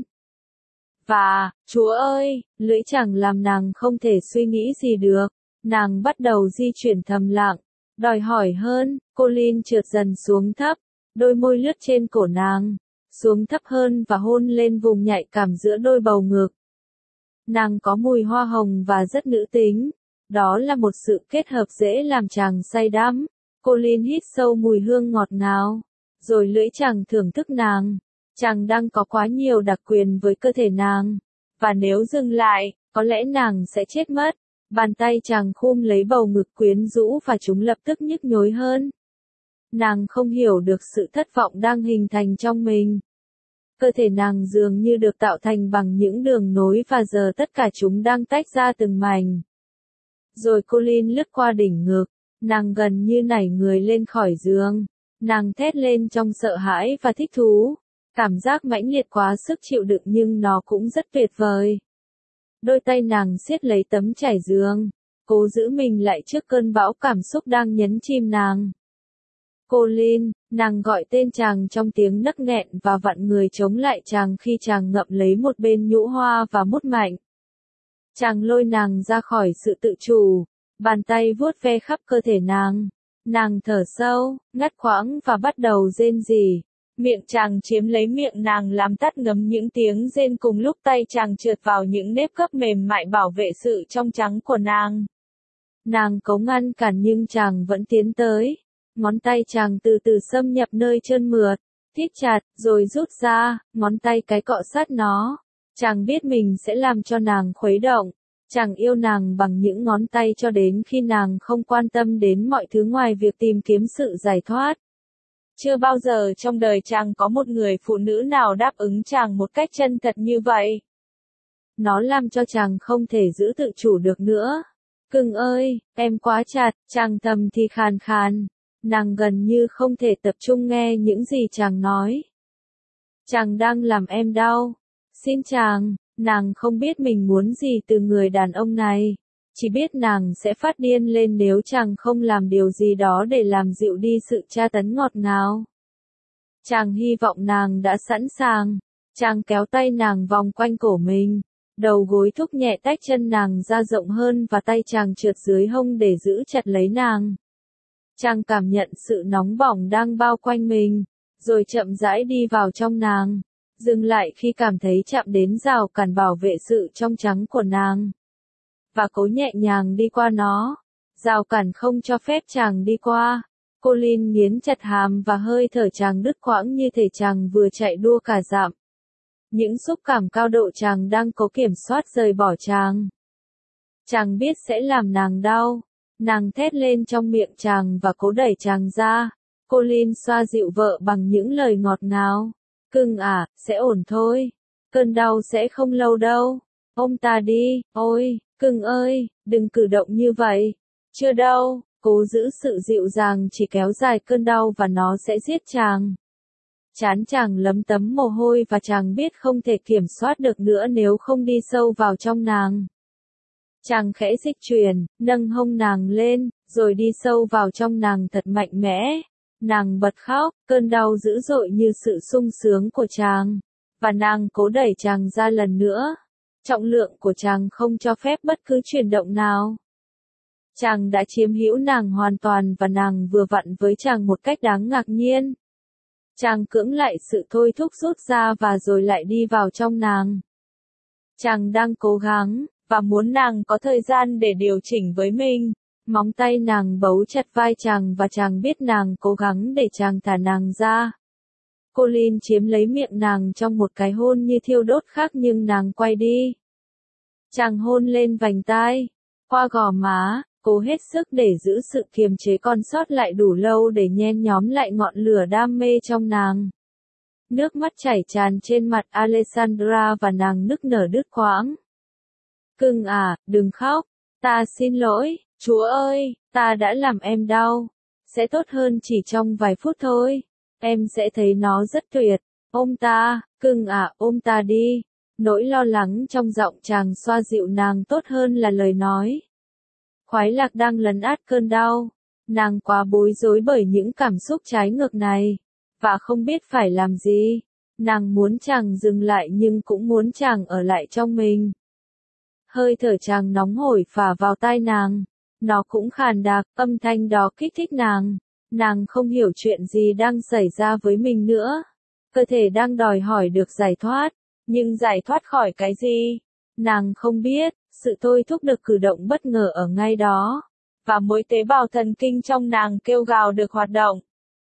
Và, Chúa ơi, lưỡi chàng làm nàng không thể suy nghĩ gì được. Nàng bắt đầu di chuyển thầm lặng, đòi hỏi hơn. Colin trượt dần xuống thấp, đôi môi lướt trên cổ nàng, xuống thấp hơn và hôn lên vùng nhạy cảm giữa đôi bầu ngực. Nàng có mùi hoa hồng và rất nữ tính. Đó là một sự kết hợp dễ làm chàng say đắm. Colin hít sâu mùi hương ngọt ngào, rồi lưỡi chàng thưởng thức nàng. Chàng đang có quá nhiều đặc quyền với cơ thể nàng, và nếu dừng lại, có lẽ nàng sẽ chết mất. Bàn tay chàng khum lấy bầu ngực quyến rũ và chúng lập tức nhức nhối hơn. Nàng không hiểu được sự thất vọng đang hình thành trong mình. Cơ thể nàng dường như được tạo thành bằng những đường nối và giờ tất cả chúng đang tách ra từng mảnh. Rồi Colin lướt qua đỉnh ngực, nàng gần như nảy người lên khỏi giường. Nàng thét lên trong sợ hãi và thích thú. Cảm giác mãnh liệt quá sức chịu đựng nhưng nó cũng rất tuyệt vời. Đôi tay nàng siết lấy tấm trải giường, cố giữ mình lại trước cơn bão cảm xúc đang nhấn chìm nàng. Colin, nàng gọi tên chàng trong tiếng nấc nghẹn và vặn người chống lại chàng khi chàng ngậm lấy một bên nhũ hoa và mút mạnh. Chàng lôi nàng ra khỏi sự tự chủ, bàn tay vuốt ve khắp cơ thể nàng. Nàng thở sâu, ngắt quãng và bắt đầu rên rỉ. Miệng chàng chiếm lấy miệng nàng làm tắt ngấm những tiếng rên cùng lúc tay chàng trượt vào những nếp gấp mềm mại bảo vệ sự trong trắng của nàng. Nàng cố ngăn cản nhưng chàng vẫn tiến tới. Ngón tay chàng từ từ xâm nhập nơi trơn mượt, thít chặt, rồi rút ra, ngón tay cái cọ sát nó. Chàng biết mình sẽ làm cho nàng khuấy động. Chàng yêu nàng bằng những ngón tay cho đến khi nàng không quan tâm đến mọi thứ ngoài việc tìm kiếm sự giải thoát. Chưa bao giờ trong đời chàng có một người phụ nữ nào đáp ứng chàng một cách chân thật như vậy. Nó làm cho chàng không thể giữ tự chủ được nữa. Cưng ơi, em quá chặt, chàng thầm thì khàn khàn. Nàng gần như không thể tập trung nghe những gì chàng nói. Chàng đang làm em đau. Xin chàng, nàng không biết mình muốn gì từ người đàn ông này. Chỉ biết nàng sẽ phát điên lên nếu chàng không làm điều gì đó để làm dịu đi sự tra tấn ngọt ngào. Chàng hy vọng nàng đã sẵn sàng. Chàng kéo tay nàng vòng quanh cổ mình. Đầu gối thúc nhẹ tách chân nàng ra rộng hơn và tay chàng trượt dưới hông để giữ chặt lấy nàng. Chàng cảm nhận sự nóng bỏng đang bao quanh mình, rồi chậm rãi đi vào trong nàng. Dừng lại khi cảm thấy chạm đến rào cản bảo vệ sự trong trắng của nàng. Và cố nhẹ nhàng đi qua nó. Rào cản không cho phép chàng đi qua. Colin nghiến chặt hàm và hơi thở chàng đứt quãng như thể chàng vừa chạy đua cả dặm. Những xúc cảm cao độ chàng đang cố kiểm soát rời bỏ chàng. Chàng biết sẽ làm nàng đau. Nàng thét lên trong miệng chàng và cố đẩy chàng ra. Colin xoa dịu vợ bằng những lời ngọt ngào. Cưng à, sẽ ổn thôi. Cơn đau sẽ không lâu đâu. Ôm ta đi, ôi, cưng ơi, đừng cử động như vậy. Chưa đâu, cố giữ sự dịu dàng chỉ kéo dài cơn đau và nó sẽ giết chàng. Trán chàng lấm tấm mồ hôi và chàng biết không thể kiểm soát được nữa nếu không đi sâu vào trong nàng. Chàng khẽ dịch chuyển, nâng hông nàng lên, rồi đi sâu vào trong nàng thật mạnh mẽ. Nàng bật khóc, cơn đau dữ dội như sự sung sướng của chàng. Và nàng cố đẩy chàng ra lần nữa. Trọng lượng của chàng không cho phép bất cứ chuyển động nào. Chàng đã chiếm hữu nàng hoàn toàn và nàng vừa vặn với chàng một cách đáng ngạc nhiên. Chàng cưỡng lại sự thôi thúc rút ra và rồi lại đi vào trong nàng. Chàng đang cố gắng, và muốn nàng có thời gian để điều chỉnh với mình. Móng tay nàng bấu chặt vai chàng và chàng biết nàng cố gắng để chàng thả nàng ra. Colin chiếm lấy miệng nàng trong một cái hôn như thiêu đốt khác nhưng nàng quay đi. Chàng hôn lên vành tai, qua gò má, cố hết sức để giữ sự kiềm chế còn sót lại đủ lâu để nhen nhóm lại ngọn lửa đam mê trong nàng. Nước mắt chảy tràn trên mặt Alessandra và nàng nức nở đứt quãng. Cưng à, đừng khóc, ta xin lỗi, Chúa ơi, ta đã làm em đau. Sẽ tốt hơn chỉ trong vài phút thôi. Em sẽ thấy nó rất tuyệt. Ôm ta, cưng à, ôm ta đi. Nỗi lo lắng trong giọng chàng xoa dịu nàng tốt hơn là lời nói. Khoái lạc đang lấn át cơn đau. Nàng quá bối rối bởi những cảm xúc trái ngược này, và không biết phải làm gì. Nàng muốn chàng dừng lại nhưng cũng muốn chàng ở lại trong mình. Hơi thở chàng nóng hổi phả vào tai nàng. Nó cũng khàn đặc, âm thanh đó kích thích nàng. Nàng không hiểu chuyện gì đang xảy ra với mình nữa. Cơ thể đang đòi hỏi được giải thoát. Nhưng giải thoát khỏi cái gì? Nàng không biết, sự thôi thúc được cử động bất ngờ ở ngay đó. Và mỗi tế bào thần kinh trong nàng kêu gào được hoạt động.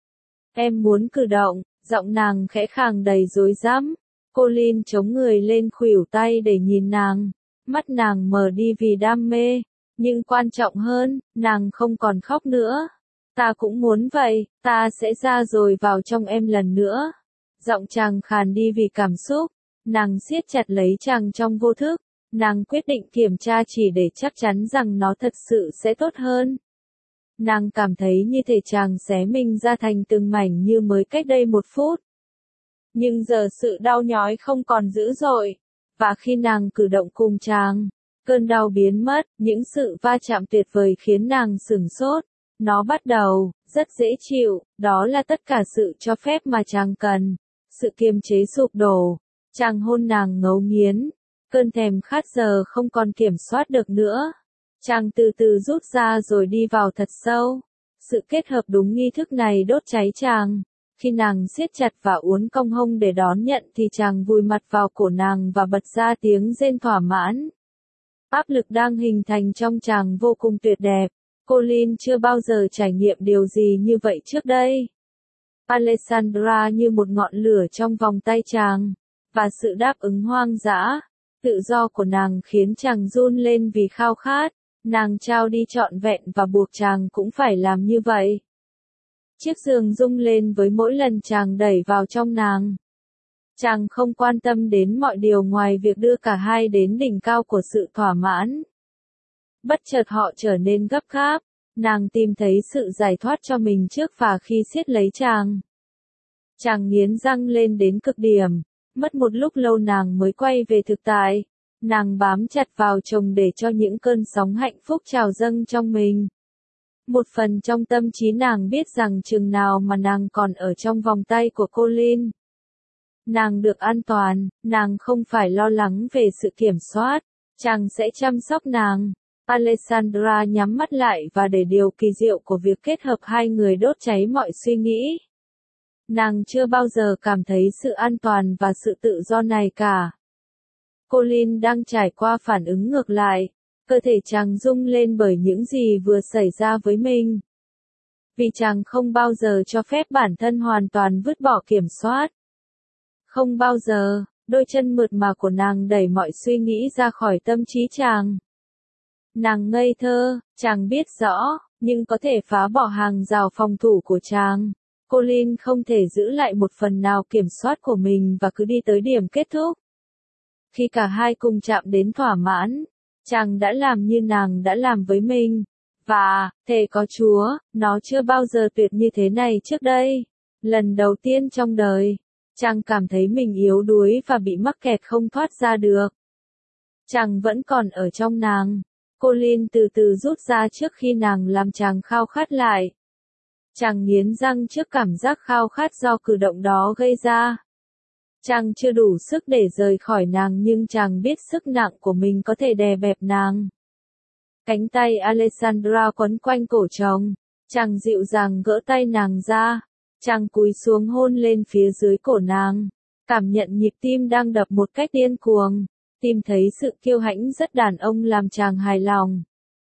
Em muốn cử động, giọng nàng khẽ khàng đầy rối rắm. Colin chống người lên khuỷu tay để nhìn nàng. Mắt nàng mờ đi vì đam mê. Nhưng quan trọng hơn, nàng không còn khóc nữa. Ta cũng muốn vậy, ta sẽ ra rồi vào trong em lần nữa. Giọng chàng khàn đi vì cảm xúc. Nàng siết chặt lấy chàng trong vô thức. Nàng quyết định kiểm tra chỉ để chắc chắn rằng nó thật sự sẽ tốt hơn. Nàng cảm thấy như thể chàng xé mình ra thành từng mảnh như mới cách đây một phút. Nhưng giờ sự đau nhói không còn dữ dội. Và khi nàng cử động cùng chàng, cơn đau biến mất, những sự va chạm tuyệt vời khiến nàng sửng sốt. Nó bắt đầu, rất dễ chịu, đó là tất cả sự cho phép mà chàng cần. Sự kiềm chế sụp đổ. Chàng hôn nàng ngấu nghiến. Cơn thèm khát giờ không còn kiểm soát được nữa. Chàng từ từ rút ra rồi đi vào thật sâu. Sự kết hợp đúng nghi thức này đốt cháy chàng. Khi nàng siết chặt và uốn cong hông để đón nhận thì chàng vùi mặt vào cổ nàng và bật ra tiếng rên thỏa mãn. Áp lực đang hình thành trong chàng vô cùng tuyệt đẹp. Colin chưa bao giờ trải nghiệm điều gì như vậy trước đây. Alessandra như một ngọn lửa trong vòng tay chàng. Và sự đáp ứng hoang dã, tự do của nàng khiến chàng run lên vì khao khát. Nàng trao đi trọn vẹn và buộc chàng cũng phải làm như vậy. Chiếc giường rung lên với mỗi lần chàng đẩy vào trong nàng. Chàng không quan tâm đến mọi điều ngoài việc đưa cả hai đến đỉnh cao của sự thỏa mãn. Bất chợt họ trở nên gấp gáp. Nàng tìm thấy sự giải thoát cho mình trước và khi siết lấy chàng. Chàng nghiến răng lên đến cực điểm. Mất một lúc lâu nàng mới quay về thực tại. Nàng bám chặt vào chồng để cho những cơn sóng hạnh phúc trào dâng trong mình. Một phần trong tâm trí nàng biết rằng chừng nào mà nàng còn ở trong vòng tay của Colin, nàng được an toàn, nàng không phải lo lắng về sự kiểm soát, chàng sẽ chăm sóc nàng. Alessandra nhắm mắt lại và để điều kỳ diệu của việc kết hợp hai người đốt cháy mọi suy nghĩ. Nàng chưa bao giờ cảm thấy sự an toàn và sự tự do này cả. Colin đang trải qua phản ứng ngược lại. Cơ thể chàng rung lên bởi những gì vừa xảy ra với mình. Vì chàng không bao giờ cho phép bản thân hoàn toàn vứt bỏ kiểm soát. Không bao giờ, đôi chân mượt mà của nàng đẩy mọi suy nghĩ ra khỏi tâm trí chàng. Nàng ngây thơ, chàng biết rõ, nhưng có thể phá bỏ hàng rào phòng thủ của chàng. Colin không thể giữ lại một phần nào kiểm soát của mình và cứ đi tới điểm kết thúc. Khi cả hai cùng chạm đến thỏa mãn, chàng đã làm như nàng đã làm với mình. Và, thề có Chúa, nó chưa bao giờ tuyệt như thế này trước đây. Lần đầu tiên trong đời, chàng cảm thấy mình yếu đuối và bị mắc kẹt không thoát ra được. Chàng vẫn còn ở trong nàng. Colin từ từ rút ra trước khi nàng làm chàng khao khát lại. Chàng nghiến răng trước cảm giác khao khát do cử động đó gây ra. Chàng chưa đủ sức để rời khỏi nàng nhưng chàng biết sức nặng của mình có thể đè bẹp nàng. Cánh tay Alessandra quấn quanh cổ chồng. Chàng dịu dàng gỡ tay nàng ra. Chàng cúi xuống hôn lên phía dưới cổ nàng. Cảm nhận nhịp tim đang đập một cách điên cuồng. Tìm thấy sự kiêu hãnh rất đàn ông làm chàng hài lòng.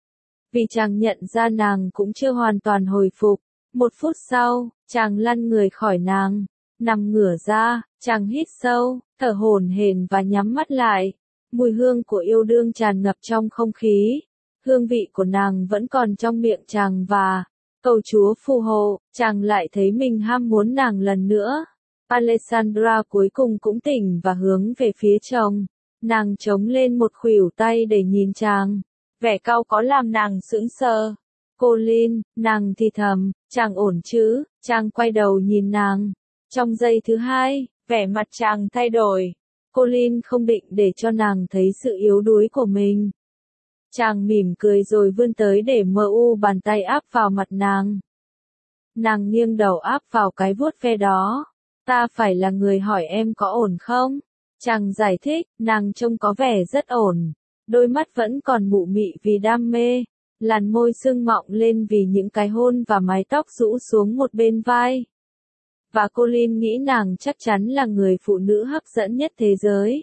Vì chàng nhận ra nàng cũng chưa hoàn toàn hồi phục. Một phút sau, chàng lăn người khỏi nàng. Nằm ngửa ra, chàng hít sâu, thở hổn hển và nhắm mắt lại. Mùi hương của yêu đương tràn ngập trong không khí. Hương vị của nàng vẫn còn trong miệng chàng và, cầu Chúa phù hộ, chàng lại thấy mình ham muốn nàng lần nữa. Alessandra cuối cùng cũng tỉnh và hướng về phía chồng. Nàng chống lên một khuỷu tay để nhìn chàng. Vẻ cau có làm nàng sững sờ. Colin, nàng thì thầm, chàng ổn chứ? Chàng quay đầu nhìn nàng. Trong giây thứ hai, vẻ mặt chàng thay đổi. Colin không định để cho nàng thấy sự yếu đuối của mình. Chàng mỉm cười rồi vươn tới để mờ u bàn tay áp vào mặt nàng. Nàng nghiêng đầu áp vào cái vuốt ve đó. Ta phải là người hỏi em có ổn không? Chàng giải thích, nàng trông có vẻ rất ổn. Đôi mắt vẫn còn mụ mị vì đam mê. Làn môi sưng mọng lên vì những cái hôn và mái tóc rũ xuống một bên vai. Và Colin nghĩ nàng chắc chắn là người phụ nữ hấp dẫn nhất thế giới.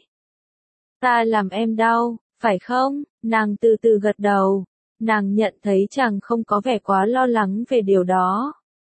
Ta làm em đau, phải không? Nàng từ từ gật đầu. Nàng nhận thấy chàng không có vẻ quá lo lắng về điều đó.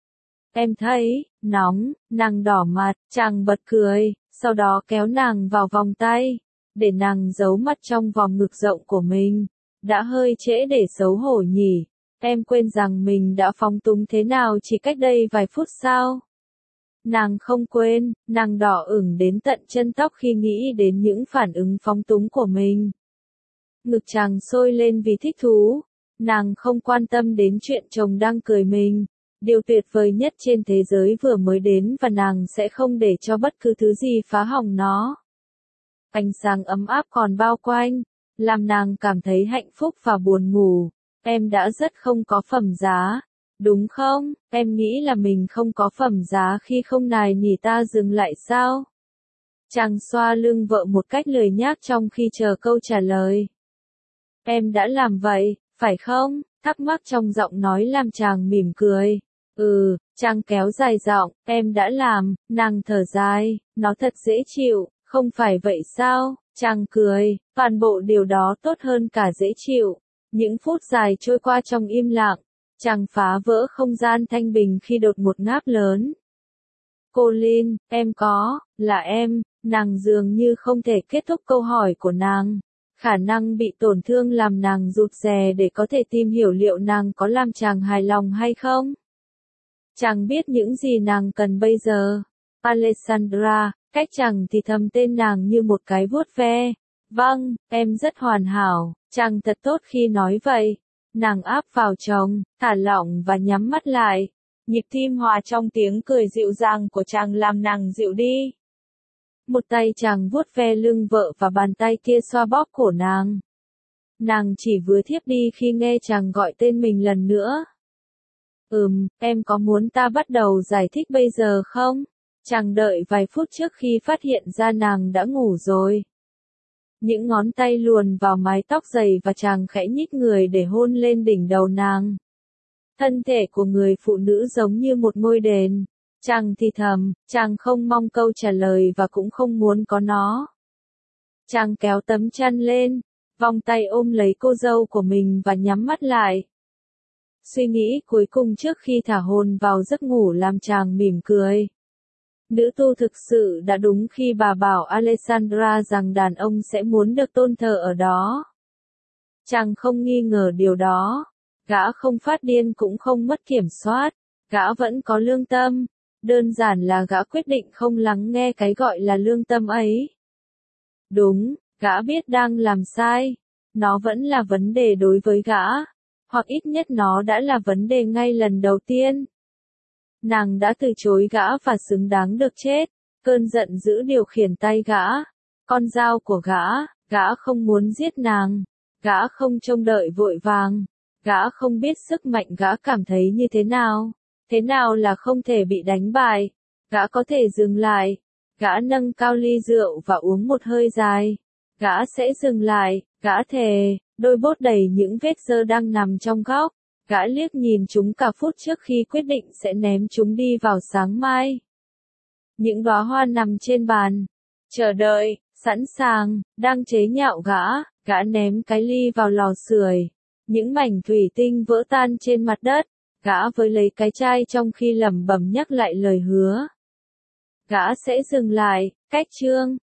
Em thấy, nóng, nàng đỏ mặt, chàng bật cười, sau đó kéo nàng vào vòng tay, để nàng giấu mặt trong vòng ngực rộng của mình. Đã hơi trễ để xấu hổ nhỉ, em quên rằng mình đã phóng túng thế nào chỉ cách đây vài phút sao? Nàng không quên, nàng đỏ ửng đến tận chân tóc khi nghĩ đến những phản ứng phóng túng của mình. Ngực chàng sôi lên vì thích thú, nàng không quan tâm đến chuyện chồng đang cười mình. Điều tuyệt vời nhất trên thế giới vừa mới đến và nàng sẽ không để cho bất cứ thứ gì phá hỏng nó. Ánh sáng ấm áp còn bao quanh, làm nàng cảm thấy hạnh phúc và buồn ngủ. Em đã rất không có phẩm giá, đúng không? Em nghĩ là mình không có phẩm giá khi không nài nỉ ta dừng lại sao? Chàng xoa lưng vợ một cách lười nhác trong khi chờ câu trả lời. Em đã làm vậy, phải không? Thắc mắc trong giọng nói làm chàng mỉm cười. Ừ, chàng kéo dài giọng, em đã làm, nàng thở dài, nó thật dễ chịu, không phải vậy sao? Chàng cười, toàn bộ điều đó tốt hơn cả dễ chịu. Những phút dài trôi qua trong im lặng, chàng phá vỡ không gian thanh bình khi đột một ngáp lớn. Colin, em có, là em, nàng dường như không thể kết thúc câu hỏi của nàng. Khả năng bị tổn thương làm nàng rụt rè để có thể tìm hiểu liệu nàng có làm chàng hài lòng hay không. Chàng biết những gì nàng cần bây giờ. Alessandra, cách chàng thì thầm tên nàng như một cái vuốt ve. Vâng, em rất hoàn hảo, chàng thật tốt khi nói vậy. Nàng áp vào chồng, thả lỏng và nhắm mắt lại. Nhịp tim hòa trong tiếng cười dịu dàng của chàng làm nàng dịu đi. Một tay chàng vuốt ve lưng vợ và bàn tay kia xoa bóp cổ nàng. Nàng chỉ vừa thiếp đi khi nghe chàng gọi tên mình lần nữa. Ừm, em có muốn ta bắt đầu giải thích bây giờ không? Chàng đợi vài phút trước khi phát hiện ra nàng đã ngủ rồi. Những ngón tay luồn vào mái tóc dày và chàng khẽ nhích người để hôn lên đỉnh đầu nàng. Thân thể của người phụ nữ giống như một ngôi đền. Chàng thì thầm, chàng không mong câu trả lời và cũng không muốn có nó. Chàng kéo tấm chăn lên, vòng tay ôm lấy cô dâu của mình và nhắm mắt lại. Suy nghĩ cuối cùng trước khi thả hồn vào giấc ngủ làm chàng mỉm cười. Nữ tu thực sự đã đúng khi bà bảo Alessandra rằng đàn ông sẽ muốn được tôn thờ ở đó. Chàng không nghi ngờ điều đó. Gã không phát điên cũng không mất kiểm soát. Gã vẫn có lương tâm. Đơn giản là gã quyết định không lắng nghe cái gọi là lương tâm ấy. Đúng, gã biết đang làm sai. Nó vẫn là vấn đề đối với gã. Hoặc ít nhất nó đã là vấn đề ngay lần đầu tiên. Nàng đã từ chối gã và xứng đáng được chết. Cơn giận dữ điều khiển tay gã. Con dao của gã, gã không muốn giết nàng. Gã không trông đợi vội vàng. Gã không biết sức mạnh gã cảm thấy như thế nào. Thế nào là không thể bị đánh bại. Gã có thể dừng lại. Gã nâng cao ly rượu và uống một hơi dài. Gã sẽ dừng lại, gã thề, đôi bốt đầy những vết dơ đang nằm trong góc. Gã liếc nhìn chúng cả phút trước khi quyết định sẽ ném chúng đi vào sáng mai. Những đóa hoa nằm trên bàn. Chờ đợi, sẵn sàng, đang chế nhạo gã, gã ném cái ly vào lò sưởi. Những mảnh thủy tinh vỡ tan trên mặt đất. Gã với lấy cái chai trong khi lẩm bẩm nhắc lại lời hứa. Gã sẽ dừng lại, cách chương.